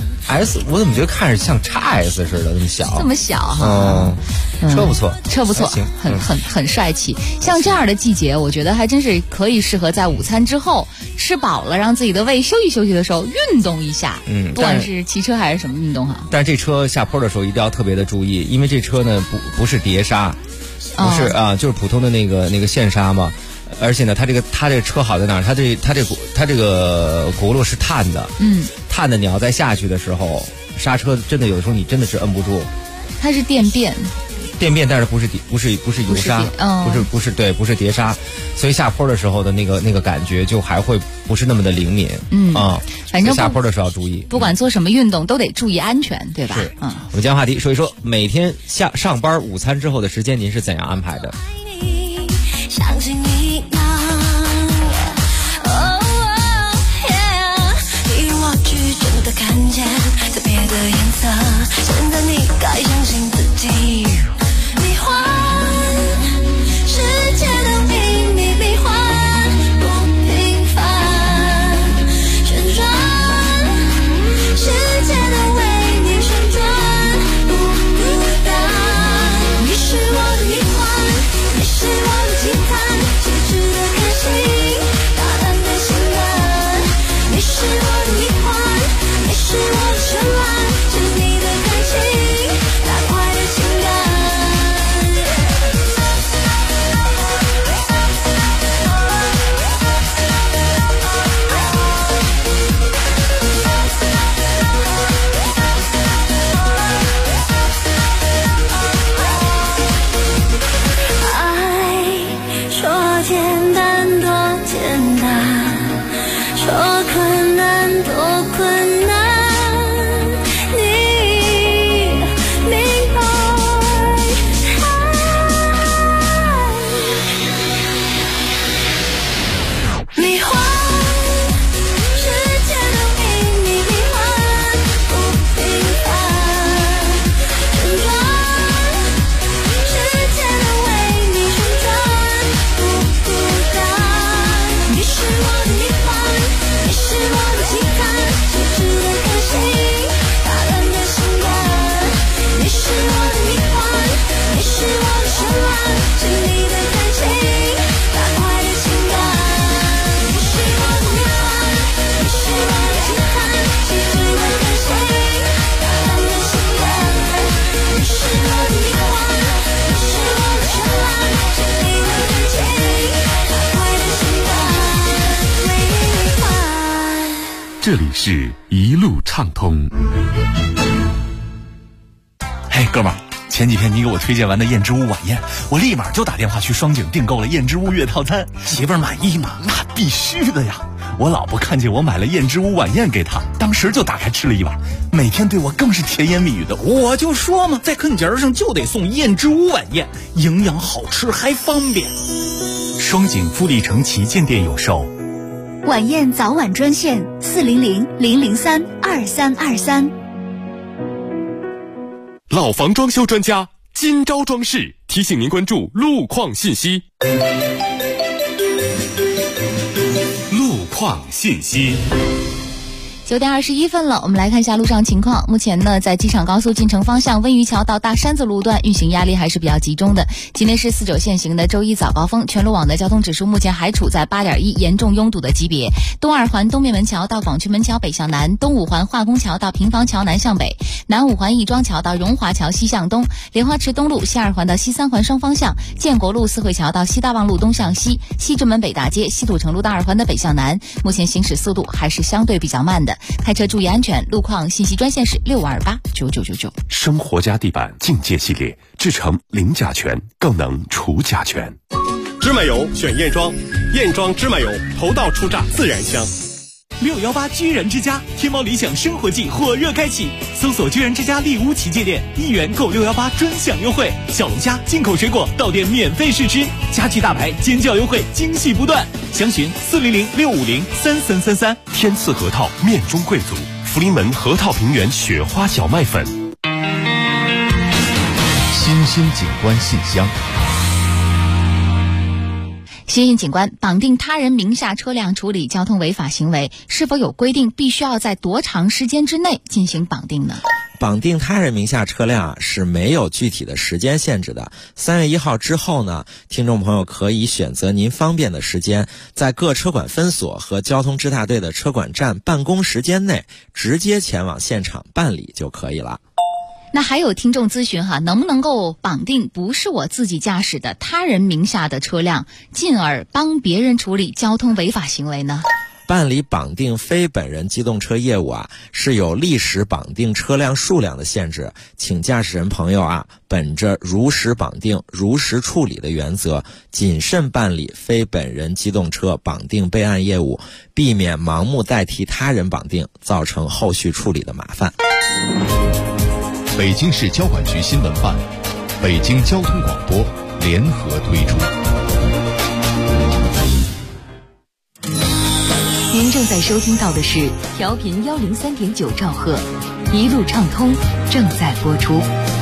S， 我怎么觉得看着像 XS 似的，那么小？ 这么小哈？ 车不错， 车不错，很帅气。像这样的季节，我觉得还真是可以适合在午餐之后吃饱了，让自己的胃休息休息的时候运动一下。不管是骑车还是什么运动哈。 但是这车下坡的时候一定要特别的注意，因为这车呢不是碟刹，不是就是普通的那个线刹嘛。而且呢，它这个车好在哪儿？它这个轱辘是碳的，碳的你要在下去的时候刹车，真的有的时候你真的是摁不住。 它是电变， 但是不是油刹，不是碟刹，所以下坡的时候的那个感觉就还会不是那么的灵敏。 反正下坡的时候要注意， 不管做什么运动都得注意安全，对吧？ 我们将话题说一说每天上班午餐之后的时间，您是怎样安排的？ 相信你能一如我拒绝的看见特别的颜色，现在你该相信自己，迷幻世界的秘密，迷幻不平凡，旋转世界的为你旋转，不孤单，你是我的迷幻，你是我的期盼，细致的感性，大胆的性感，你是我的迷幻，你是我的绚烂，是你的感情，大块的情感。爱说简单多简单，说困难多困难，你明白。迷幻世界的秘密，迷幻不平凡，旋转世界的为你旋转，不孤单，你是我的迷幻，你是我的期盼，细致的感性，大胆的性感，你是我的迷幻，你是我的绚烂，是你的感情，大块的情感，你是我的迷幻，你是我的期盼，细致的感性，大胆的性感，你是我的迷幻，你是我的绚烂，是你的感情，大块的情感，迷幻。 这里是一路畅通。 嘿，哥们儿，前几天你给我推荐完的燕之屋晚宴，我立马就打电话去双井订购了燕之屋月套餐。媳妇儿满意吗？那必须的呀！我老婆看见我买了燕之屋晚宴给她，当时就打开吃了一碗，每天对我更是甜言蜜语的。我就说嘛，在啃节儿上就得送燕之屋晚宴，营养好吃还方便。双井富力城旗舰店有售。 晚宴早晚专线400-003-2323。 老房装修专家金招装饰提醒您关注路况信息。路况信息。 9点21分了，我们来看一下路上情况。目前呢，在机场高速进城方向温榆桥到大山子路段运行压力还是比较集中的。今天是49限行的周一早高峰，全路网的交通指数目前还处在8.1，严重拥堵的级别。东二环东面门桥到广渠门桥北向南，东五环化工桥到平房桥南向北，南五环亦庄桥到荣华桥西向东，莲花池东路西二环到西三环双方向，建国路四惠桥到西大望路东向西，西直门北大街西土城路大二环的北向南，目前行驶速度还是相对比较慢的，开车注意安全。路况信息专线是65289999。 生活家地板境界系列，制成零甲醛，更能除甲醛。 芝麻油选燕庄，燕庄芝麻油头道初榨，自然香。 618居然之家天猫理想生活季火热开启，搜索居然之家丽屋旗舰店，1元购618专享优惠，小龙虾、进口水果到店免费试吃，家具大牌尖叫优惠惊喜不断，详询400-650-3333。 天赐核桃面中贵族，福临门核桃平原雪花小麦粉。 新兴景观信箱。 新兴景观绑定他人名下车辆处理交通违法行为，是否有规定必须要在多长时间之内进行绑定呢？ 绑定他人名下车辆是没有具体的时间限制的。3月1号之后呢，听众朋友可以选择您方便的时间，在各车管分所和交通支大队的车管站办公时间内，直接前往现场办理就可以了。 那还有听众咨询能不能够绑定不是我自己驾驶的他人名下的车辆，进而帮别人处理交通违法行为呢？ 办理绑定非本人机动车业务是有历史绑定车辆数量的限制，请驾驶人朋友本着如实绑定如实处理的原则，谨慎办理非本人机动车绑定备案业务，避免盲目代替他人绑定，造成后续处理的麻烦。 北京市交管局新闻办、北京交通广播联合推出。 您正在收听到的是调频103.9兆赫，一路畅通正在播出。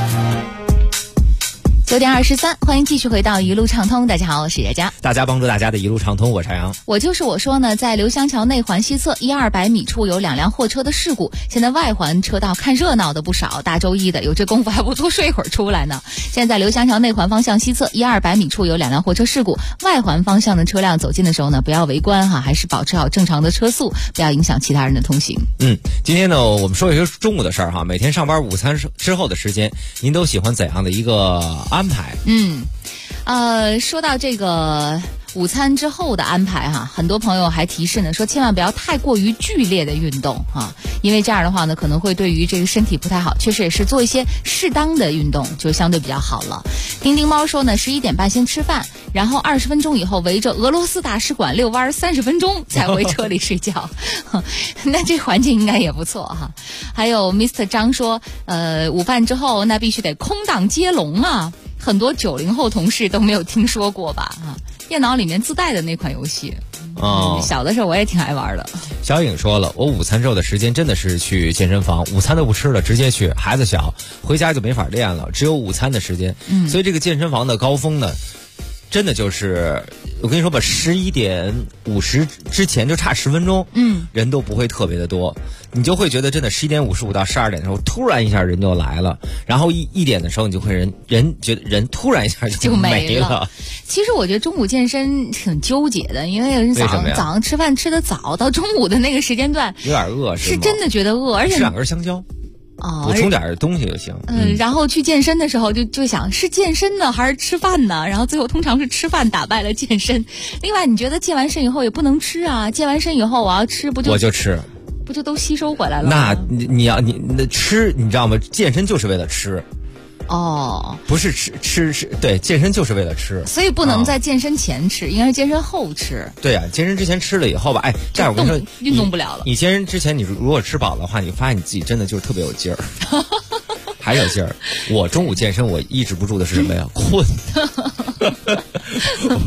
9点23，欢迎继续回到一路畅通。大家好，我是佳佳。 大家帮助大家的一路畅通，我是杨。 我说呢，在刘香桥内环西侧100-200米处有2辆货车的事故，现在外环车道看热闹的不少，大周一的有这功夫还不多睡一会儿出来呢。现在刘香桥内环方向西侧100-200米处有2辆货车事故，外环方向的车辆走近的时候呢，不要围观还是保持好正常的车速，不要影响其他人的通行。 今天呢，我们说一些中午的事儿每天上班午餐之后的时间，您都喜欢怎样的一个安排？ 说到这个午餐之后的安排很多朋友还提示呢，说千万不要太过于剧烈的运动因为这样的话呢，可能会对于这个身体不太好。确实也是做一些适当的运动就相对比较好了。丁丁猫说呢，11点半先吃饭，然后20分钟以后围着俄罗斯大使馆遛弯30分钟才回车里睡觉那这环境应该也不错还有 Mr. 张说午饭之后那必须得空档接龙很多90后同事都没有听说过吧电脑里面自带的那款游戏小的时候我也挺爱玩的。 小颖说了，我午餐之后的时间真的是去健身房，午餐都不吃了，直接去。孩子小，回家就没法练了，只有午餐的时间。所以这个健身房的高峰呢，真的就是我跟你说吧，11点50之前就差10分钟，人都不会特别的多，你就会觉得真的11点55到12点的时候，突然一下人就来了，然后1点的时候，你就会人觉得人突然一下就没了。 其实我觉得中午健身挺纠结的，因为有人早上吃饭吃得早，到中午的那个时间段有点饿， 是真的觉得饿，而且吃2根香蕉。补充点东西就行。 然后去健身的时候就想是健身呢还是吃饭呢？然后最后通常是吃饭打败了健身。另外，你觉得健完身以后也不能吃健完身以后我要吃我就吃， 不就都吸收回来了吗？ 那你吃，你知道吗？健身就是为了吃。不是吃，对，健身就是为了吃， 所以不能在健身前吃，应该是健身后吃。 对健身之前吃了以后吧，这样我跟你说， 运动不了了。 你健身之前，你如果吃饱的话，你发现你自己真的就是特别有劲儿，还有劲儿。我中午健身，我抑制不住的是什么呀？困。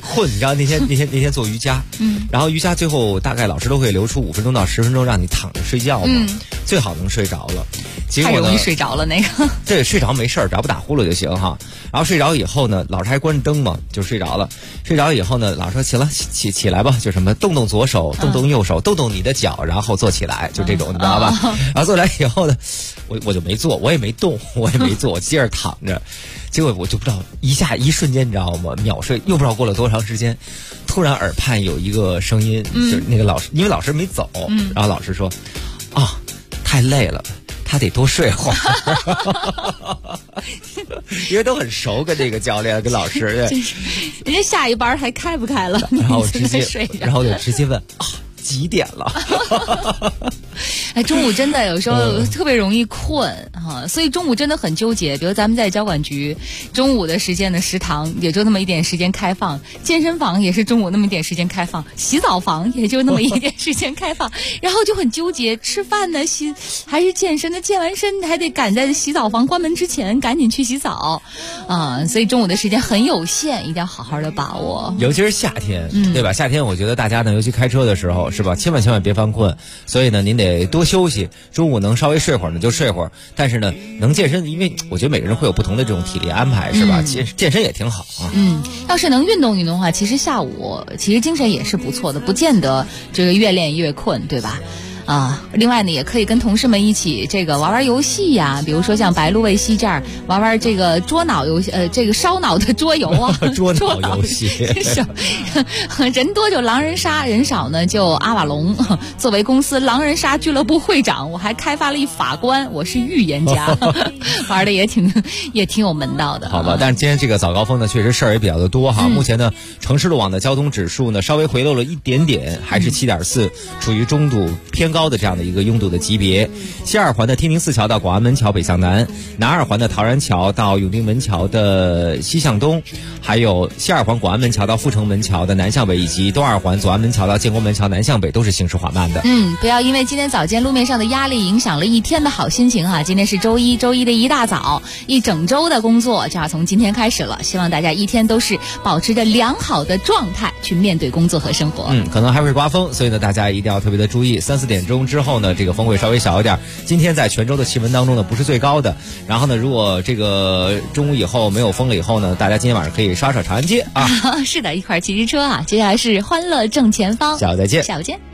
困，你知道那天做瑜伽，然后瑜伽最后大概老师都会留出5分钟到10分钟让你躺着睡觉嘛，最好能睡着了。结果呢， 太容易睡着了那个。 对，睡着没事儿，只要不打呼噜就行哈。然后睡着以后呢，老师还关着灯嘛，就睡着了。睡着以后呢，老师说起来吧，就什么动动左手，动动右手，动动你的脚，然后坐起来，就这种，你知道吧？然后坐来以后呢，我就没做，我也没动，我接着躺着。结果我就不知道一瞬间，你知道吗？秒睡，又不知道过了多长时间，突然耳畔有一个声音，就是那个老师，因为老师没走，然后老师说，太累了。他得多睡会儿，因为都很熟，跟这个教练跟老师， 人家下一班还开不开了， 然后直接问几点了？ 哎，中午真的有时候特别容易困哈，所以中午真的很纠结。比如咱们在交管局，中午的时间的食堂也就那么一点时间开放，健身房也是中午那么一点时间开放，洗澡房也就那么一点时间开放，然后就很纠结，吃饭呢还是健身呢？健完身还得赶在洗澡房关门之前赶紧去洗澡啊，所以中午的时间很有限，一定要好好的把握。 尤其是夏天，对吧？夏天我觉得大家呢，尤其开车的时候，是吧？千万别犯困。所以呢，您得多休息，中午能稍微睡会儿呢就睡会儿，但是呢，能健身，因为我觉得每个人会有不同的这种体力安排，是吧？健身也挺好啊。 要是能运动运动的话，其实下午其实精神也是不错的，不见得这个越练越困，对吧？另外呢，也可以跟同事们一起这个玩游戏呀，比如说像白鹿卫西这儿玩这个捉脑游戏，这个烧脑的桌游啊， 捉脑游戏， 人多就狼人杀，人少呢就阿瓦隆。作为公司狼人杀俱乐部会长，我还开发了一法官，我是预言家，玩的也挺有门道的。 好吧，但是今天这个早高峰呢，确实事儿也比较的多哈。目前呢，城市路网的交通指数呢稍微回落了一点点，还是7.4，处于中度偏高的这样的一个拥堵的级别。西二环的天宁寺桥到广安门桥北向南，南二环的陶然桥到永定门桥的西向东，还有西二环广安门桥到阜成门桥的南向北，以及东二环左安门桥到建国门桥南向北都是行驶缓慢的。 不要因为今天早间路面上的压力影响了一天的好心情哈。今天是周一的一大早，一整周的工作就要从今天开始了，希望大家一天都是保持着良好的状态去面对工作和生活。 可能还会刮风，所以呢大家一定要特别的注意。3-4点钟之后呢，这个风会稍微小一点。今天在全州的气温当中呢不是最高的，然后呢如果这个中午以后没有风了以后呢，大家今天晚上可以刷长安街啊。 是的，一块骑车啊。接下来是欢乐正前方， 下午再见。 下午见。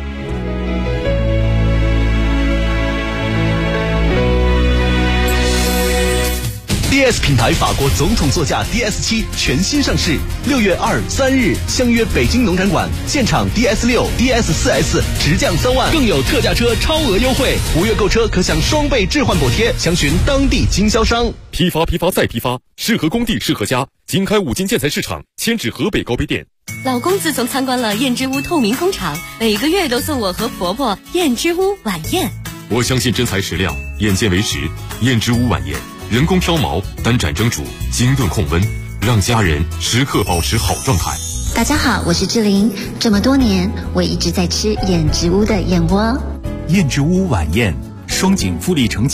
DS 品牌法国总统座驾 DS7 全新上市，6月2、3日相约北京农展馆，现场 DS6、DS4S 直降3万，更有特价车超额优惠，5月购车可享双倍置换补贴，详询当地经销商。 批发再批发，适合工地适合家。经开5金建材市场，迁至河北高碑店。 老公自从参观了燕之屋透明工厂，每个月都送我和婆婆燕之屋晚宴。 我相信真材实料，眼见为实。燕之屋晚宴，人工挑毛，单盏蒸煮，精炖控温，让家人时刻保持好状态。 大家好，我是志玲。这么多年，我一直在吃燕之屋的燕窝。 燕之屋晚宴，双井富力城